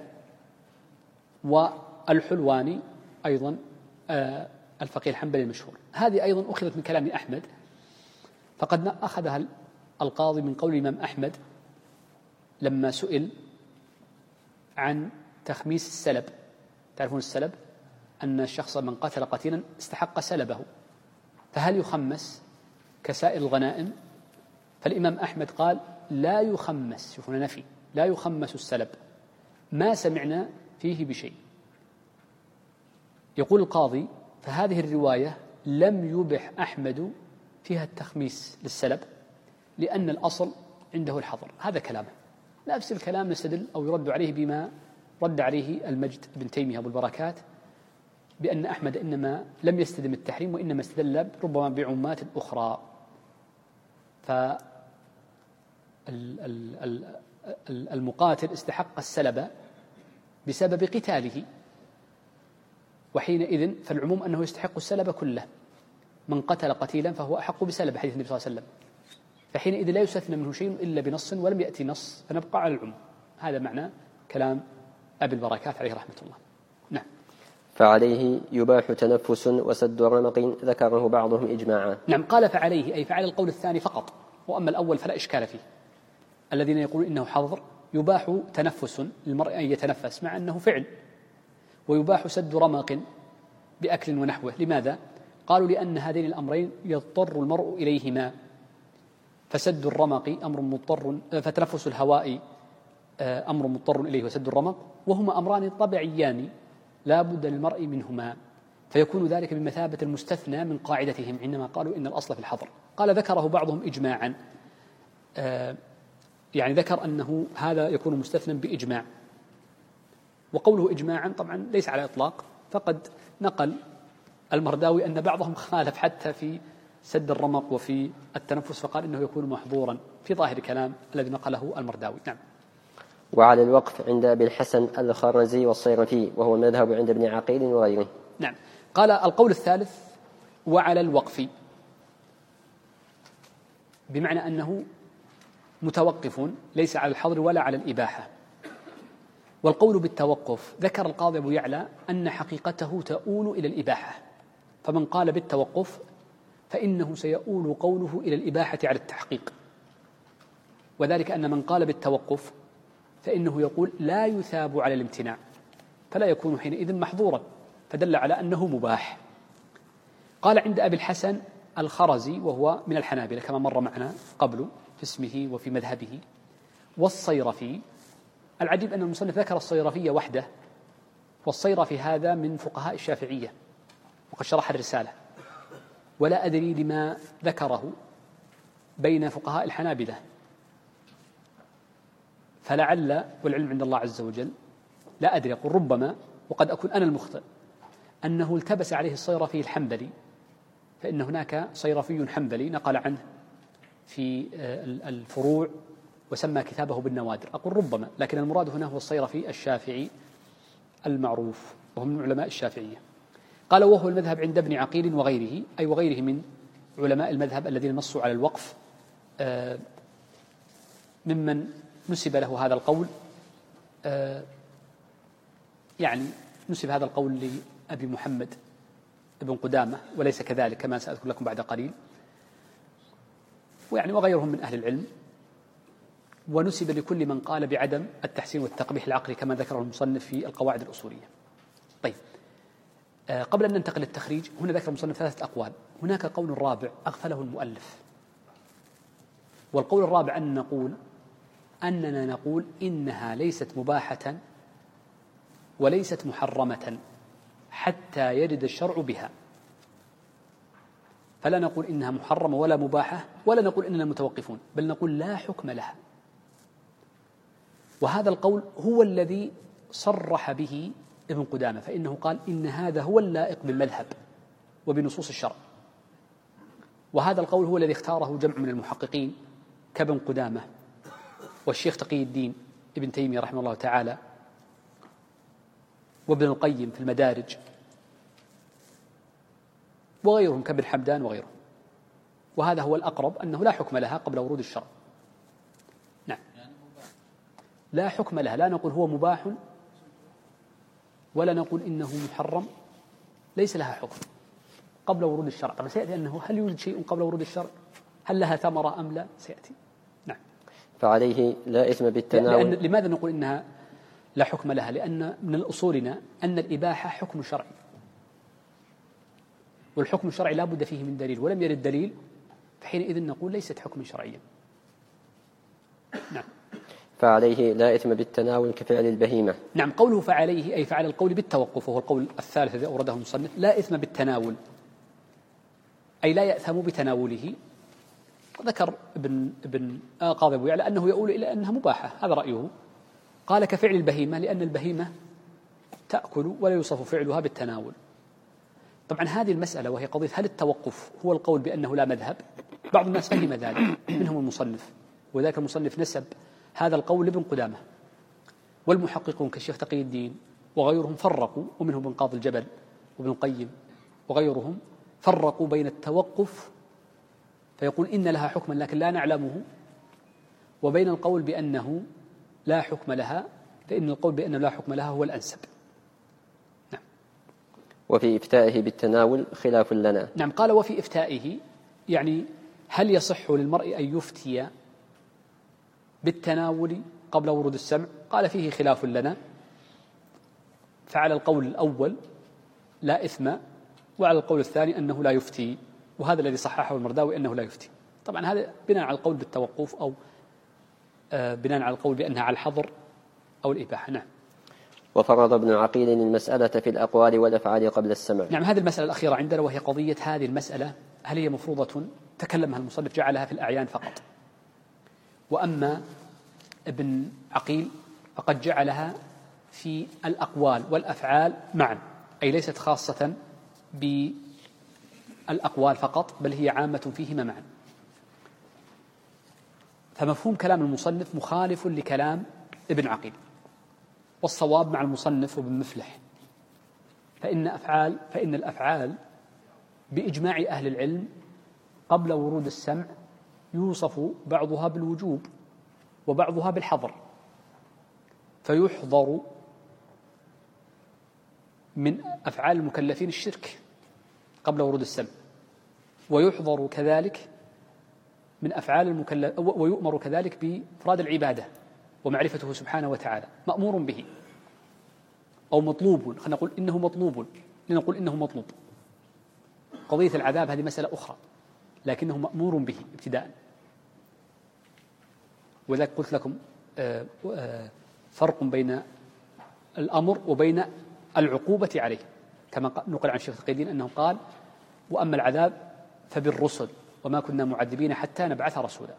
والحلواني أيضا الفقيه الحنبلي المشهور. هذه أيضا أخذت من كلام أحمد، فقد أخذها القاضي من قول الإمام أحمد لما سئل عن تخميس السلب. تعرفون السلب أن الشخص من قتل قتيلا استحق سلبه، فهل يخمس كسائر الغنائم؟ فالإمام أحمد قال لا يخمس، شوفون نفي، لا يخمس السلب، ما سمعنا فيه بشيء. يقول القاضي فهذه الرواية لم يبح أحمد فيها التخميس للسلب، لأن الأصل عنده الحظر. هذا كلامه، نفس الكلام نستدل أو يرد عليه بما رد عليه المجد بن تيمية أبو البركات، بأن أحمد إنما لم يستدم التحريم، وإنما استدل ربما بعمات أخرى. فالمقاتل استحق السلب بسبب قتاله، وحينئذ فالعموم أنه يستحق السلب كله، من قتل قتيلا فهو أحق بسلب، حديث النبي صلى الله عليه وسلم، فحينئذ لا يستثنى منه شيء إلا بنص، ولم يأتي نص، فنبقى على العموم. هذا معنى كلام أبي البركات عليه رحمة الله. نعم. فعليه يباح تنفس وسد رمق، ذكره بعضهم إجماعا. نعم، قال فعليه أي فعل القول الثاني فقط، وأما الأول فلا إشكال فيه. الذين يقولون إنه حظر يباح تنفس للمرء أن يتنفس مع أنه فعل، ويباح سد رمق بأكل ونحوه. لماذا؟ قالوا لأن هذين الأمرين يضطر المرء إليهما، فسد الرمق أمر مضطر، فتنفس الهواء أمر مضطر إليه، وسد الرمق، وهما أمران طبيعيان لا بد للمرء منهما، فيكون ذلك بمثابة المستثنى من قاعدتهم عندما قالوا إن الأصل في الحظر. قال ذكره بعضهم إجماعا، يعني ذكر أنه هذا يكون مستثنى بإجماع، وقوله إجماعا طبعا ليس على إطلاق، فقد نقل المرداوي أن بعضهم خالف حتى في سد الرمق وفي التنفس، فقال إنه يكون محظورا في ظاهر كلام الذي نقله المرداوي. نعم. وعلى الوقف عند أبي الحسن الخرزي والصيرفي، وهو المذهب عند ابن عقيل وغيره. نعم. قال القول الثالث وعلى الوقف، بمعنى أنه متوقف ليس على الحظر ولا على الإباحة. والقول بالتوقف ذكر القاضي أبو يعلى أن حقيقته تؤول إلى الإباحة، فمن قال بالتوقف فإنه سيؤول قوله إلى الإباحة على التحقيق، وذلك أن من قال بالتوقف فإنه يقول لا يثاب على الامتناع، فلا يكون حينئذ محظورا، فدل على أنه مباح. قال عند أبي الحسن الخرزي وهو من الحنابلة كما مر معنا قبل في اسمه وفي مذهبه، والصيرفي. العجيب أن المصنف ذكر الصيرفي وحده، والصيرفي هذا من فقهاء الشافعية وقد شرح الرسالة، ولا أدري لما ذكره بين فقهاء الحنابلة، فلعل والعلم عند الله عز وجل، لا أدري، أقول ربما وقد أكون أنا المخطئ، أنه التبس عليه الصيرفي الحنبلي، فإن هناك صيرفي حنبلي نقل عنه في الفروع وسمى كتابه بالنوادر، أقول ربما، لكن المراد هنا هو الصيرفي الشافعي المعروف وهو من علماء الشافعية. قال وهو المذهب عند ابن عقيل وغيره، أي وغيره من علماء المذهب الذين نصوا على الوقف، ممن نسب له هذا القول، يعني نسب هذا القول لأبي محمد ابن قدامة وليس كذلك كما سأذكر لكم بعد قليل، ويعني وغيرهم من أهل العلم، ونسب لكل من قال بعدم التحسين والتقبيح العقلي كما ذكره المصنف في القواعد الأصولية. طيب، قبل أن ننتقل للتخريج، هنا ذكر المصنف 3 أقوال. هناك قول رابع أغفله المؤلف، والقول الرابع أننا نقول إنها ليست مباحة وليست محرمة حتى يرد الشرع بها، فلا نقول إنها محرمة ولا مباحة، ولا نقول إننا متوقفون، بل نقول لا حكم لها. وهذا القول هو الذي صرح به ابن قدامة، فإنه قال إن هذا هو اللائق بالمذهب وبنصوص الشرع، وهذا القول هو الذي اختاره جمع من المحققين كابن قدامة والشيخ تقي الدين ابن تيمية رحمه الله تعالى وابن القيم في المدارج وغيرهم كابن حمدان وغيرهم، وهذا هو الأقرب أنه لا حكم لها قبل ورود الشرع. نعم، لا حكم لها، لا نقول هو مباح ولا نقول إنه محرم، ليس لها حكم قبل ورود الشرع. طبعا سيأتي أنه هل يوجد شيء قبل ورود الشرع، هل لها ثمرة أم لا، سيأتي. نعم. فعليه لا إثم بالتناول. لماذا نقول إنها لا حكم لها؟ لأن من أصولنا أن الإباحة حكم شرعي، والحكم الشرعي لا بد فيه من دليل، ولم يرد دليل، فحينئذ نقول ليست حكما شرعيا. نعم. فعليه لا إثم بالتناول كفعل البهيمة. نعم، قوله فعليه أي فعل القول بالتوقف، وهو القول الثالث الذي أورده المصنف، لا إثم بالتناول أي لا يأثم بتناوله. ذكر ابن قاضي أبو يعلى أنه يؤول إلى أنها مباحة، هذا رأيه. قال كفعل البهيمة لأن البهيمة تأكل ولا يوصف فعلها بالتناول. طبعا هذه المسألة وهي قضية هل التوقف هو القول بأنه لا مذهب، بعض الناس فهم ذلك منهم المصنف، وذاك المصنف نسب هذا القول لابن قدامة، والمحققون كالشيخ تقي الدين وغيرهم فرقوا، ومنهم ابن قاضي الجبل وابن القيم وغيرهم فرقوا بين التوقف فيقول إن لها حكما لكن لا نعلمه، وبين القول بأنه لا حكم لها، فإن القول بأنه لا حكم لها هو الأنسب. نعم. وفي إفتائه بالتناول خلاف لنا. نعم، قال وفي إفتائه يعني هل يصح للمرء أن يفتي بالتناول قبل ورود السمع؟ قال فيه خلاف لنا، فعلى القول الأول لا إثم، وعلى القول الثاني أنه لا يفتي، وهذا الذي صححه المرداوي أنه لا يفتي. طبعا هذا بناء على القول بالتوقف أو بناء على القول بأنها على الحظر أو الإباحة. نعم. وفرض ابن عقيل المسألة في الأقوال والأفعال قبل السمع. نعم، هذه المسألة الأخيرة عندنا، وهي قضية هذه المسألة هل هي مفروضة، تكلمها المصنف جعلها في الأعيان فقط، وأما ابن عقيل فقد جعلها في الأقوال والأفعال معا، أي ليست خاصة بالأقوال فقط بل هي عامة فيهما معا. فمفهوم كلام المصنف مخالف لكلام ابن عقيل، والصواب مع المصنف وابن مفلح، فإن الأفعال بإجماع أهل العلم قبل ورود السمع يوصف بعضها بالوجوب وبعضها بالحظر، فيحظر من أفعال المكلفين الشرك قبل ورود السمع، ويحظر كذلك من أفعال المكلف، ويؤمر كذلك بإفراد العبادة ومعرفته سبحانه وتعالى، مأمور به. أو مطلوب، خلينا نقول إنه مطلوب، لنقول إنه مطلوب. قضية العذاب هذه مسألة أخرى، لكنه مأمور به ابتداء. وذلك قلت لكم فرق بين الأمر وبين العقوبة عليه، كما نقل عن الشيخ تقي الدين أنه قال: وأما العذاب فبالرسل وما كنا معذبين حتى نبعث رسولا.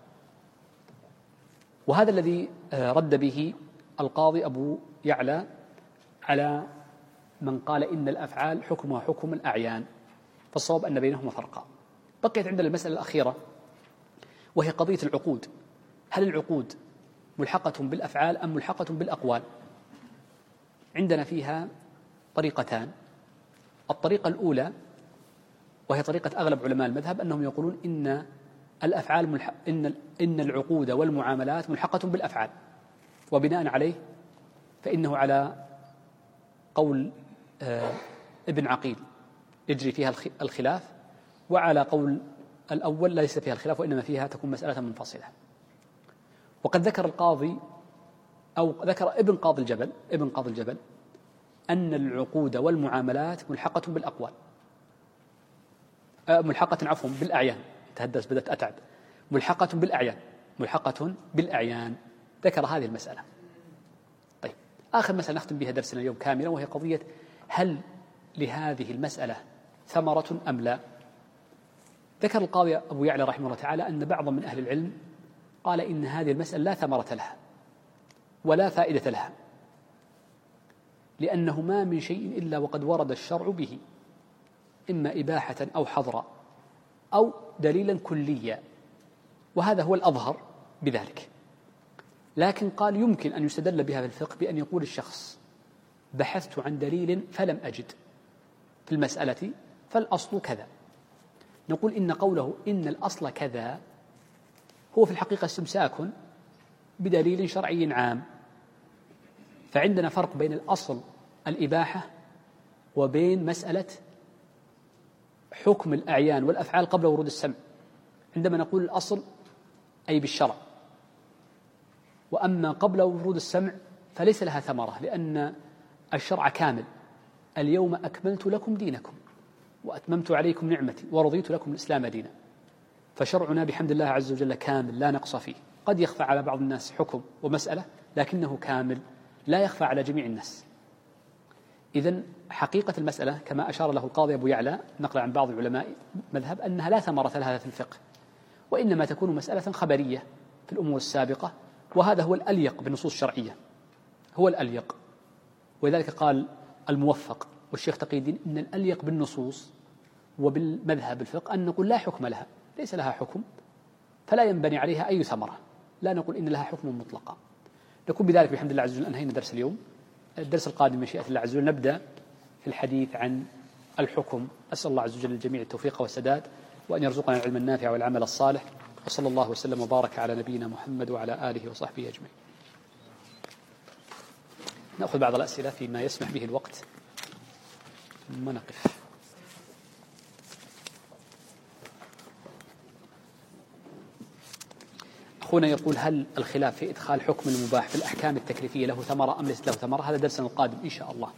وهذا الذي رد به القاضي أبو يعلى على من قال إن الأفعال حكمها حكم الأعيان، فالصواب أن بينهما فرقا. بقيت عندنا المسألة الأخيرة وهي قضية العقود. هل العقود ملحقة بالأفعال أم ملحقة بالأقوال؟ عندنا فيها طريقتان. الطريقة الأولى وهي طريقة أغلب علماء المذهب أنهم يقولون إن الأفعال إن العقود والمعاملات ملحقة بالأفعال، وبناء عليه فإنه على قول ابن عقيل يجري فيها الخلاف، وعلى قول الأول ليس فيها الخلاف وإنما فيها تكون مسألة منفصلة. وقد ذكر القاضي أو ذكر ابن قاضي الجبل أن العقود والمعاملات ملحقة بالأقوال، بالأعيان. تهدس بدأت أتعب. ملحقة بالأعيان ذكر هذه المسألة. طيب، آخر مسألة نختم بها درسنا اليوم كاملا، وهي قضية: هل لهذه المسألة ثمرة أم لا؟ ذكر القاضي أبو يعلى رحمه الله تعالى أن بعضا من أهل العلم قال إن هذه المسألة لا ثمرة لها ولا فائدة لها، لأنه ما من شيء إلا وقد ورد الشرع به، إما إباحة أو حظرا أو دليلا كليا، وهذا هو الأظهر بذلك. لكن قال يمكن أن يستدل بها في الفقه بأن يقول الشخص: بحثت عن دليل فلم أجد في المسألة فالأصل كذا. نقول إن قوله إن الأصل كذا هو في الحقيقة استمساك بدليل شرعي عام. فعندنا فرق بين الأصل الإباحة وبين مسألة حكم الأعيان والأفعال قبل ورود السمع. عندما نقول الأصل أي بالشرع، وأما قبل ورود السمع فليس لها ثمرة، لأن الشرع كامل: اليوم أكملت لكم دينكم وأتممت عليكم نعمتي ورضيت لكم الإسلام دينا. فشرعنا بحمد الله عز وجل كامل لا نقص فيه. قد يخفى على بعض الناس حكم ومسألة، لكنه كامل لا يخفى على جميع الناس. إذن حقيقة المسألة كما أشار له القاضي أبو يعلى نقل عن بعض علماء مذهب أنها لا ثمرة لها في الفقه، وإنما تكون مسألة خبرية في الأمور السابقة، وهذا هو الأليق بالنصوص الشرعية، هو الأليق. ولذلك قال الموفق والشيخ تقي الدين إن الأليق بالنصوص وبالمذهب الفقه أن نقول لا حكم لها، ليس لها حكم فلا ينبني عليها أي ثمرة، لا نقول إن لها حكم مطلقا. نكون بذلك بحمد الله عز وجل أنهينا درس اليوم. الدرس القادم مشيئة الله عز وجل نبدأ في الحديث عن الحكم. أسأل الله عز وجل للجميع التوفيق والسداد، وأن يرزقنا العلم النافع والعمل الصالح، وصلى الله وسلم وبارك على نبينا محمد وعلى آله وصحبه أجمعين. نأخذ بعض الأسئلة فيما يسمح به الوقت ثم نقف. أخونا يقول: هل الخلاف في إدخال حكم المباح في الأحكام التكليفية له ثمرة أم ليست له ثمرة؟ هذا درسنا القادم إن شاء الله،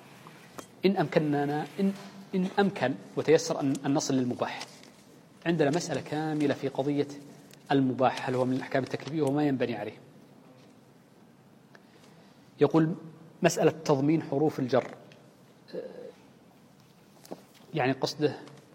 إن أمكن وتيسر أن نصل للمباح. عندنا مسألة كاملة في قضية المباح، هل هو من الأحكام التكليفية وما ينبني عليه. يقول: مسألة تضمين حروف الجر، يعني قصده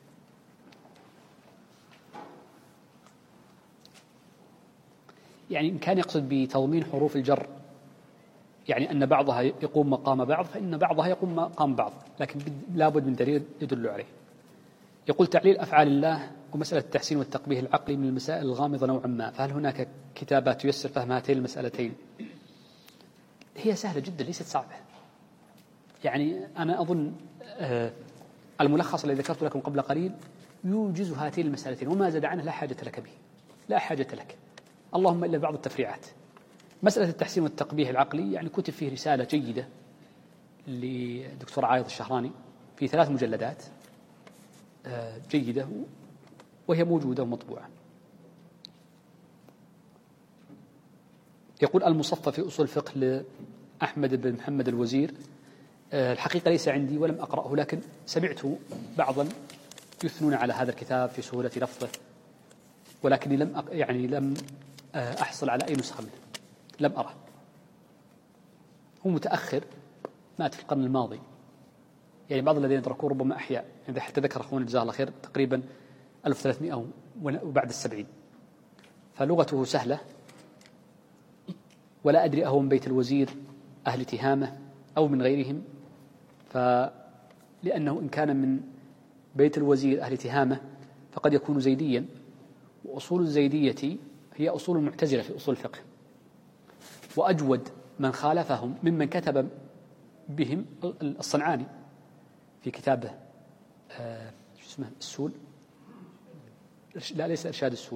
يعني إن كان يقصد بتضمين حروف الجر يعني أن بعضها يقوم مقام بعض، فإن بعضها يقوم مقام بعض، لكن لابد من دليل يدل عليه. يقول: تعليل أفعال الله ومسألة التحسين والتقبيه العقلي من المسائل الغامضة نوعا ما، فهل هناك كتابات تيسر فهم هاتين المسألتين؟ هي سهلة جدا، ليست صعبة. يعني أنا أظن الملخص الذي ذكرت لكم قبل قليل يوجز هاتين المسألتين، وما زاد عنه لا حاجة لك به، لا حاجة لك، اللهم إلا بعض التفريعات. مسألة التحسين والتقبيه العقلي يعني كتب فيه رسالة جيدة لدكتور عايض الشهراني في 3 مجلدات جيدة، وهي موجودة ومطبوعة. يقول: المصفى في أصول الفقه لأحمد بن محمد الوزير الحقيقة ليس عندي ولم أقرأه، لكن سمعت بعضا يثنون على هذا الكتاب في سهولة لفظه، ولكني لم أحصل على أي نسخة منه، لم أره. هو متأخر، مات في القرن الماضي، يعني بعض الذين تركوه ربما أحياء، إذا حتى ذكر أخونا جزاه الله خير تقريبا 1300 وبعد 70. فلغته سهلة، ولا أدري أهو من بيت الوزير أهل تهامة أو من غيرهم، لأنه إن كان من بيت الوزير أهل تهامة فقد يكون زيديا، وأصول الزيدية هي أصول المعتزلة في أصول الفقه، وأجود من خالفهم ممن كتب بهم الصنعاني في كتابه اسمه السول، لا ليس إرشاد السول،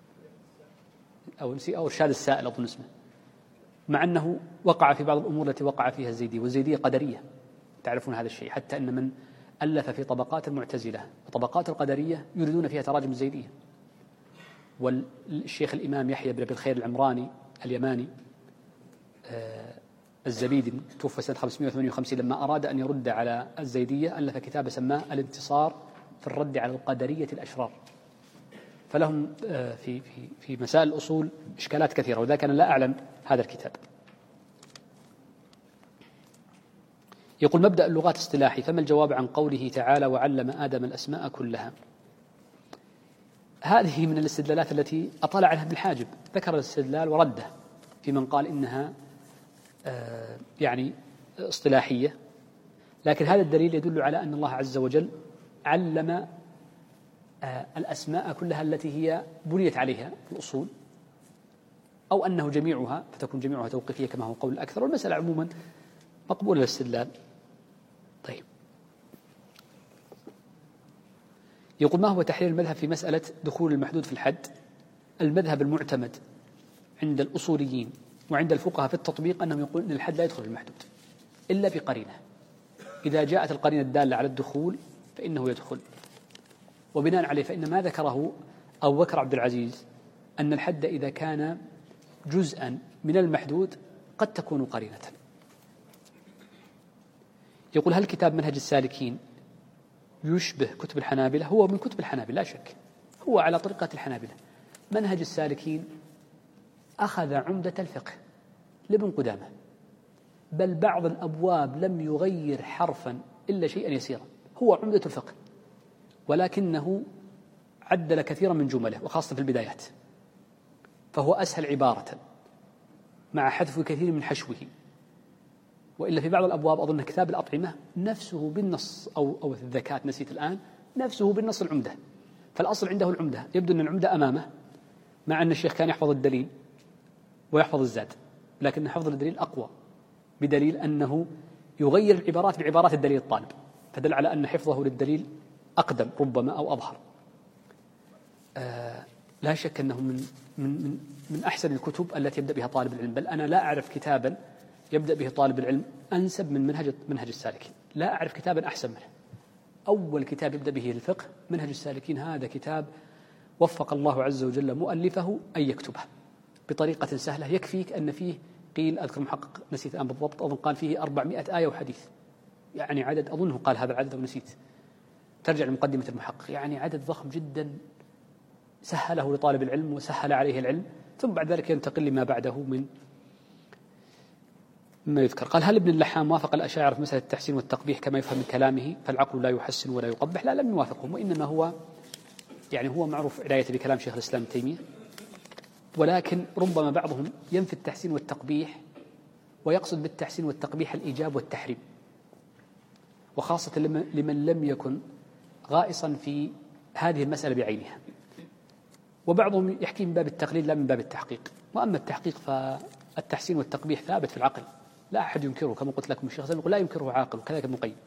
أو إرشاد السائل أظن اسمه، مع أنه وقع في بعض الأمور التي وقع فيها الزيدي، والزيدية قدرية، تعرفون هذا الشيء، حتى أن من ألف في طبقات المعتزلة وطبقات القدرية يريدون فيها تراجم الزيدية. والشيخ الإمام يحيى بن أبي الخير العمراني اليماني الزبيدي توفى سنة 558، لما أراد أن يرد على الزيدية ألف كتاب سماه الانتصار في الرد على القدرية الأشرار. فلهم في مسائل الأصول إشكالات كثيرة، وذلك أنا لا أعلم هذا الكتاب. يقول: مبدأ اللغات اصطلاحي، فما الجواب عن قوله تعالى وعلم آدم الأسماء كلها؟ هذه من الاستدلالات التي أطلع عليها ابن الحاجب، ذكر الاستدلال ورده في من قال إنها يعني اصطلاحية، لكن هذا الدليل يدل على أن الله عز وجل علم الأسماء كلها التي هي بنيت عليها الأصول، أو أنه جميعها فتكون جميعها توقيفية كما هو قول الأكثر، والمسألة عموما مقبولة الاستدلال. طيب، يقول: ما هو تحرير المذهب في مسألة دخول المحدود في الحد؟ المذهب المعتمد عند الأصوليين وعند الفقهاء في التطبيق أنهم يقولون أن الحد لا يدخل في المحدود إلا بقرينة، إذا جاءت القرينة الدالة على الدخول فإنه يدخل. وبناء عليه فإن ما ذكره أبو بكر عبد العزيز أن الحد إذا كان جزءا من المحدود قد تكون قرينة. يقول: هل كتاب منهج السالكين يشبه كتب الحنابلة؟ هو من كتب الحنابلة لا شك، هو على طريقة الحنابلة. منهج السالكين أخذ عمدة الفقه لابن قدامة، بل بعض الأبواب لم يغير حرفا إلا شيئا يسيرا، هو عمدة الفقه، ولكنه عدل كثيرا من جمله وخاصة في البدايات، فهو أسهل عبارة مع حذف كثير من حشوه. وإلا في بعض الأبواب أظن كتاب الأطعمة نفسه بالنص أو الذكاة نسيت الآن، نفسه بالنص العمدة، فالأصل عنده العمدة، يبدو أن العمدة أمامه، مع أن الشيخ كان يحفظ الدليل ويحفظ الزاد، لكن حفظ الدليل أقوى، بدليل أنه يغير العبارات بعبارات الدليل الطالب، فدل على أن حفظه للدليل أقدم ربما أو أظهر. لا شك أنه من أحسن الكتب التي يبدأ بها طالب العلم، بل أنا لا أعرف كتابا يبدأ به طالب العلم أنسب من منهج السالكين، لا أعرف كتابا أحسن منه. أول كتاب يبدأ به الفقه منهج السالكين، هذا كتاب وفق الله عز وجل مؤلفه أن يكتبه بطريقة سهلة، يكفيك أن فيه قيل، أذكر محقق نسيت الآن بالضبط، أظن قال فيه 400 آية وحديث، يعني عدد، أظنه قال هذا العدد ونسيت، ترجع لمقدمة المحقق، يعني عدد ضخم جدا سهله لطالب العلم وسهل عليه العلم، ثم بعد ذلك ينتقل لما بعده مما يذكر. قال: هل ابن اللحام وافق الأشاعرة في مسألة التحسين والتقبيح كما يفهم من كلامه فالعقل لا يحسن ولا يقبح؟ لا، لم يوافقهم، وإنما هو معروف عنايته بكلام شيخ الإسلام ابن تيمية، ولكن ربما بعضهم ينفي التحسين والتقبيح ويقصد بالتحسين والتقبيح الإيجاب والتحريم، وخاصة لمن لم يكن غائصا في هذه المسألة بعينها، وبعضهم يحكي من باب التقليد لا من باب التحقيق. وأما التحقيق فالتحسين والتقبيح ثابت في العقل، لا أحد ينكره، كما قلت لكم الشيخ يقول لا ينكره عاقل، وكذلك ابن القيم.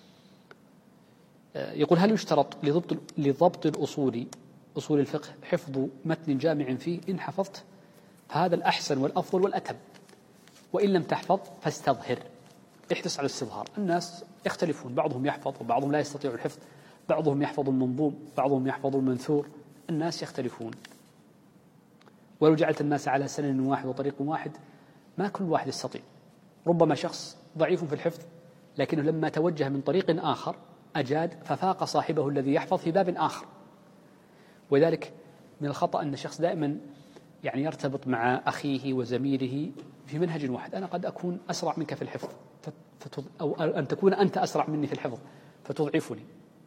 يقول: هل يشترط لضبط أصول الفقه حفظ متن جامع فيه؟ إن حفظت فهذا الأحسن والأفضل والأتم، وإن لم تحفظ فاستظهر، احرص على الاستظهار. الناس يختلفون، بعضهم يحفظ وبعضهم لا يستطيع الحفظ، بعضهم يحفظ المنظوم بعضهم يحفظ المنثور، الناس يختلفون. ولو جعلت الناس على سنن واحد وطريق واحد ما كل واحد يستطيع، ربما شخص ضعيف في الحفظ لكنه لما توجه من طريق آخر أجاد ففاق صاحبه الذي يحفظ في باب آخر. ولذلك من الخطأ أن الشخص دائما يعني يرتبط مع أخيه وزميله في منهج واحد. أنا قد أكون أسرع منك في الحفظ أو أن تكون أنت أسرع مني في الحفظ فتضعفني،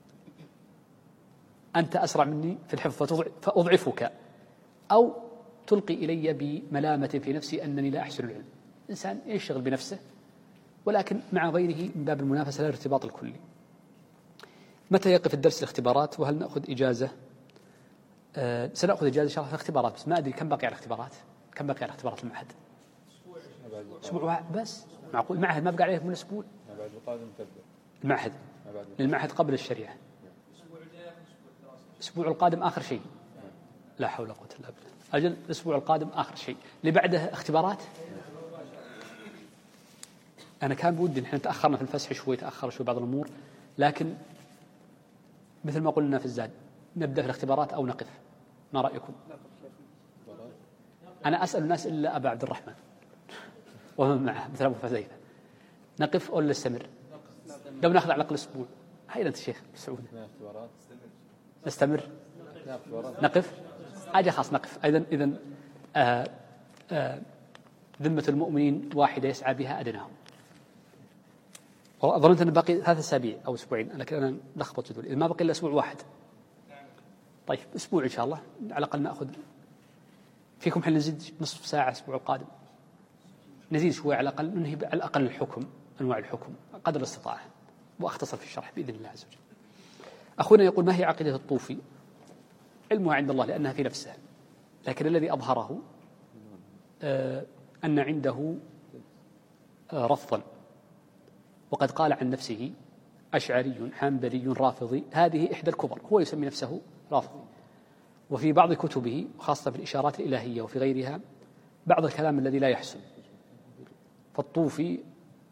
أنت أسرع مني في الحفظ فأضعفك، أو تلقي إلي بملامة في نفسي أنني لا أحسن العلم. إنسان يشتغل بنفسه ولكن مع غيره من باب المنافسة لا الارتباط الكلي. متى يقف الدرس الاختبارات وهل نأخذ إجازة؟ سنأخذ إجازة إن شاء الله في الاختبارات، بس ما أدري كم بقي على الاختبارات، كم بقي على اختبارات المعهد؟ أسبوع واحد بس. معقول المعهد ما بقى عليه من أسبوع؟ المعهد للمعهد قبل الشريعة الأسبوع القادم آخر شيء. لا حول ولا قوة إلا بالله. أجل الأسبوع القادم آخر شيء اللي بعده اختبارات. أنا كان بودي نحن تأخرنا في الفسح شوي، تأخر شوي بعض الأمور، لكن مثل ما قلنا في الزاد نبدأ في الاختبارات أو نقف. ما رأيكم؟ أنا أسأل الناس إلا أبا عبد الرحمن ومن معه مثل أبو فزيفة، نقف أو نستمر؟ لو نأخذ على الأقل أسبوع. هاي أنت شيخ سعود. نستمر نقف أجل خلاص نقف. إذن ذمة المؤمنين واحدة يسعى بها أدناهم. ظننت أن باقي 3 أسابيع أو أسبوعين، لكن أنا لخبط جدول. إذا ما بقي إلا أسبوع واحد، طيب أسبوع إن شاء الله على الأقل نأخذ فيكم. حين نزيد نصف ساعة الأسبوع القادم، نزيد شوي على الأقل، ننهي على الأقل الحكم، أنواع الحكم قدر الاستطاعة، وأختصر في الشرح بإذن الله عز وجل. أخونا يقول: ما هي عقيدة الطوفي؟ علمها عند الله لأنها في نفسها، لكن الذي أظهره أن عنده رفضا، وقد قال عن نفسه أشعري حنبلي رافضي، هذه إحدى الكبر. هو يسمي نفسه رافضي. وفي بعض كتبه خاصة في الإشارات الإلهية وفي غيرها بعض الكلام الذي لا يحسن. فالطوفي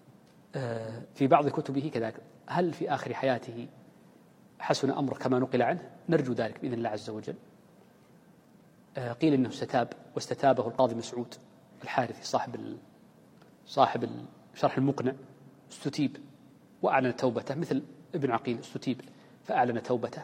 في بعض كتبه كذلك. هل في آخر حياته حسن أمر كما نقل عنه؟ نرجو ذلك بإذن الله عز وجل. قيل إنه استتاب، واستتابه القاضي مسعود الحارثي صاحب الشرح المقنع، استتيب وأعلن توبته، مثل ابن عقيل استتيب فأعلن توبته.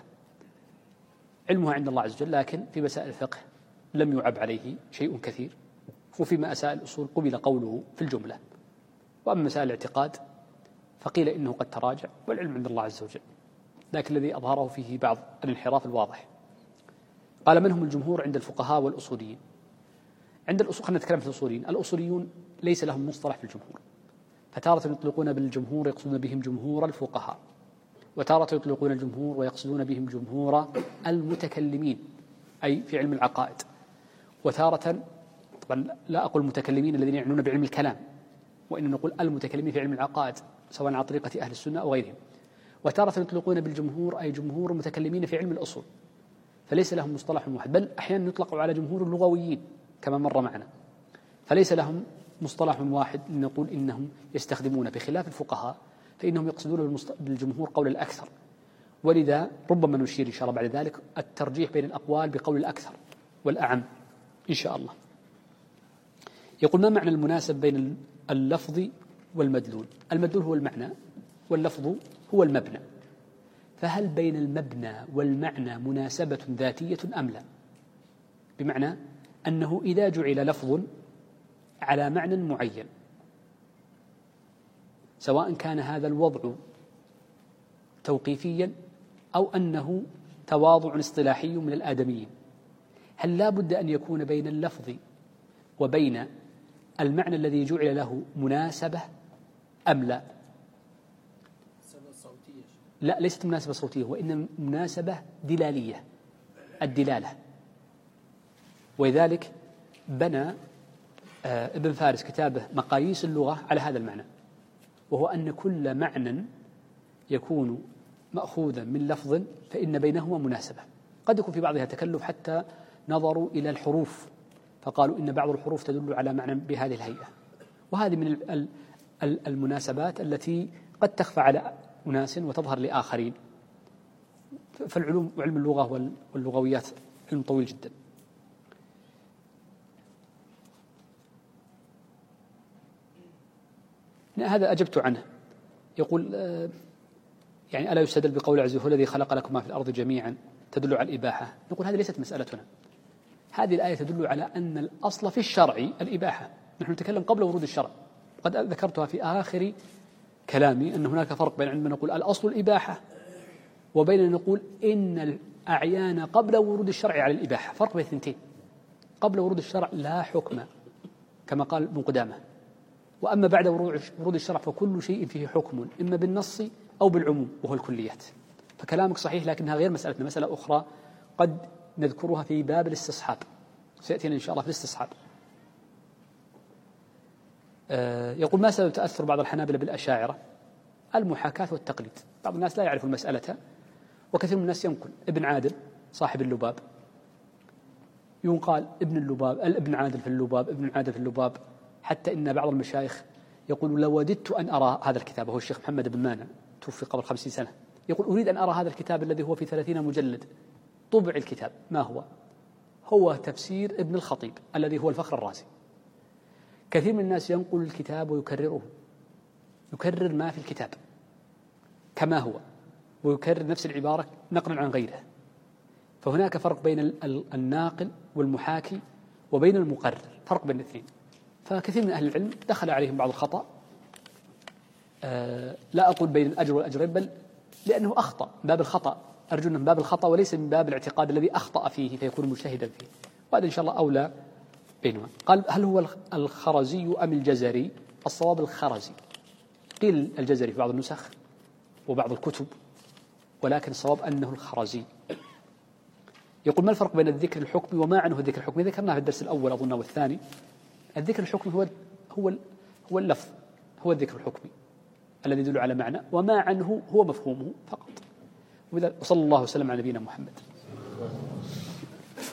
علمها عند الله عز وجل، لكن في مسائل الفقه لم يعب عليه شيء كثير، وفي مسائل الأصول قبل قوله في الجملة. وأما مسائل الاعتقاد فقيل إنه قد تراجع، والعلم عند الله عز وجل، لكن الذي أظهره فيه بعض الانحراف الواضح. قال: من هم الجمهور عند الفقهاء والأصوليين؟ عند الأصول، خلينا نتكلم في الأصوليين. الأصوليون ليس لهم مصطلح في الجمهور، فتارة يطلقون بالجمهور يقصدون بهم جمهور الفقهاء، وتارة يطلقون الجمهور ويقصدون بهم جمهور المتكلمين أي في علم العقائد، وتارة طبعا لا أقول المتكلمين الذين يعنون بعلم الكلام، وإن نقول المتكلمين في علم العقائد سواء على طريقة أهل السنة أو غيرهم. وتارة يطلقون بالجمهور أي جمهور المتكلمين في علم الأصول، فليس لهم مصطلح واحد، بل أحيانا يطلق على جمهور اللغويين كما مر معنا، فليس لهم مصطلح واحد نقول إنهم يستخدمون، بخلاف الفقهاء فإنهم يقصدون بالجمهور قول الأكثر. ولذا ربما نشير إن شاء الله بعد ذلك الترجيح بين الأقوال بقول الأكثر والأعم إن شاء الله. يقول: ما معنى المناسب بين اللفظ والمدلول؟ المدلول هو المعنى واللفظ هو المبنى، فهل بين المبنى والمعنى مناسبة ذاتية أم لا؟ بمعنى أنه إذا جعل لفظ على معنى معين، سواء كان هذا الوضع توقيفيا أو أنه تواضع اصطلاحي من الآدميين، هل لا بد أن يكون بين اللفظ وبين المعنى الذي جعل له مناسبة أم لا؟ لا، ليست مناسبة صوتية، وإنما مناسبة دلالية، الدلالة. ولذلك بنى ابن فارس كتابه مقاييس اللغة على هذا المعنى، وهو أن كل معنى يكون مأخوذا من لفظ فإن بينهما مناسبة. قد يكون في بعضها تكلف، حتى نظروا إلى الحروف فقالوا إن بعض الحروف تدل على معنى بهذه الهيئة، وهذه من المناسبات التي قد تخفى على أناس وتظهر لآخرين. فالعلوم وعلم اللغة واللغويات علم طويل جدا. هذا أجبت عنه. يقول يعني ألا يستدل بقول عز وجل الذي خلق لكم ما في الأرض جميعا تدل على الإباحة؟ نقول هذه ليست مسألتنا. هذه الآية تدل على أن الأصل في الشرع الإباحة. نحن نتكلم قبل ورود الشرع. قد ذكرتها في آخر كلامي أن هناك فرق بين عندما نقول الأصل الإباحة وبين أن نقول إن الأعيان قبل ورود الشرع على الإباحة. فرق بين الثنتين. قبل ورود الشرع لا حكم كما قال ابن قدامة، وأما بعد ورود الشرع فكل شيء فيه حكم إما بالنص أو بالعموم وهو الكليات. فكلامك صحيح لكنها غير مسألتنا، مسألة أخرى قد نذكرها في باب الاستصحاب، سيأتينا إن شاء الله في الاستصحاب. يقول ما سبب تأثر بعض الحنابلة بالأشاعرة؟ المحاكاة والتقليد. بعض الناس لا يعرف المسألة، وكثير من الناس ينقل. ابن عادل صاحب اللباب ينقال ابن عادل في اللباب، ابن عادل في اللباب، حتى إن بعض المشايخ يقول لوددت أن أرى هذا الكتاب. هو الشيخ محمد بن مانع توفي قبل 50 سنة. يقول أريد أن أرى هذا الكتاب الذي هو في 30 مجلد. طبع الكتاب ما هو تفسير ابن الخطيب الذي هو الفخر الرازي. كثير من الناس ينقل الكتاب ويكرره، يكرر ما في الكتاب كما هو، ويكرر نفس العبارة نقلا عن غيره. فهناك فرق بين الناقل والمحاكي وبين المقرر، فرق بين الاثنين. فكثير من أهل العلم دخل عليهم بعض الخطأ، لا أقول بين الأجر والأجرين، بل لأنه أخطأ باب الخطأ، أرجو أنه من باب الخطأ وليس من باب الاعتقاد الذي أخطأ فيه فيكون مجتهدا فيه، وهذا إن شاء الله أولى بينهما. قال هل هو الخرزي أم الجزري؟ الصواب الخرزي. قيل الجزري في بعض النسخ وبعض الكتب، ولكن الصواب أنه الخرزي. يقول ما الفرق بين الذكر الحكمي وما عنه الذكر الحكمي؟ ذكرناه في الدرس الأول أظن والثاني. الذكر الحكمي هو اللفظ، هو الذكر الحكمي الذي يدل على معنى، وما عنه هو مفهومه فقط. وصلى الله وسلم على نبينا محمد.